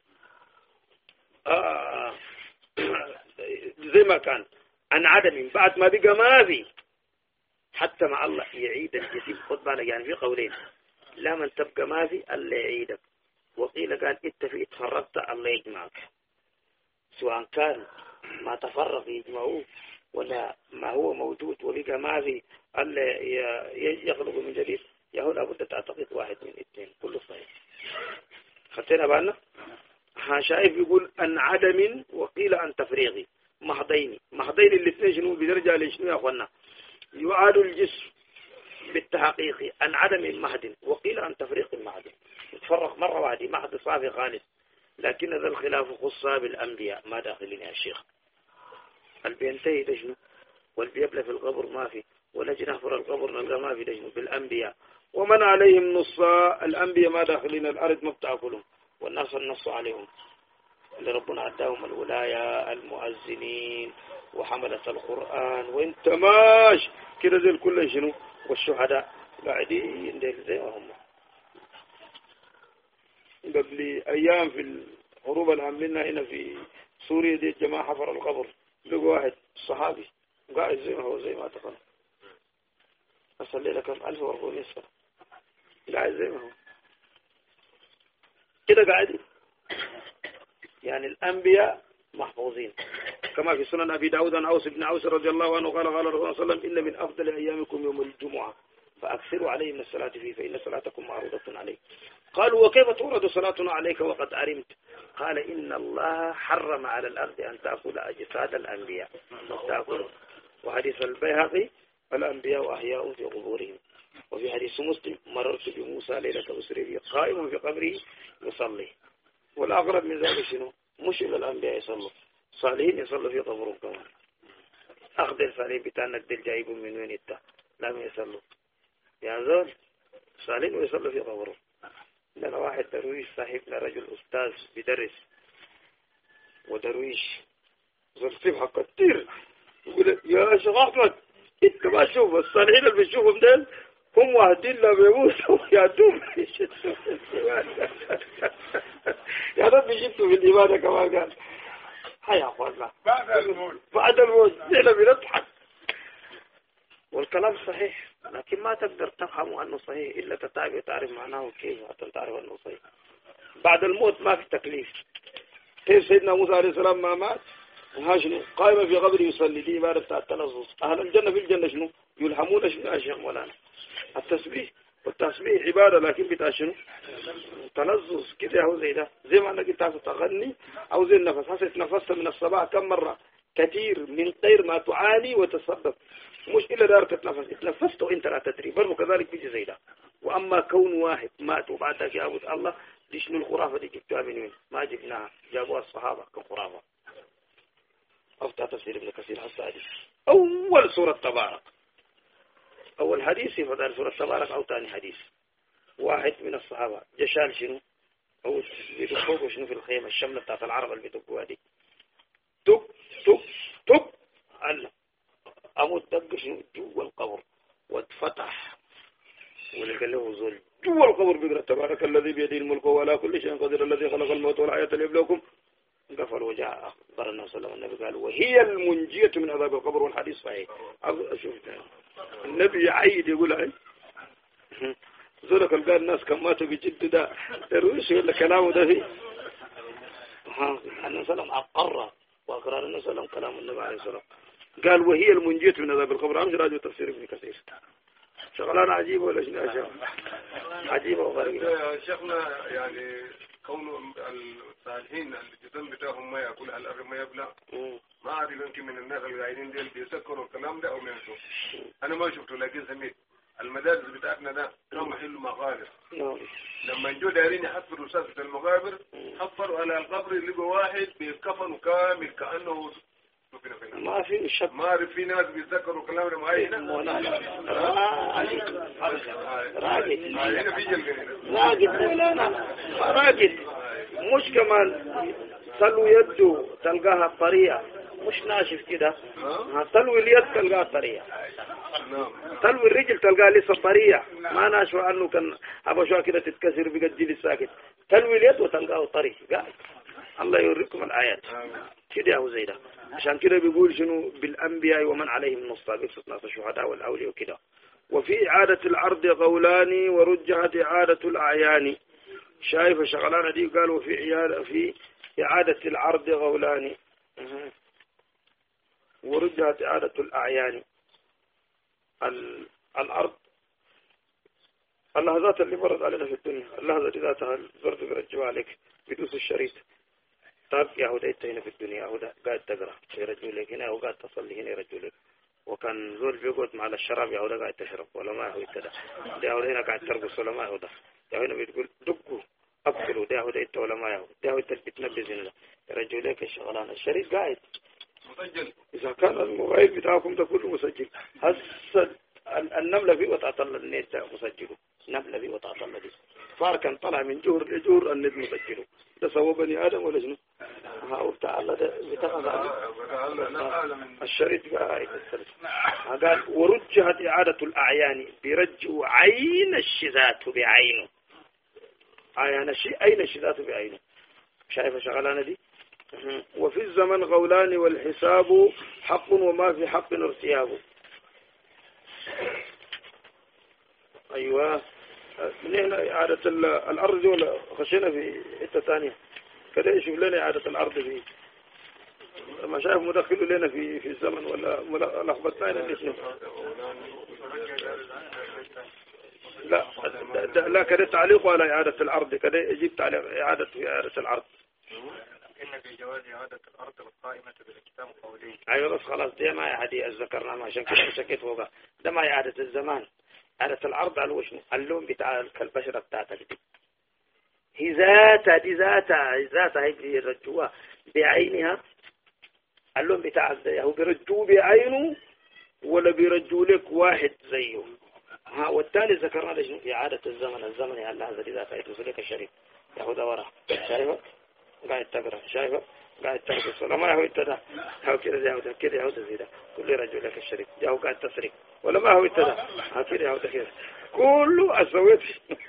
آه زي ما كان عن عدم بعد ما بقى ما في حتى مع الله يعيد الجسم. خد بالك يعني في قولين لا من تبقى ما في الله يعيدك وقيل قال انت في اتفرقت الله يجمعك. سواء كان ما تفرق يجمعوه ولا ما هو موجود وبقى ما في الله يخلق من جديد يهو لابد تعتقد واحد من اثنين كله صحيح. خدتنا بالنا ها شايف يقول عن عدم وقيل عن تفريغي محضين محضين الاثنين شنو بدرجة لشنو يا أخوانا يعاد الجسم بالتحقيق عن عدم مهد وقيل عن تفريق المهد. يتفرق مرة واحدة مهد صافي خالص لكن ذا الخلاف خصها بالأنبياء ما داخلين يا شيخ. البينتهي دجنو والبيبلى في القبر ما في ونجي نحفر القبر نلقى ما في دجنو بالأنبياء. ومن عليهم نصا الأنبياء ما داخلين الأرض ما بتأكلهم والناس النص عليهم اللي ربنا عداهم الولاية المؤذنين وحملة القرآن وانت ماش كده زي الكل شنو والشهداء قاعدين ديك زي ما هم. قبل أيام في الحروب اللي عاملينها هنا في سوريا دي جماعة حفر القبر لقوا واحد صحابي قاعد زي ما هو زي ما تقول أصلي لك ألف وأربعمية سنة قاعد زي ما هو كده قاعد. يعني الأنبياء محفوظين كما في سنن أبي داود عن أوس بن عوس رضي الله عنه قال قال رسول الله صلى الله عليه وسلم إن من أفضل أيامكم يوم الجمعة فأكثروا عليه من الصلاة فيه فإن صلاتكم معروضة عليه. قالوا وكيف تورد صلاتنا عليك وقد أرمت؟ قال إن الله حرم على الأرض أن تأكل أجساد الأنبياء تأكل. وحديث البيهقي الأنبياء أحياء في قبورهم. وفي حديث مسلم مررت بموسى ليلة أسري به قائم في قبره يصلي. والأغرب من ذلك شنو؟ مش إلا الأنبياء يصلوا، صالحين يصلوا في قبرهم كمان. أخذ الفالين بتاعنا الدل جايبهم من وين إنت لم يصلوا يا زول صالحين ويصلوا في قبرهم. لنا واحد درويش صاحبنا رجل أستاذ بدرس ودرويش زول سبحة كتير يقول يا شيخ أحمد إنت ما تشوف الصالحين اللي بتشوفهم دول هم واحدين لا بيموتوا يا دوب يا رب يجدوا في الإبادة كمان قال هيا أخوانا بعد الموت بعد الموت نحن بنضحك. والكلام صحيح لكن ما تقدر تفهم أنه صحيح إلا تتابع تعرف معناه كيف حتى تعرف أنه صحيح. بعد الموت ما في تكليف. كيف سيدنا موسى عليه السلام ما مات هاشنو قائم في قبره يصلي دي عبارة بتاع التلظظ. أهل الجنة في الجنة شنو يلهمون شنو يا شيخ مولانا التسبيح والتسبيح عبادة لكن بتاع شنو تلظظ كده هو زي ده زي ما أنك تعرف تغني أو زي النفس حسيت نفست من الصباح كم مرة كثير من غير ما تعاني وتسبب مش إلا دار تتنفس اتنفست وإنت لا تدري برضو كذلك بيجي زي ده. وأما كون واحد مات وبعدك يعبد الله دي شنو الخرافة دي جبتها من وين؟ ما جبناها جابوها الصحابة كخرافة. أفتح تفسير ابن كثير السادس أول سورة تبارك أول حديث في فضل سورة تبارك أو ثاني حديث واحد من الصحابة جشال شنو أو بيدقوا شنو في الخيمة الشملة بتاعت العرب اللي بيدقوها دي دق دق دق الله أموت دق شنو جوا القبر واتفتح ولقى له زول جوا القبر بيقرأ تبارك الذي بيده الملك وعلى كل شيء قدير الذي خلق الموت والحياة ليبلوكم قفل وجاء أخبر النبي صلى الله عليه وسلم النبي قال وهي المنجية من عذاب القبر والحديث صحيح. أشوف النبي يعيد يقول أي زولك قال الناس كم ماتوا بجد ده ترويش ولا كلامه ده فيه ها النبي صلى الله عليه وسلم أقر وأقرار النبي صلى الله عليه وسلم كلام النبي عليه الصلاة قال وهي المنجية من عذاب القبر. أمشي راجع تفسير ابن كثير شغلان عجيب ولا شنو يا شيخ عجيبة وغريبة يا شيخنا. يعني كون الصالحين الجسم بتاعهم ما يأكل الأرض ما يبلع ما أعرف يمكن من الناس القاعدين ديل بيسكروا الكلام ده أو ما يشوف. أنا ما شفته لكن سميت المدارس بتاعتنا ده كان محل مقابر لما جو دايرين يحفروا سقف المقابر حفروا على القبر لقوا واحد بيتكفن كامل كأنه ما في شك ما أعرف في ناس بيتذكروا كلام ده معين راقد هنا في جلد راقد لا لا راقد مش كمان تلو يده تلقاها طريقة مش ناشف كده تلو اليد تلقاها طريقة تلو الرجل تلقاها لسه طريقة ما ناشفة أنه كان أبو شوى كده تتكسر بقد جيل الساكت تلو اليد وتلقاه طريق قاعد. الله يوريكم الآيات كده أو زي ده. عشان كده بيقول شنو بالأنبياء ومن عليهم من الصادق ستناس الشهداء والأولياء وكده. وفي إعادة العرض قولان ورجحت إعادة الأعيان. شايف شغلانة دي قالوا في إعادة في إعادة العرض قولان ورجحت إعادة الأعيان. الأرض اللحظات اللي مرت علينا في الدنيا اللحظة دي ذاتها الزرد برجوا عليك بدوس الشريط طب يا هدى انت هنا في الدنيا هدى قاعد تقرأ يرجوا لك هنا وقاعد تصلي هنا يرجوا لك وكان زول بيقعد مع الشراب يا هدى قاعد تشرب ولا ما هو كده ده هدى هنا قاعد ترقص ولا ما هو ده ده هنا بتقول دقوا أقفلوا ده هدى انت ولا ما هو ده هدى بتنبذ هنا يرجوا لك الشغلانة الشريط قاعد مسجل. إذا كان الموبايل بتاعكم ده كله مسجل هسه النملة فيه وتعطل النت مسجله نملة فيه وتعطل دي فاركا طلع من جهر لجهر النت مسجله ده سوى بني آدم ولا شنو ها وبتاع الله ده بتاخذ الشريط قاعد قال ورجحت إعادة الأعيان برجع عين الشذات بعينه عين الشيء أين الشذات بعينه شايف شغلانة دي. وفي الزمن قولان والحساب حق وما في حق ارتياب. أيوة من هنا إعادة الأرض ولا خشينا في حتة ثانية كده يشوف لنا إعادة الأرض في ما شايف مدخل لنا في في الزمن ولا لخبطنا الاثنين. لا لا كده تعليق على إعادة العرض كده يجيب تعليق إعادة إعادة العرض. إن في جواز إعادة الأرض القائمة بالكتاب قولين. أيوة بس خلاص دي ما يعدي ذكرنا ما عشان كده سكت فوقه ده ما إعادة الزمان. إعادة العرض على وشنو اللون بتاع البشرة بتاعتك دي هي ذاتها دي ذاتها ذاتها هي بيرجوها بعينها اللون بتاع هو بيرجوه بعينه ولا بيرجوا لك واحد زيه. ها والتالي ذكرنا ليش في إعادة الزمن الزمن يا الله هذا ذاتها يتوصلك الشريف ياخذها ورا شايفه قاعد تقرأ شايفه قاعد تقرأ الصلاة ما هو ابتدى هو كده يهود كده يهود زيدا كل رجل لك الشريك جاء قاعد تسرق ولا ما هو ابتدى ها كده يهود كده كله أسويت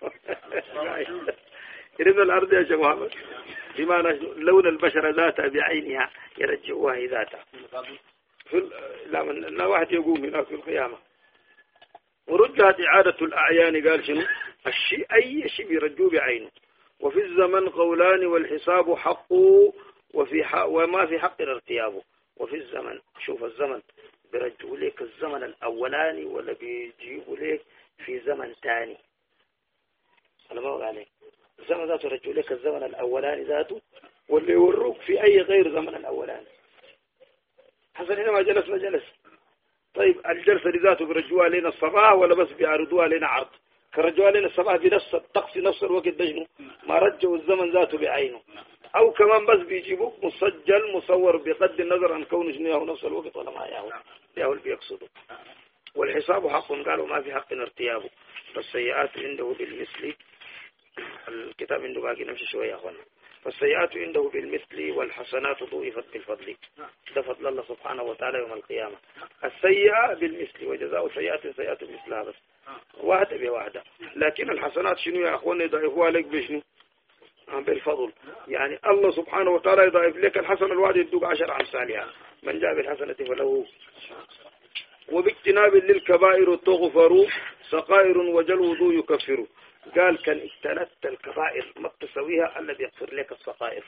إذن الأرض يا شيخ محمد بمعنى لون البشرة ذاتها بعينها يرجعوها ذاتها لا من لا واحد يقوم هناك في القيامة. ورجعت إعادة الأعيان قال شنو الشيء أي شيء يرجوه بعينه. وفي الزمن قولان والحساب حق وفي حق وما في حق الارتياب. وفي الزمن شوف الزمن بيرجعوا لك الزمن الأولاني ولا بيجيبوا لك في زمن ثاني. أنا ما أقول عليك الزمن ذاته يرجعوا لك الزمن الأولاني ذاته واللي يوروك في أي غير زمن الأولاني حسن هنا ما جلس ما جلس. طيب الجلسة ذاته بيرجعوها لنا الصباح ولا بس بيعرضوها لنا عرض؟ كرجعوا لنا الصباح بنفس الطقس نفس الوقت دجنه ما رجعوا الزمن ذاته بعينه أو كمان بس بيجيبوك مسجل مصور بقد النظر عن كونه جنيه نفس الوقت ولا ما ياهو ياهو اللي بيقصده. والحساب حق قالوا ما في حق ارتيابه. فالسيئات عنده بالمثل الكتاب عنده باقي نمشي شوية يا أخوانا. فالسيئات عنده بالمثل والحسنات ضوئفت بالفضل. ده فضل الله سبحانه وتعالى يوم القيامة. السيئة بالمثل وجزاء سيئات سيئات مثلها بس واحدة بواحدة. لكن الحسنات شنو يا أخوانا يضعفوها عليك بشنو بالفضل. يعني الله سبحانه وتعالى يضعف لك الحسنة الواحد يدوك عشر أمثالها من جاء بالحسنة فله. وباجتناب للكبائر تغفر سقائر وجلود يكفر. قال كان اجتنبت الكبائر ما بتسويها الذي يغفر لك الصغائر.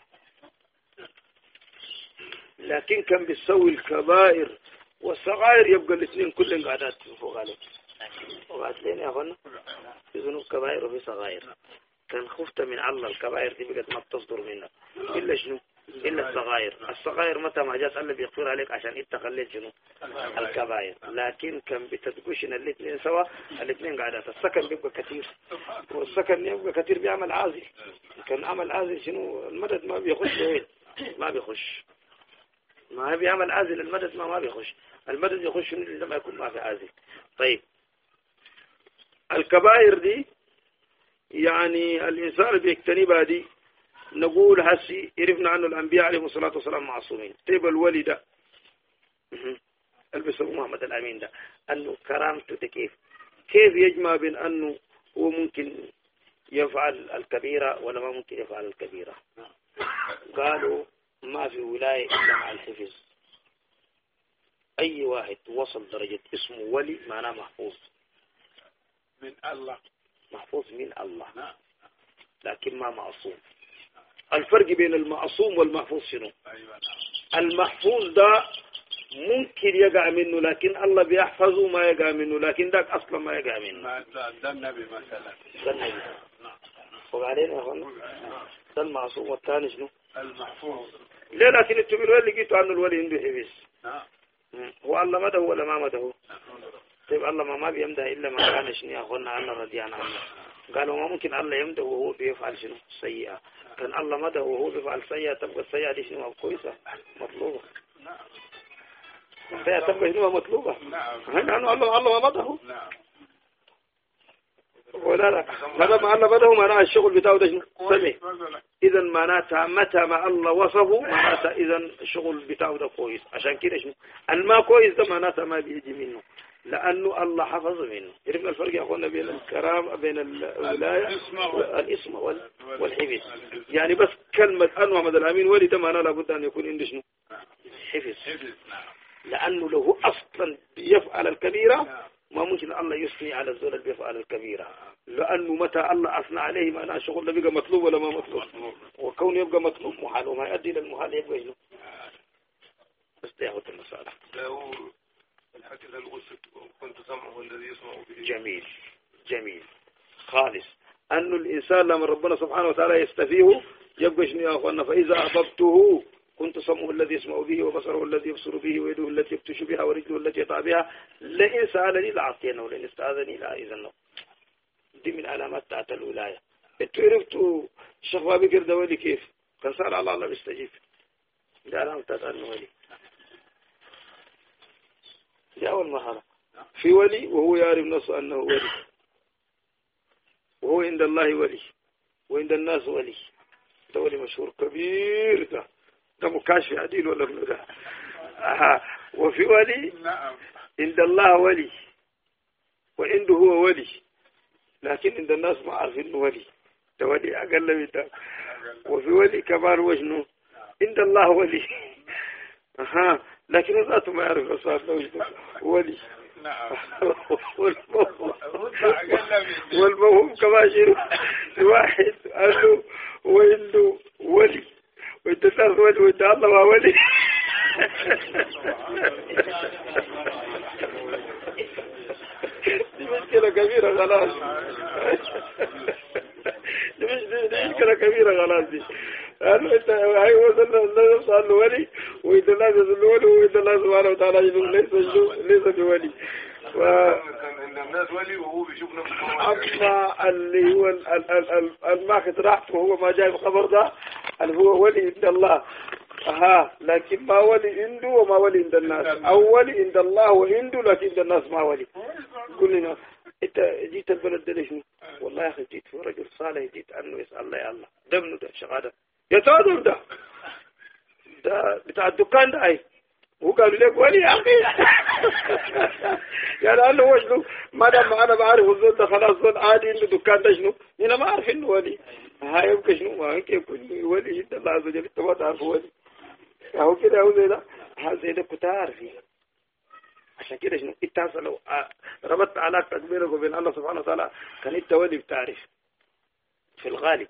لكن كان بيسوي الكبائر والصغائر يبقى الاثنين كلهم قاعدات فوق عليك وقعد لين يا أخوانا في ذنوب كبائر وفي صغائر. كان خفت من الله الكبائر دي بقت ما بتصدر منك إلا شنو إلا الصغائر. الصغائر متى ما جات الله بيغفر عليك عشان انت خليت شنو الكبائر. لكن كان بتدقوشنا الاثنين سوا الاثنين قاعدات. السكن بيبقى كثير والسكن يبقى كثير بيعمل عازل. كان عمل عازل شنو المدد ما بيخش وين ما بيخش ما بيعمل عازل المدد ما ما بيخش المدد يخش شنو لما يكون ما في عازل. طيب الكبائر دي يعني الإنسان بيجتنبها دي نقول هسي عرفنا عنه الأنبياء عليهم الصلاة والسلام معصومين. طيب الولي ده البسه محمد الأمين ده أنه كرامته كيف كيف يجمع بين أنه هو ممكن يفعل الكبيرة ولا ما ممكن يفعل الكبيرة؟ قالوا ما في ولاية إلا مع الحفظ. أي واحد وصل درجة اسمه ولي معناه محفوظ من الله محفوظ من الله لكن ما معصوم. الفرق بين المعصوم والمحفوظ شنو؟ المحفوظ ده ممكن يقع منه لكن الله بيحفظه ما يقع منه لكن ده أصلا ما يقع منه. ده النبي مثلا ده النبي وبعدين يا أخوانا ده المعصوم والثاني شنو؟ المحفوظ. ليه لكن التبيل اللي قلتوا عنه الولي عنده حفظ هو الله مده ولا ما مده؟ طيب الله ما ما بيمده إلا ما كان شنو يا أخوانا أنا رضيان عنه. قالوا ما ممكن الله يمده وهو بيفعل شنو سيئة. كان الله مده وهو بيفعل سيئة تبقى السيئة دي شنو كويسة مطلوبة. السيئة تبقى شنو مطلوبة. هل أنه الله الله ما مده ولا لا هذا ما الله مده معناه الشغل بتاعه ده شنو سمي. إذا معناتها متى ما الله وصفه معناتها إذا الشغل بتاعه ده كويس. عشان كده شنو الما كويس ده معناتها ما بيجي منه لأنه الله حفظ منه. عرفنا الفرق يا أخوانا بين الكرام بين الولاية الاسم والحفظ. يعني بس كلمة أن محمد الأمين ولي ده معناه لابد أن يكون عنده شنو حفظ لأنه له أصلا يفعل الكبيرة ما ممكن الله يثني على الزول اللي بيفعل الكبيرة لأنه متى الله أثنى عليه معناه شغل ده بيبقى مطلوب ولا ما مطلوب. وكون يبقى مطلوب محال وما يؤدي للمحال يبقى شنو بس تاخذ المسألة. له الحديث الوسط كنت سمعه الذي يسمع به. جميل جميل خالص. أن الإنسان لما ربنا سبحانه وتعالى يستفيه يبقى شنو يا أخوانا؟ فإذا أحببته كنت سمعه الذي يسمع به وبصره الذي يبصر به ويده التي يبطش بها ورجله التي يطع بها لئن سألني لأعطينه ولئن استأذني لأذنه. دي من علامات تاعت الولاية. انتوا عرفتوا الشيخ بابي كرده ولي كيف كان سأل على الله بيستجيب. دي علامة تاعت أنه ولي. دي أول مرحلة. في ولي وهو يعرف نفسه أنه ولي، وهو عند الله ولي وعند الناس ولي. ده ولي مشهور كبير، ده ده مكاشف عديل ولا ابن ده. آه. وفي ولي عند الله ولي وعنده هو ولي، لكن عند الناس ما عارفين انه ولي. ده ولي اقل من ده. وفي ولي كمان وجنه عند الله ولي اها لكن ذاته ما يعرف رسالته وجنه ولي. نعم. والمهم كما شنو واحد قال له وعنده ولي وانت الناس ولي وانت الله ما ولي. دي مشكلة كبيرة خلاص. دي مشكلة كبيرة خلاص. دي قالوا انت هاي وصلنا الناس قال له ولي وانت الناس ولي وانت الله سبحانه وتعالى ليس ليس بولي. الناس ولي وهو بيشوف نفسه. أما اللي هو الماخذ راحته وهو ما جاي الخبر ده اللي هو ولي عند الله. ها لكن ما ولي عنده وما ولي عند الناس، أو ولي عند الله وعنده لكن عند الناس ما ولي. قل لنا انت جيت البلد ده ليش؟ والله يا اخي جيت في رجل صالح جيت عنه يسأل الله يا الله ده ابنه ده شغاده يا تادر ده ده بتاع الدكان ده اي وقالوا لك ولي يا اخي. يعني قال له وشنو ما دام انا بعرف الزول ده خلاص زول عادي انه دكان ده شنو انا ما اعرف انه ولي. ها يبقى شنو ما هيك يكون ولي انت الله عز وجل انت ما تعرف ولي اهو كده اهو زي ده. هذا زي ده كنت عارف عشان كده شنو انت لو ربطت علاقتك بينك وبين الله سبحانه وتعالى كان انت ولي بتعرف. في الغالب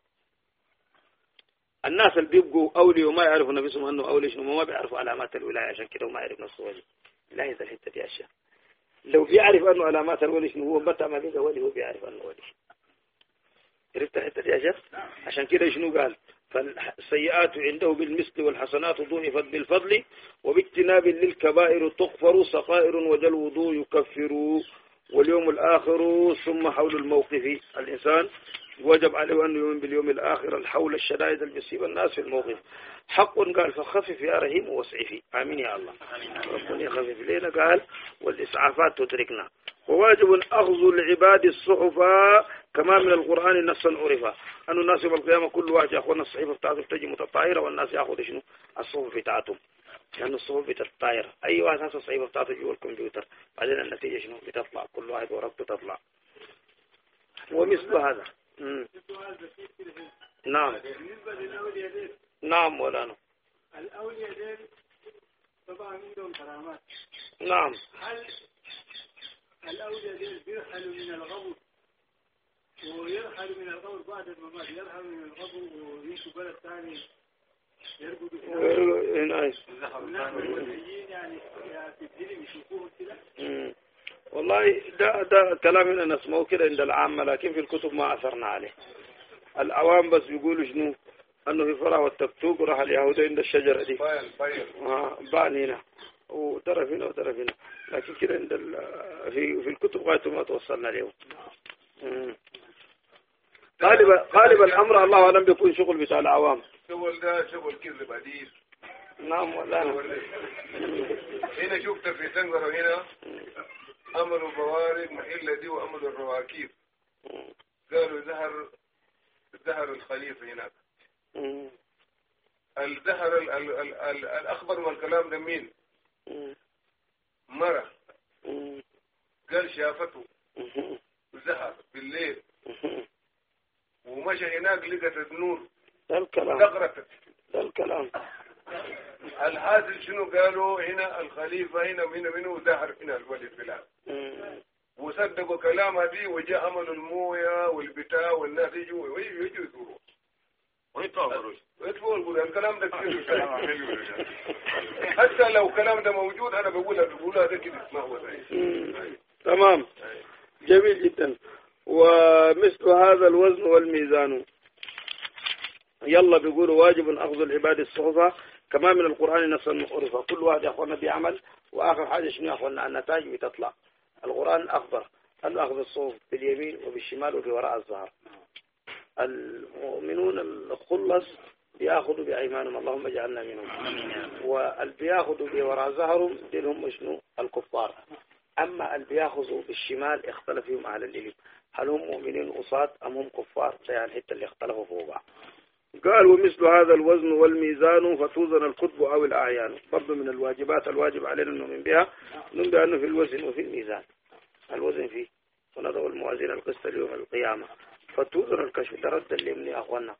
الناس اللي بيبقوا أولي وما يعرفوا نفسهم أنه أولي شنو ما بيعرفوا علامات الولاية عشان كده وما يعرف نفسه ولي. لا يزال الحتة دي أشياء. لو بيعرف أنه علامات الولي شنو هو متى ما بيبقى ولي هو بيعرف أنه ولي. عرفت الحتة دي أشياء؟ عشان كده شنو قال فالسيئات عنده بالمثل والحسنات ضعفت بالفضل وباجتناب للكبائر تغفر صغائر وذا الوضوء يكفر واليوم الآخر ثم حول الموقف. الإنسان وجب عليه أن يؤمن باليوم الآخر الحول الشدائد اللي بيصيب الناس في الموقف. حق قال فخفف يا رحيم واسعفي. آمين يا الله. ربنا يخفف لنا قال والإسعافات تدركنا. وواجب أخذ العباد الصحفة كما من القرآن نصا عرفا أن الناس يوم القيامة كل واحد يأخذ الصحيفة بتاعته تجي متطايرة والناس يأخذ شنو الصحف بتاعتهم لأن الصحف بتتطاير. أي واحد هذا الصحيفة بتاعته جوا الكمبيوتر بعدين النتيجة شنو بتطلع كل واحد ورقته تطلع. ومثل هذا مم. نعم نعم مولانا. الأولياء دين طبعا عندهم كرامات. نعم. هل الأولياء دين بيرحلوا من الغبر ويرحلوا من الغبر بعد الممات يرحلوا من الغبر ويمشوا بلد ثاني يرقدوا نايس. يعني في الدين يشوفوهم كده. والله ده ده كلام إننا نسمعه كده عند العامة لكن في الكتب ما أثرنا عليه. العوام بس بيقولوا شنو أنه في فرع والتكتوك راح اليهود عند الشجرة دي آه بان هنا وترف هنا وترف هنا لكن كده عند في في الكتب غاية ما توصلنا اليوم. غالب غالب الأمر الله أعلم بيكون شغل بتاع العوام. شغل ده شغل كذب عديد. نعم ولا هنا شفت في سنغر هنا عملوا بوارق محلة دي وعملوا الرواكيب قالوا زهر زهر الخليفة هناك. الزهر ال ال ال ال الأخبر والكلام ده مين؟ مرة قال شافته زهر بالليل ومشى هناك لقت النور ده الكلام دقرت ده الكلام. الحاصل شنو قالوا هنا الخليفة هنا هنا منه زهر هنا الولي البلاد وصدقوا كلامها دي وجاء عملوا المويه والبتاع والناس يجوا ويجوا يزوروا ويطوروا ويتبقى القول الكلام ده كده حتى لو كلام ده موجود أنا بقولها بقولها ده كده ما هو زي. تمام جميل جدا. ومثل هذا الوزن والميزان يلا بيقولوا واجب أخذ العباد الصحفة كما من القرآن نفس المعرفة. كل واحد يا أخوانا بيعمل وآخر حاجة شنو يا أخوانا النتائج بتطلع. القرآن أخبر أن أخذ الصحف باليمين وبالشمال وبوراء الظهر. المؤمنون الخلص بياخذوا بأيمانهم اللهم اجعلنا منهم، والبياخذوا بوراء ظهرهم دينهم شنو الكفار. أما البياخذوا بالشمال اختلف فيهم أهل العلم هل هم مؤمنين أصاد أم هم كفار، يعني الحتة اللي اختلفوا فوق بعض. قال ومثل هذا الوزن والميزان فتوزن الكتب أو الأعيان. برضو من الواجبات الواجب علينا نؤمن بها نؤمن بأنه في الوزن وفي الميزان. الوزن فيه ونضع الموازين القسط ليوم القيامة فتوزن الكشف. ده ردا لمن أخوانا،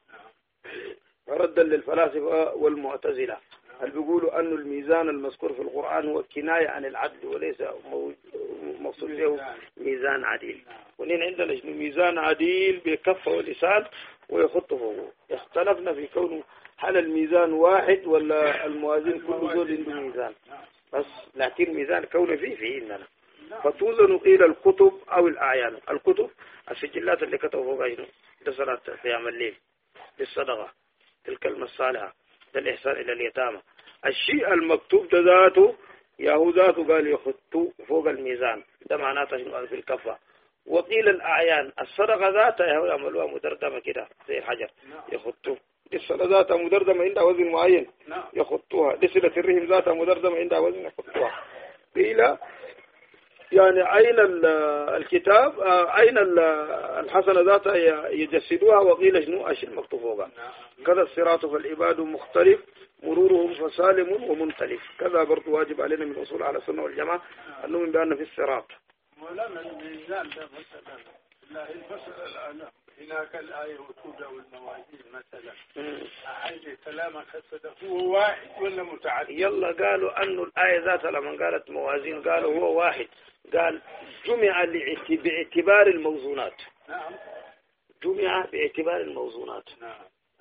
ردا للفلاسفة والمعتزلة هل بيقولوا أن الميزان المذكور في القرآن هو كناية عن العدل وليس مقصود له ميزان عديل. ونين عندنا ميزان عديل بكفة ولسان ويخط فوقه. اختلفنا في كونه هل الميزان واحد ولا الموازين كل دول عنده ميزان بس، لكن ميزان كونه فيه فيه عندنا. فتوزن قيل الكتب أو الأعيان. الكتب السجلات اللي كتبوا فوقها هنا ده صلاة قيام الليل، للصدقة، الكلمة الصالحة، الإحسان إلى اليتامى. الشيء المكتوب ده ذاته ياهو ذاته قال يخطوا فوق الميزان، ده معناته شنو في الكفة. وقيل الأعيان الصدقة ذاتها ياهو يعملوها مدردمة كده زي الحجر يخطوا. دي الصلاة ذاتها مدردمة عندها وزن معين يخطوها. دي صلة الرحم ذاتها مدردمة عندها وزن يخطوها. قيل يعني أين الكتاب أين الحسنة ذاتها يجسدوها. وقيل شنو الشيء المكتوب فوقها. كذا الصراط فالعباد مختلف مرورهم فسالم ومنتلف. كذا برضو واجب علينا من أصول على السنة والجماعة أن نؤمن بأن في الصراط. مولانا الميزان ده مثلا لا المسألة الآن هناك الآية والكودة والموازين مثلا عايز كلامك هسه هو واحد ولا متعدد؟ يلا قالوا أنه الآية ذاتها لما قالت موازين قالوا هو واحد. قال جمع باعتبار الموزونات. نعم جمع باعتبار الموزونات. نعم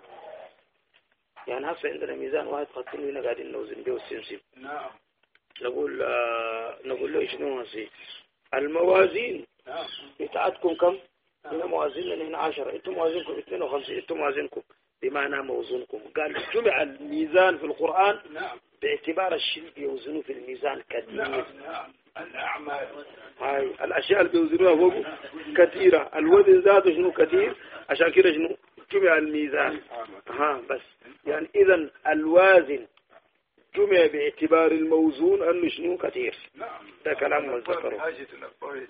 يعني هسه عندنا ميزان واحد خطين هنا قاعدين نوزن به السمسم. نعم نقول آه نقول له شنو هسي الموازين. نعم بتاعتكم كم؟ هنا موازين هنا عشرة، انتم موازينكم اثنين وخمسين، انتم موازينكم بمعنى موزونكم. قال جمع الميزان في القرآن نعم باعتبار الشيء بيوزنوه في الميزان كثير. نعم نعم الأعمال هاي الأشياء اللي بيوزنوها فوق كثيرة. الوزن ذاته شنو كثير عشان كده شنو جمع الميزان. ها بس يعني إذا الوازن جمع باعتبار الموزون أنه شنو كثير. نعم ده كلام مذكر. في حاجة الأخبار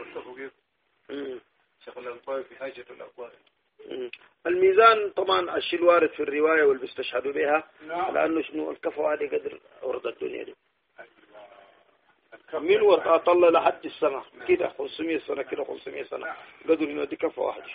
شيخ الأخبار في حاجة الأخبار. الميزان طبعا الشيء الوارد في الرواية واللي بيستشهدوا بها نعم. لأنه شنو الكفة هذه قدر أرض الدنيا دي من وقت طلع لحد السماء كده خمسمية سنة كده خمسمية سنة قدر إنه دي كفة واحدة.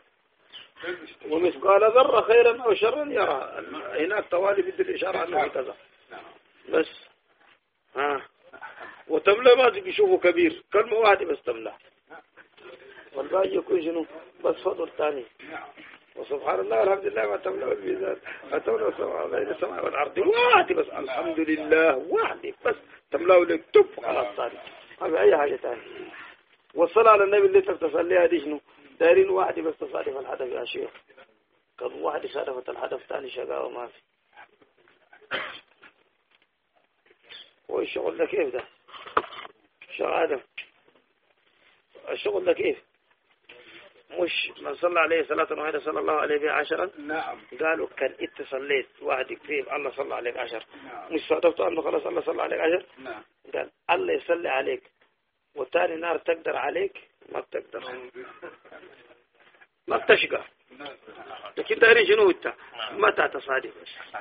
ومثقال ذرة خيرا أو شرا يرى. هناك توالي بدي الإشارة عنه كذا بس. ها وتملى ما بيشوفه كبير كلمة واحدة بس تملى والباقي يكون شنو بس فضل ثاني. وسبحان الله الحمد لله ما تملأ الميزان ما تملأ بين السماء والأرض واحدة بس الحمد لله واحدة بس تملأ لك تب على الثاني ما في أي حاجة ثانية. والصلاة على النبي اللي تصليها دي شنو دايرين واحدة بس تصادف الهدف يا شيخ. كم واحدة صادفت الهدف ثاني شقاوة ما في. والشغل ده كيف ده شغادة الشغل ده كيف مش من صلى عليه صلاة واحدة صلى الله عليه بها عشرا. نعم قالوا كان انت صليت واحد كثير الله صلى عليك عشر. نعم. مش صادفت انه خلاص الله صلى عليك عشر. نعم. قال الله يصلي عليك والثاني نار تقدر عليك ما بتقدر ما بتشقى. لكن دارين شنو انت متى تصادف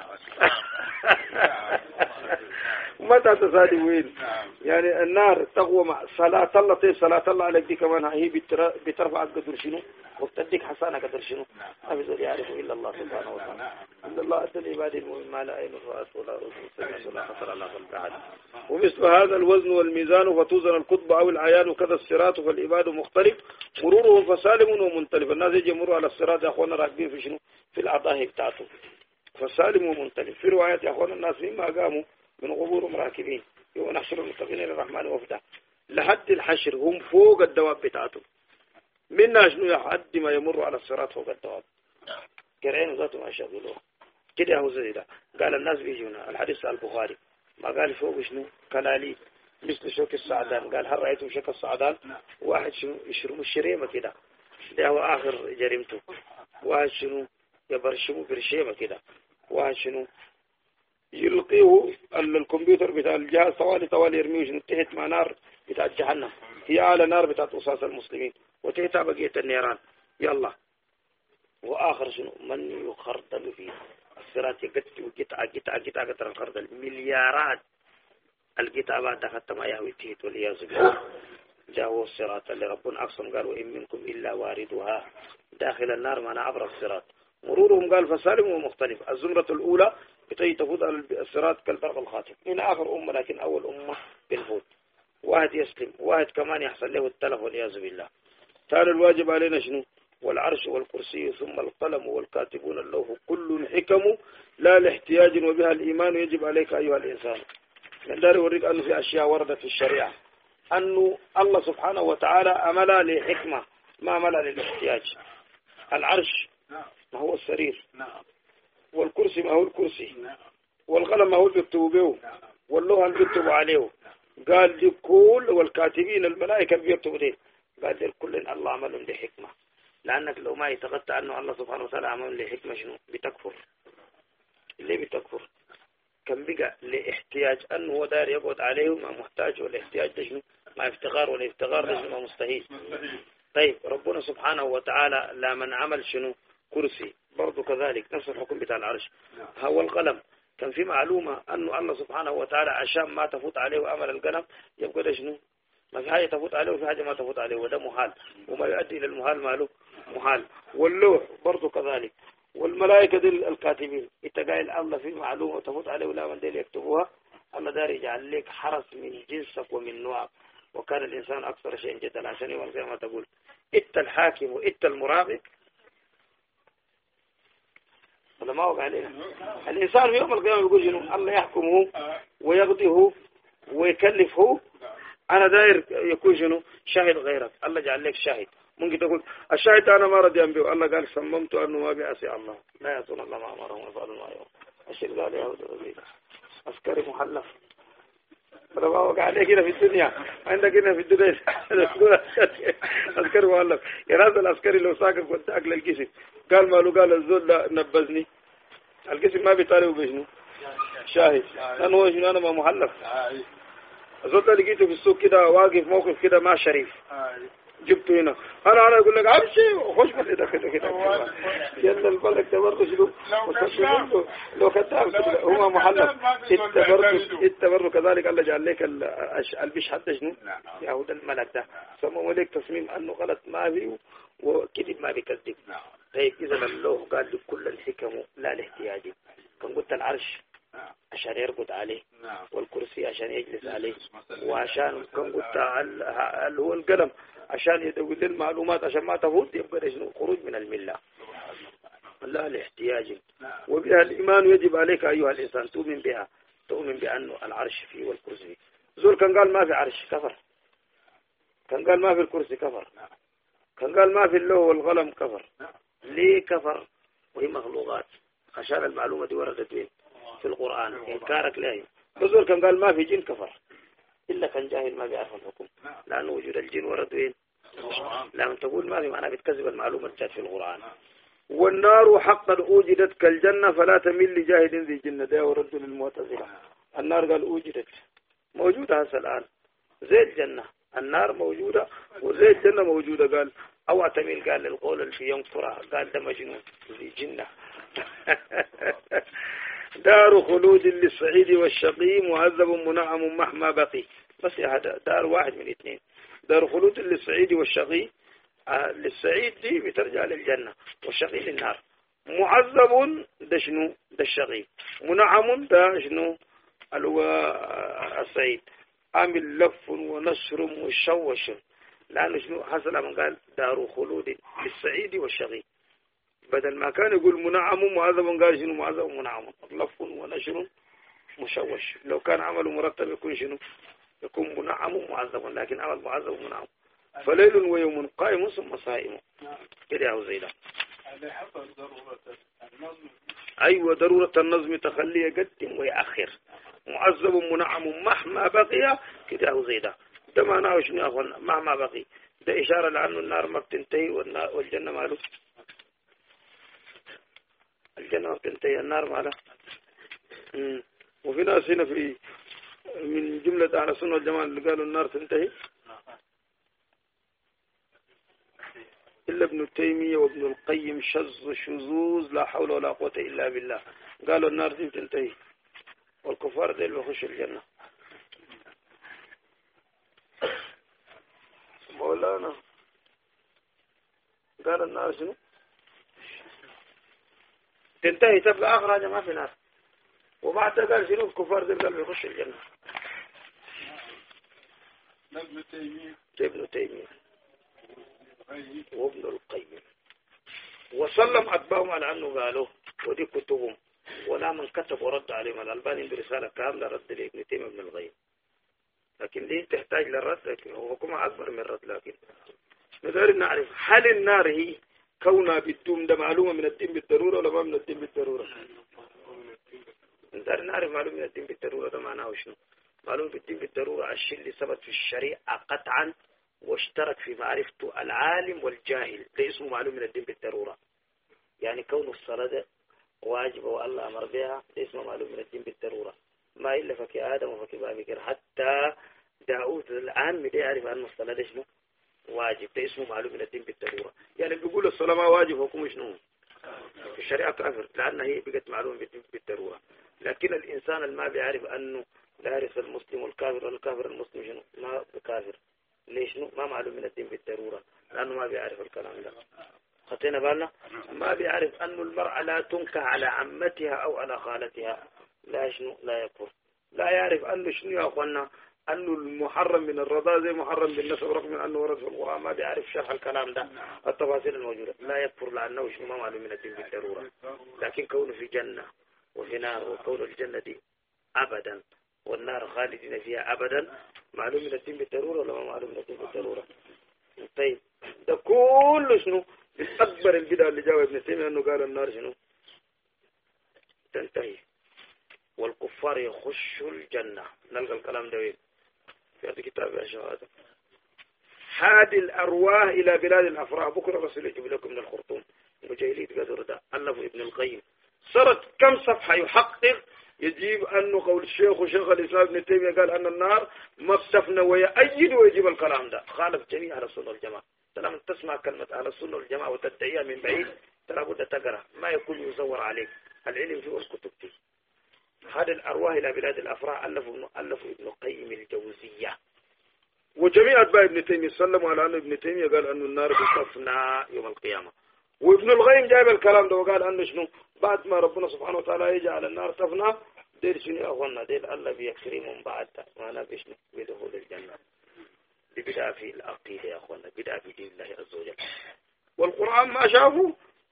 متى تصادف وين يعني النار تقوى مع صلاة الله. طيب صلاة الله عليك دي كمان هي بترفع قدر شنو وبتديك حسانة قدر شنو ما بيقدر يعرف إلا الله سبحانه وتعالى. إن الله أتى العباد المؤمن ما لا عين رأت ولا رسول سمعت ولا خطر على قلب أحد. ومثل هذا الوزن والميزان فتوزن الكتب أو العيان وكذا الصراط فالعباد مختلف مرورهم فسالم ومنتلف. الناس يجي يمروا على الصراط يا أخوانا راكبين في شنو في الأعضاء بتاعتهم فسالم ومنتلف. في رواية يا أخوان الناس مما قاموا من قبورهم راكبين يوم نحشر المتقين إلى الرحمن وفدا لحد الحشر هم فوق الدواب بتاعتهم منا شنو لحد ما يمر على الصراط فوق الدواب كرعين ذاته ما شغلوه كده هو زي ده. قال الناس بيجونا الحديث البخاري ما قال فوق شنو كلالي مثل شوك السعدان. قال هل رأيتم شوك السعدان؟ واحد شنو يشرموا الشريمة كده ده هو آخر جريمته. واحد شنو يبرشموا برشيمة كده. واحد شنو يلقيه الكمبيوتر بتاع الجهاز طوالي طوالي يرميه شنو تحت مع نار بتاع جهنم هي أعلى نار بتاع قصاص المسلمين وتحتها بقية النيران. يلا وآخر شنو من يخردل فيه الصراط يقتل قطعة قطعة قطعة قطعة الخردل مليارات القطعة بعد حتى ما يهوي تحت والعياذ بالله. جاءوا الصراط اللي ربنا أقسم قالوا إن منكم إلا واردها داخل النار ما عبر الصراط مرورهم. قال فسالم ومختلف. الزمرة الأولى بتجي تفوت على الصراط كالبرق الخاتم من آخر أمة لكن أول أمة بالفوت. واحد يسلم واحد كمان يحصل له التلف والعياذ بالله. كان الواجب علينا شنو والعرش والكرسي ثم القلم والكاتبون اللوح كل حكم لا لاحتياج وبها الإيمان يجب عليك أيها الإنسان. من دار يوريك أنه في أشياء وردت في الشريعة أنه الله سبحانه وتعالى أمل لحكمة ما أمل للاحتياج. العرش ما هو السرير والكرسي ما هو الكرسي والقلم ما هو اللي بيكتبوا به واللوح اللي بيكتبوا عليه. قال دي كل والكاتبين الملائكة بيكتبوا ده. قال دي كل الله عمل لحكمة لأنك لو ما يتغطى أنه الله سبحانه وتعالى عمل لحكمة شنو بتكفر. اللي بتكفر كان بقى لاحتياج أنه هو دار يقعد عليه ما محتاج والاحتياج ده شنو ما افتقار والافتقار ده شنو ما مستحيل. طيب ربنا سبحانه وتعالى لا من عمل شنو كرسي برضو كذلك نفس الحكم بتاع العرش. هو القلم كان في معلومة أنه الله سبحانه وتعالى عشان ما تفوت عليه وأمر القلم يبقى ده شنو ما في حاجة تفوت عليه وفي حاجة ما تفوت عليه وده محال وما يؤدي إلى المحال ماله محال. واللوح برضو كذلك. والملائكة دي الكاتبين إتقايل الله في معلومة تفوت عليه ولا من ديل يكتبوها الله دار يجعل لك حرس من جنسك ومن نوعك. وكان الإنسان أكثر شيء جدا عشان يوم القيامة تقول إت الحاكم وإت المراقب هذا ما وقع علينا. الإنسان في يوم القيامة يقول شنو الله يحكمه ويقضيه ويكلفه. أنا داير يكون شنو شاهد غيرك. الله جعل لك شاهد. ممكن تقول الشاهد أنا ما رضي أنبيه. الله قال صممت أنه ما بيعصي الله لا يعصون الله ما أمرهم ويفعلون ما يؤمرون. الشيء قال يهود ربيع عسكري محلف. هذا ما وقع عليك هنا في الدنيا عندك هنا في الدنيا عسكري محلف. يا راس العسكري لو ساكر كنت أكل الجسم قال ما له قال الزول لا نبذني الجسم ما بيطالبه بشنو شاهد لأنه هو شنو أنا ما محلف. الزول ده لقيته في السوق كده واقف موقف كده ما شريف جبته هنا أنا أنا أقول لك عمشي وخش بس إذا كده كده يلا البلد تبرد شنو لو كتاب هو محلف التبرد التبرد كذلك الله جعل لك البش حتى شنو يهود الملك ده سموا لك تصميم أنه غلط ما فيه وكذب ما بيكذب. طيب إذا الله قال لك كل الحكم لا الاحتياج. كان قلت العرش عشان يرقد عليه والكرسي عشان يجلس عليه وعشان كان قلت اللي هو القلم عشان يدور المعلومات عشان ما تفوت يبقى شنو خروج من الملة لا الاحتياج. وبها الإيمان يجب عليك أيها الإنسان تؤمن بها تؤمن بأنه العرش فيه والكرسي. زول كان قال ما في عرش كفر. كان قال ما في الكرسي كفر. كان قال ما في اللوح والقلم كفر. ليه كفر وهي مخلوقات عشان المعلومة دي وردت وين في القرآن إنكارك لها. بزول كان قال ما في جن كفر إلا كان جاهل ما بيعرف الحكم لأنه وجود الجن ورد وين لما تقول ما في معنى بتكذب المعلومة جات في القرآن. والنار حقا أوجدت كالجنة فلا تميل لجاهد ذي جنة ده ورد للمعتزلة. النار قال أوجدت موجودة هسه الآن زي الجنة. النار موجودة وزي الجنة موجودة. قال أو تميل قال للقول اللي في ينكرها قال ده مجنون ذي جنة. دار خلود للسعيد والشقي معذب منعم مهما بقي. بس هذا دار واحد من اثنين. دار خلود للسعيد والشقي آه للسعيد دي بترجع للجنة والشقي للنار. معذب ده شنو ده الشقي. منعم ده شنو اللي هو السعيد. عامل لف ونشر مشوش لأنه شنو حصل من قال دار خلود للسعيد والشقي. بدل ما كان يقول منعم معذب قال شنو معذب منعم لف ونشر مشوش. لو كان عمله مرتب يكون شنو يكون منعم معذب، لكن عمل معذب منعم. فليل ويوم قائم ثم صائم كده أو زي ده. أيوة ضرورة النظم تخليه يقدم ويأخر. معذب منعم مهما بقي كده أو زي ده. ده معناه شنو يا أخوانا مهما بقي، ده إشارة لأنه النار ما بتنتهي والجنة ماله، الجنة ما بتنتهي النار ماله. وفي ناس هنا في من جملة أهل السنة والجماعة اللي قالوا النار تنتهي إلا ابن تيمية وابن القيم شذ شذوذ لا حول ولا قوة إلا بالله، قالوا النار دي تنتهي والكفار دي اللي بيخشوا الجنة. مولانا قال النار شنو تنتهي تبقى آخر حاجة ما في نار، وبعد قال شنو الكفار دي اللي بيخشوا الجنة. ابن تيمية ابن تيمية وابن القيم وسلم أتباعهم على أنه قالوا ودي كتبهم، ولا من كتب ورد عليهم. الألباني برسالة كاملة رد لابن تيمية ابن القيم، لكن دي تحتاج للرد، لكن هو حكمها أكبر من الرد. لكن نقدر نعرف هل النار هي كونها بالدوم ده معلومة من الدين بالضرورة ولا ما من الدين بالضرورة؟ نقدر نعرف معلومة من الدين بالضرورة ده معناه شنو؟ معلومة بالدين بالضرورة الشيء اللي ثبت في الشريعة قطعا واشترك في معرفته العالم والجاهل، ده اسمه معلوم من الدين بالضرورة. يعني كون الصلاة واجبة والله أمر بها ده اسمه معلوم من الدين بالضرورة، ما إلا فكي آدم وفكي بابكر. حتى داود الآن ده يعرف أن الصلاة ده شنو واجب، ده اسمه معلوم من الدين بالضرورة. يعني بيقول الصلاة ما واجب حكم شنو في الشريعة كافر، لأن هي بقت معلومة بالدين بالضرورة. لكن الإنسان اللي ما بيعرف أنه لا يعرف المسلم والكافر والكافر المسلم شنو ما بكافر، ليش ما معلوم من الدين بالضرورة؟ لأنه ما بيعرف الكلام ده. خطينا بالنا ما بيعرف أنه المرأة لا تنكح على عمتها أو على خالتها، لا شنو لا يكفر. لا يعرف أنه شنو يا أخوانا أنه المحرم من الرضا زي محرم بالنسب رغم من أنه ورد في القرآن، ما بيعرف شرح الكلام ده التفاصيل الموجودة، لا يكفر لأنه شنو ما معلوم من الدين بالضرورة. لكن كونه في جنة وفي نار، وكون الجنة دي أبدا والنار خالدين فيها أبدا، معلوم من الدين بالضرورة ولا ما معلوم من الدين بالضرورة؟ طيب ده كله شنو أكبر البدع اللي جاء ابن تيمية أنه قال النار شنو تنتهي والكفار يخشوا الجنة. نلقى الكلام ده وين في هذا الكتاب يا شهادة. هذه الأرواح إلى بلاد الأفراح. بكرة رسول يجيب لكم من الخرطوم مجاهلين قدر ده ألف ابن القيم صارت كم صفحة يحقق يجيب أنه قول الشيخ وشيخ الإسلام ابن تيمية قال أن النار ما بتفنى ويأيد ويجيب الكلام ده. خالف جميع أهل السنة والجماعة. لما تسمع كلمة أهل السنة والجماعة وتدعيها من بعيد ترى بد تقرأ، ما يكون يزور عليك العلم في الكتب دي. هذه الأرواح إلى بلاد الأفراح ألف ألف ابن القيم الجوزية، وجميع أتباع ابن تيمية سلموا على أن ابن تيمية قال أن النار بتفنى يوم القيامة. وابن القيم جايب الكلام ده وقال أنه شنو بعد ما ربنا سبحانه وتعالى يجعل النار تفنى دير شنو يا أخوانا دير الله بيكرمهم بعد ما أنا بشنو بدخول الجنة. دي بدأ في العقيدة يا أخوانا، بدأ في دين الله عز وجل. والقرآن ما شافوا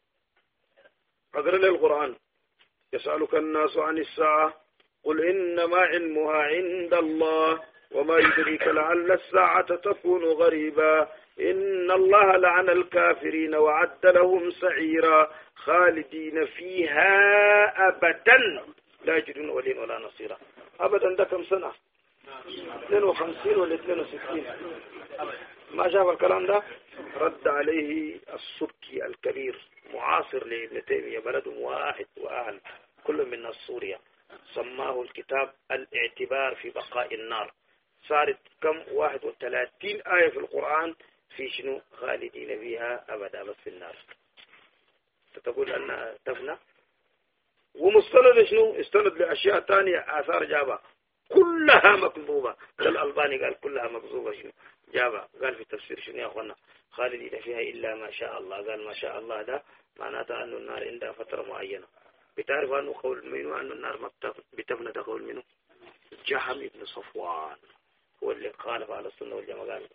أقرأ لي القرآن يسألك الناس عن الساعة قل إنما علمها عند الله وما يدريك لعل الساعة تكون غريبا إن الله لعن الكافرين وعد لهم سعيرا خالدين فيها أبدا لا يجدون وليا ولا نصيرا. أبدا ده كم سنة؟ اثنين وخمسين ولا اثنين وستين؟ ما شاف الكلام ده. رد عليه السبكي الكبير معاصر لابن تيمية، بلد واحد وأهل كل من سوريا، سماه الكتاب الاعتبار في بقاء النار. صارت كم واحد وثلاثين آية في القرآن في شنو خالدين فيها أبدا بس في النار. تقول أنها تفنى ومستند شنو استند لأشياء تانية آثار جابها كلها مكذوبة. الألباني قال كلها مكذوبة. شنو جابها؟ قال في التفسير شنو يا أخوانا خالدين فيها إلا ما شاء الله. قال ما شاء الله ده معناته أن النار عندها فترة معينة. بتعرف أنه قول منه أن النار ما بتفنى؟ ده قول منه جهم بن صفوان هو اللي خالف على السنة والجماعة. قال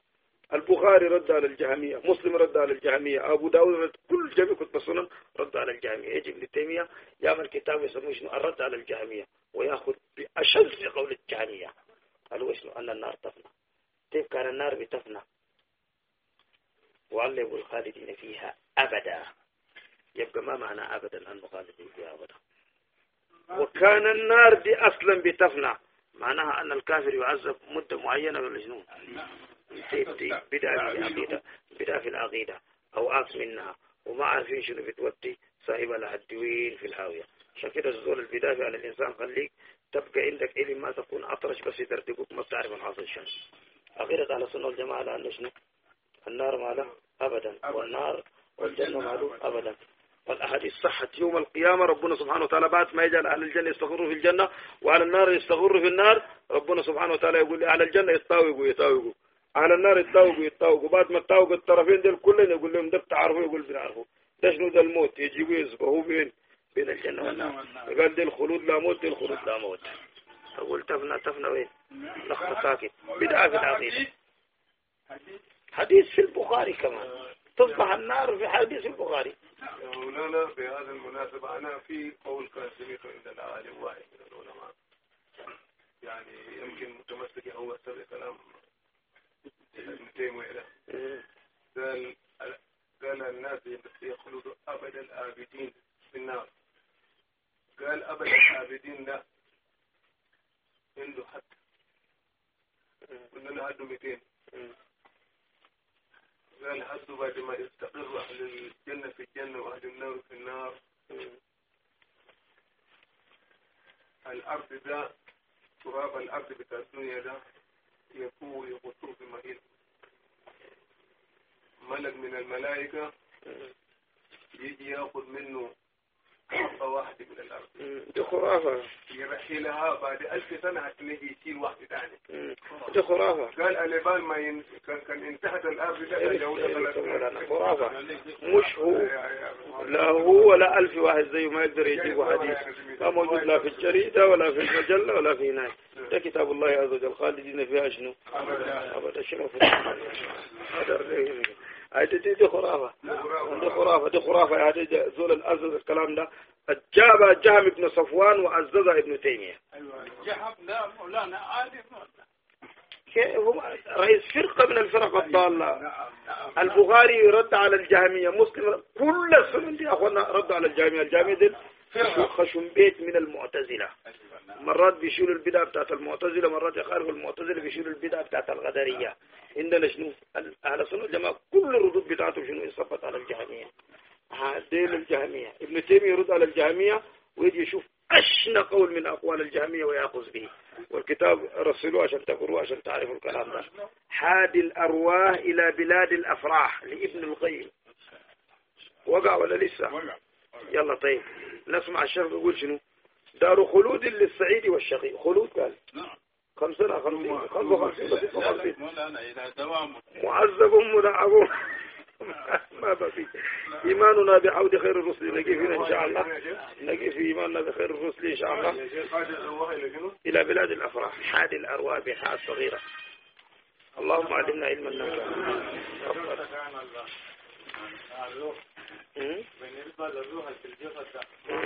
البخاري رد على الجهمية، مسلم رد على الجهمية، أبو داود رد، كل جميع كتب السنن رد على الجهمية. يجي ابن تيمية يعمل كتاب يسموه شنو الرد على الجهمية، ويأخذ بأشد قول الجهمية. قالوا شنو؟ أن النار تفنى. كيف كان النار بتفنى؟ والله يقول خالدين فيها أبدا، يبقى ما معنى أبدا أنه خالدين فيها أبدا. وكان النار دي أصلا بتفنى، معناها أن الكافر يعذب مدة معينة ولا شنو؟ بدأ في العقيدة، بدأ في العقيدة أو عكس منها، وما عارفين شنو بتودي صاحب لها الدوين في الهاوية. عشان كده الزول البداية على الإنسان خليك تبقى عندك علم، ما تكون أطرش بس يدردقوك ما بتعرف من حاصل شنو. عقيدة على السنة والجماعة لأنه شنو؟ النار ماله أبدا، والنار والجنة ماله أبدا. والأحاديث صحت يوم القيامة ربنا سبحانه وتعالى بعد ما يجعل أهل الجنة يستقروا في الجنة وعلى النار يستقروا في النار، ربنا سبحانه وتعالى يقول أهل الجنة يتطاوقوا يتطاوقوا، أهل النار يتطاوقوا يتطاوقوا. بعد ما يتطاوقوا الطرفين دول كلهم يقول لهم ده بتعرفوا، يقول بنعرفوا. ده شنو؟ ده الموت، يجيبوا يسبحوا بين بين الجنة والنار. قال ده الخلود لا موت، ده الخلود لا موت. أقول تفنى تفنى وين؟ لخبط ساكت. بدأ في العقيدة. حديث في البخاري كمان، تصبح النار في حديث البخاري. مولانا بهذا المناسبة أنا في قول كان سمعته عند العالم واحد من العلماء، يعني يمكن متمسك هو سبب كلام ابن تيمية، قال قال الناس يخلدوا أبد الآبدين في النار. قال أبد الآبدين لا، عنده حد، قلنا له حد مئتين. قال حد بعد ما يستقر أهل الجنة في الجنة وأهل النار في النار. الأرض ده، تراب الأرض بتاع الدنيا ده يكون يغطوه في مهيل، ملك من الملائكة يجي يأخذ منه حبة واحدة من الأرض. دي خرافة. يرحلها بعد ألف سنة هتلاقي يشيل واحدة ثانية. دي خرافة. قال اليابان ما ين... كان كان انتهت الأرض ده جودة خرافة. مش هو، لا هو ولا ألف واحد زيه ما يقدر يجيب حديث، ما موجود لا في الجريدة ولا في المجلة ولا في هناك. ده كتاب الله عز وجل خالدين فيها شنو؟ أبدا. شنو في هذا؟ دي دي خرافة، دي خرافة، دي خرافة. هذا زول الأزز الكلام ده جاب جهم ابن صفوان وعزز ابن تيمية. أيوة جهم لا مولانا عالم هو رئيس فرقة من الفرق الضالة. البخاري رد على الجهمية، مسلم كل السنن دي أخوانا رد على الجهمية. الجهمية دي خشم بيت من المعتزلة، مرات بيشيلوا البدع بتاعت المعتزلة، مرات يخالفوا المعتزلة بيشيلوا البدع بتاعت الغدرية. عندنا شنو؟ أهل السنة والجماعة كل الردود بتاعتهم شنو؟ يصفت على الجهمية. هذين الجهمية. ابن تيمية يرد على الجهمية ويجي يشوف أشنى قول من أقوال الجهمية ويأخذ به، والكتاب رسلوه عشان تقروه عشان تعرفوا الكلام ده. حادي الأرواح إلى بلاد الأفراح لابن القيم. وقع ولا لسه؟ يلا طيب نسمع الشيخ يقول شنو؟ دار خلود للسعيد والشقي. خلود قال خمس سنة خمسين خمسة وخمسين وستة وخمسين معذب ملعب ما بقي. إيماننا بعود خير الرسل نجي فينا إن شاء الله، نجي في إيماننا بخير الرسل إن شاء الله إلى بلاد الأفراح. حاد الأرواح بحاء صغيرة. اللهم علمنا علما نافعا. بالنسبة للروح في الجسد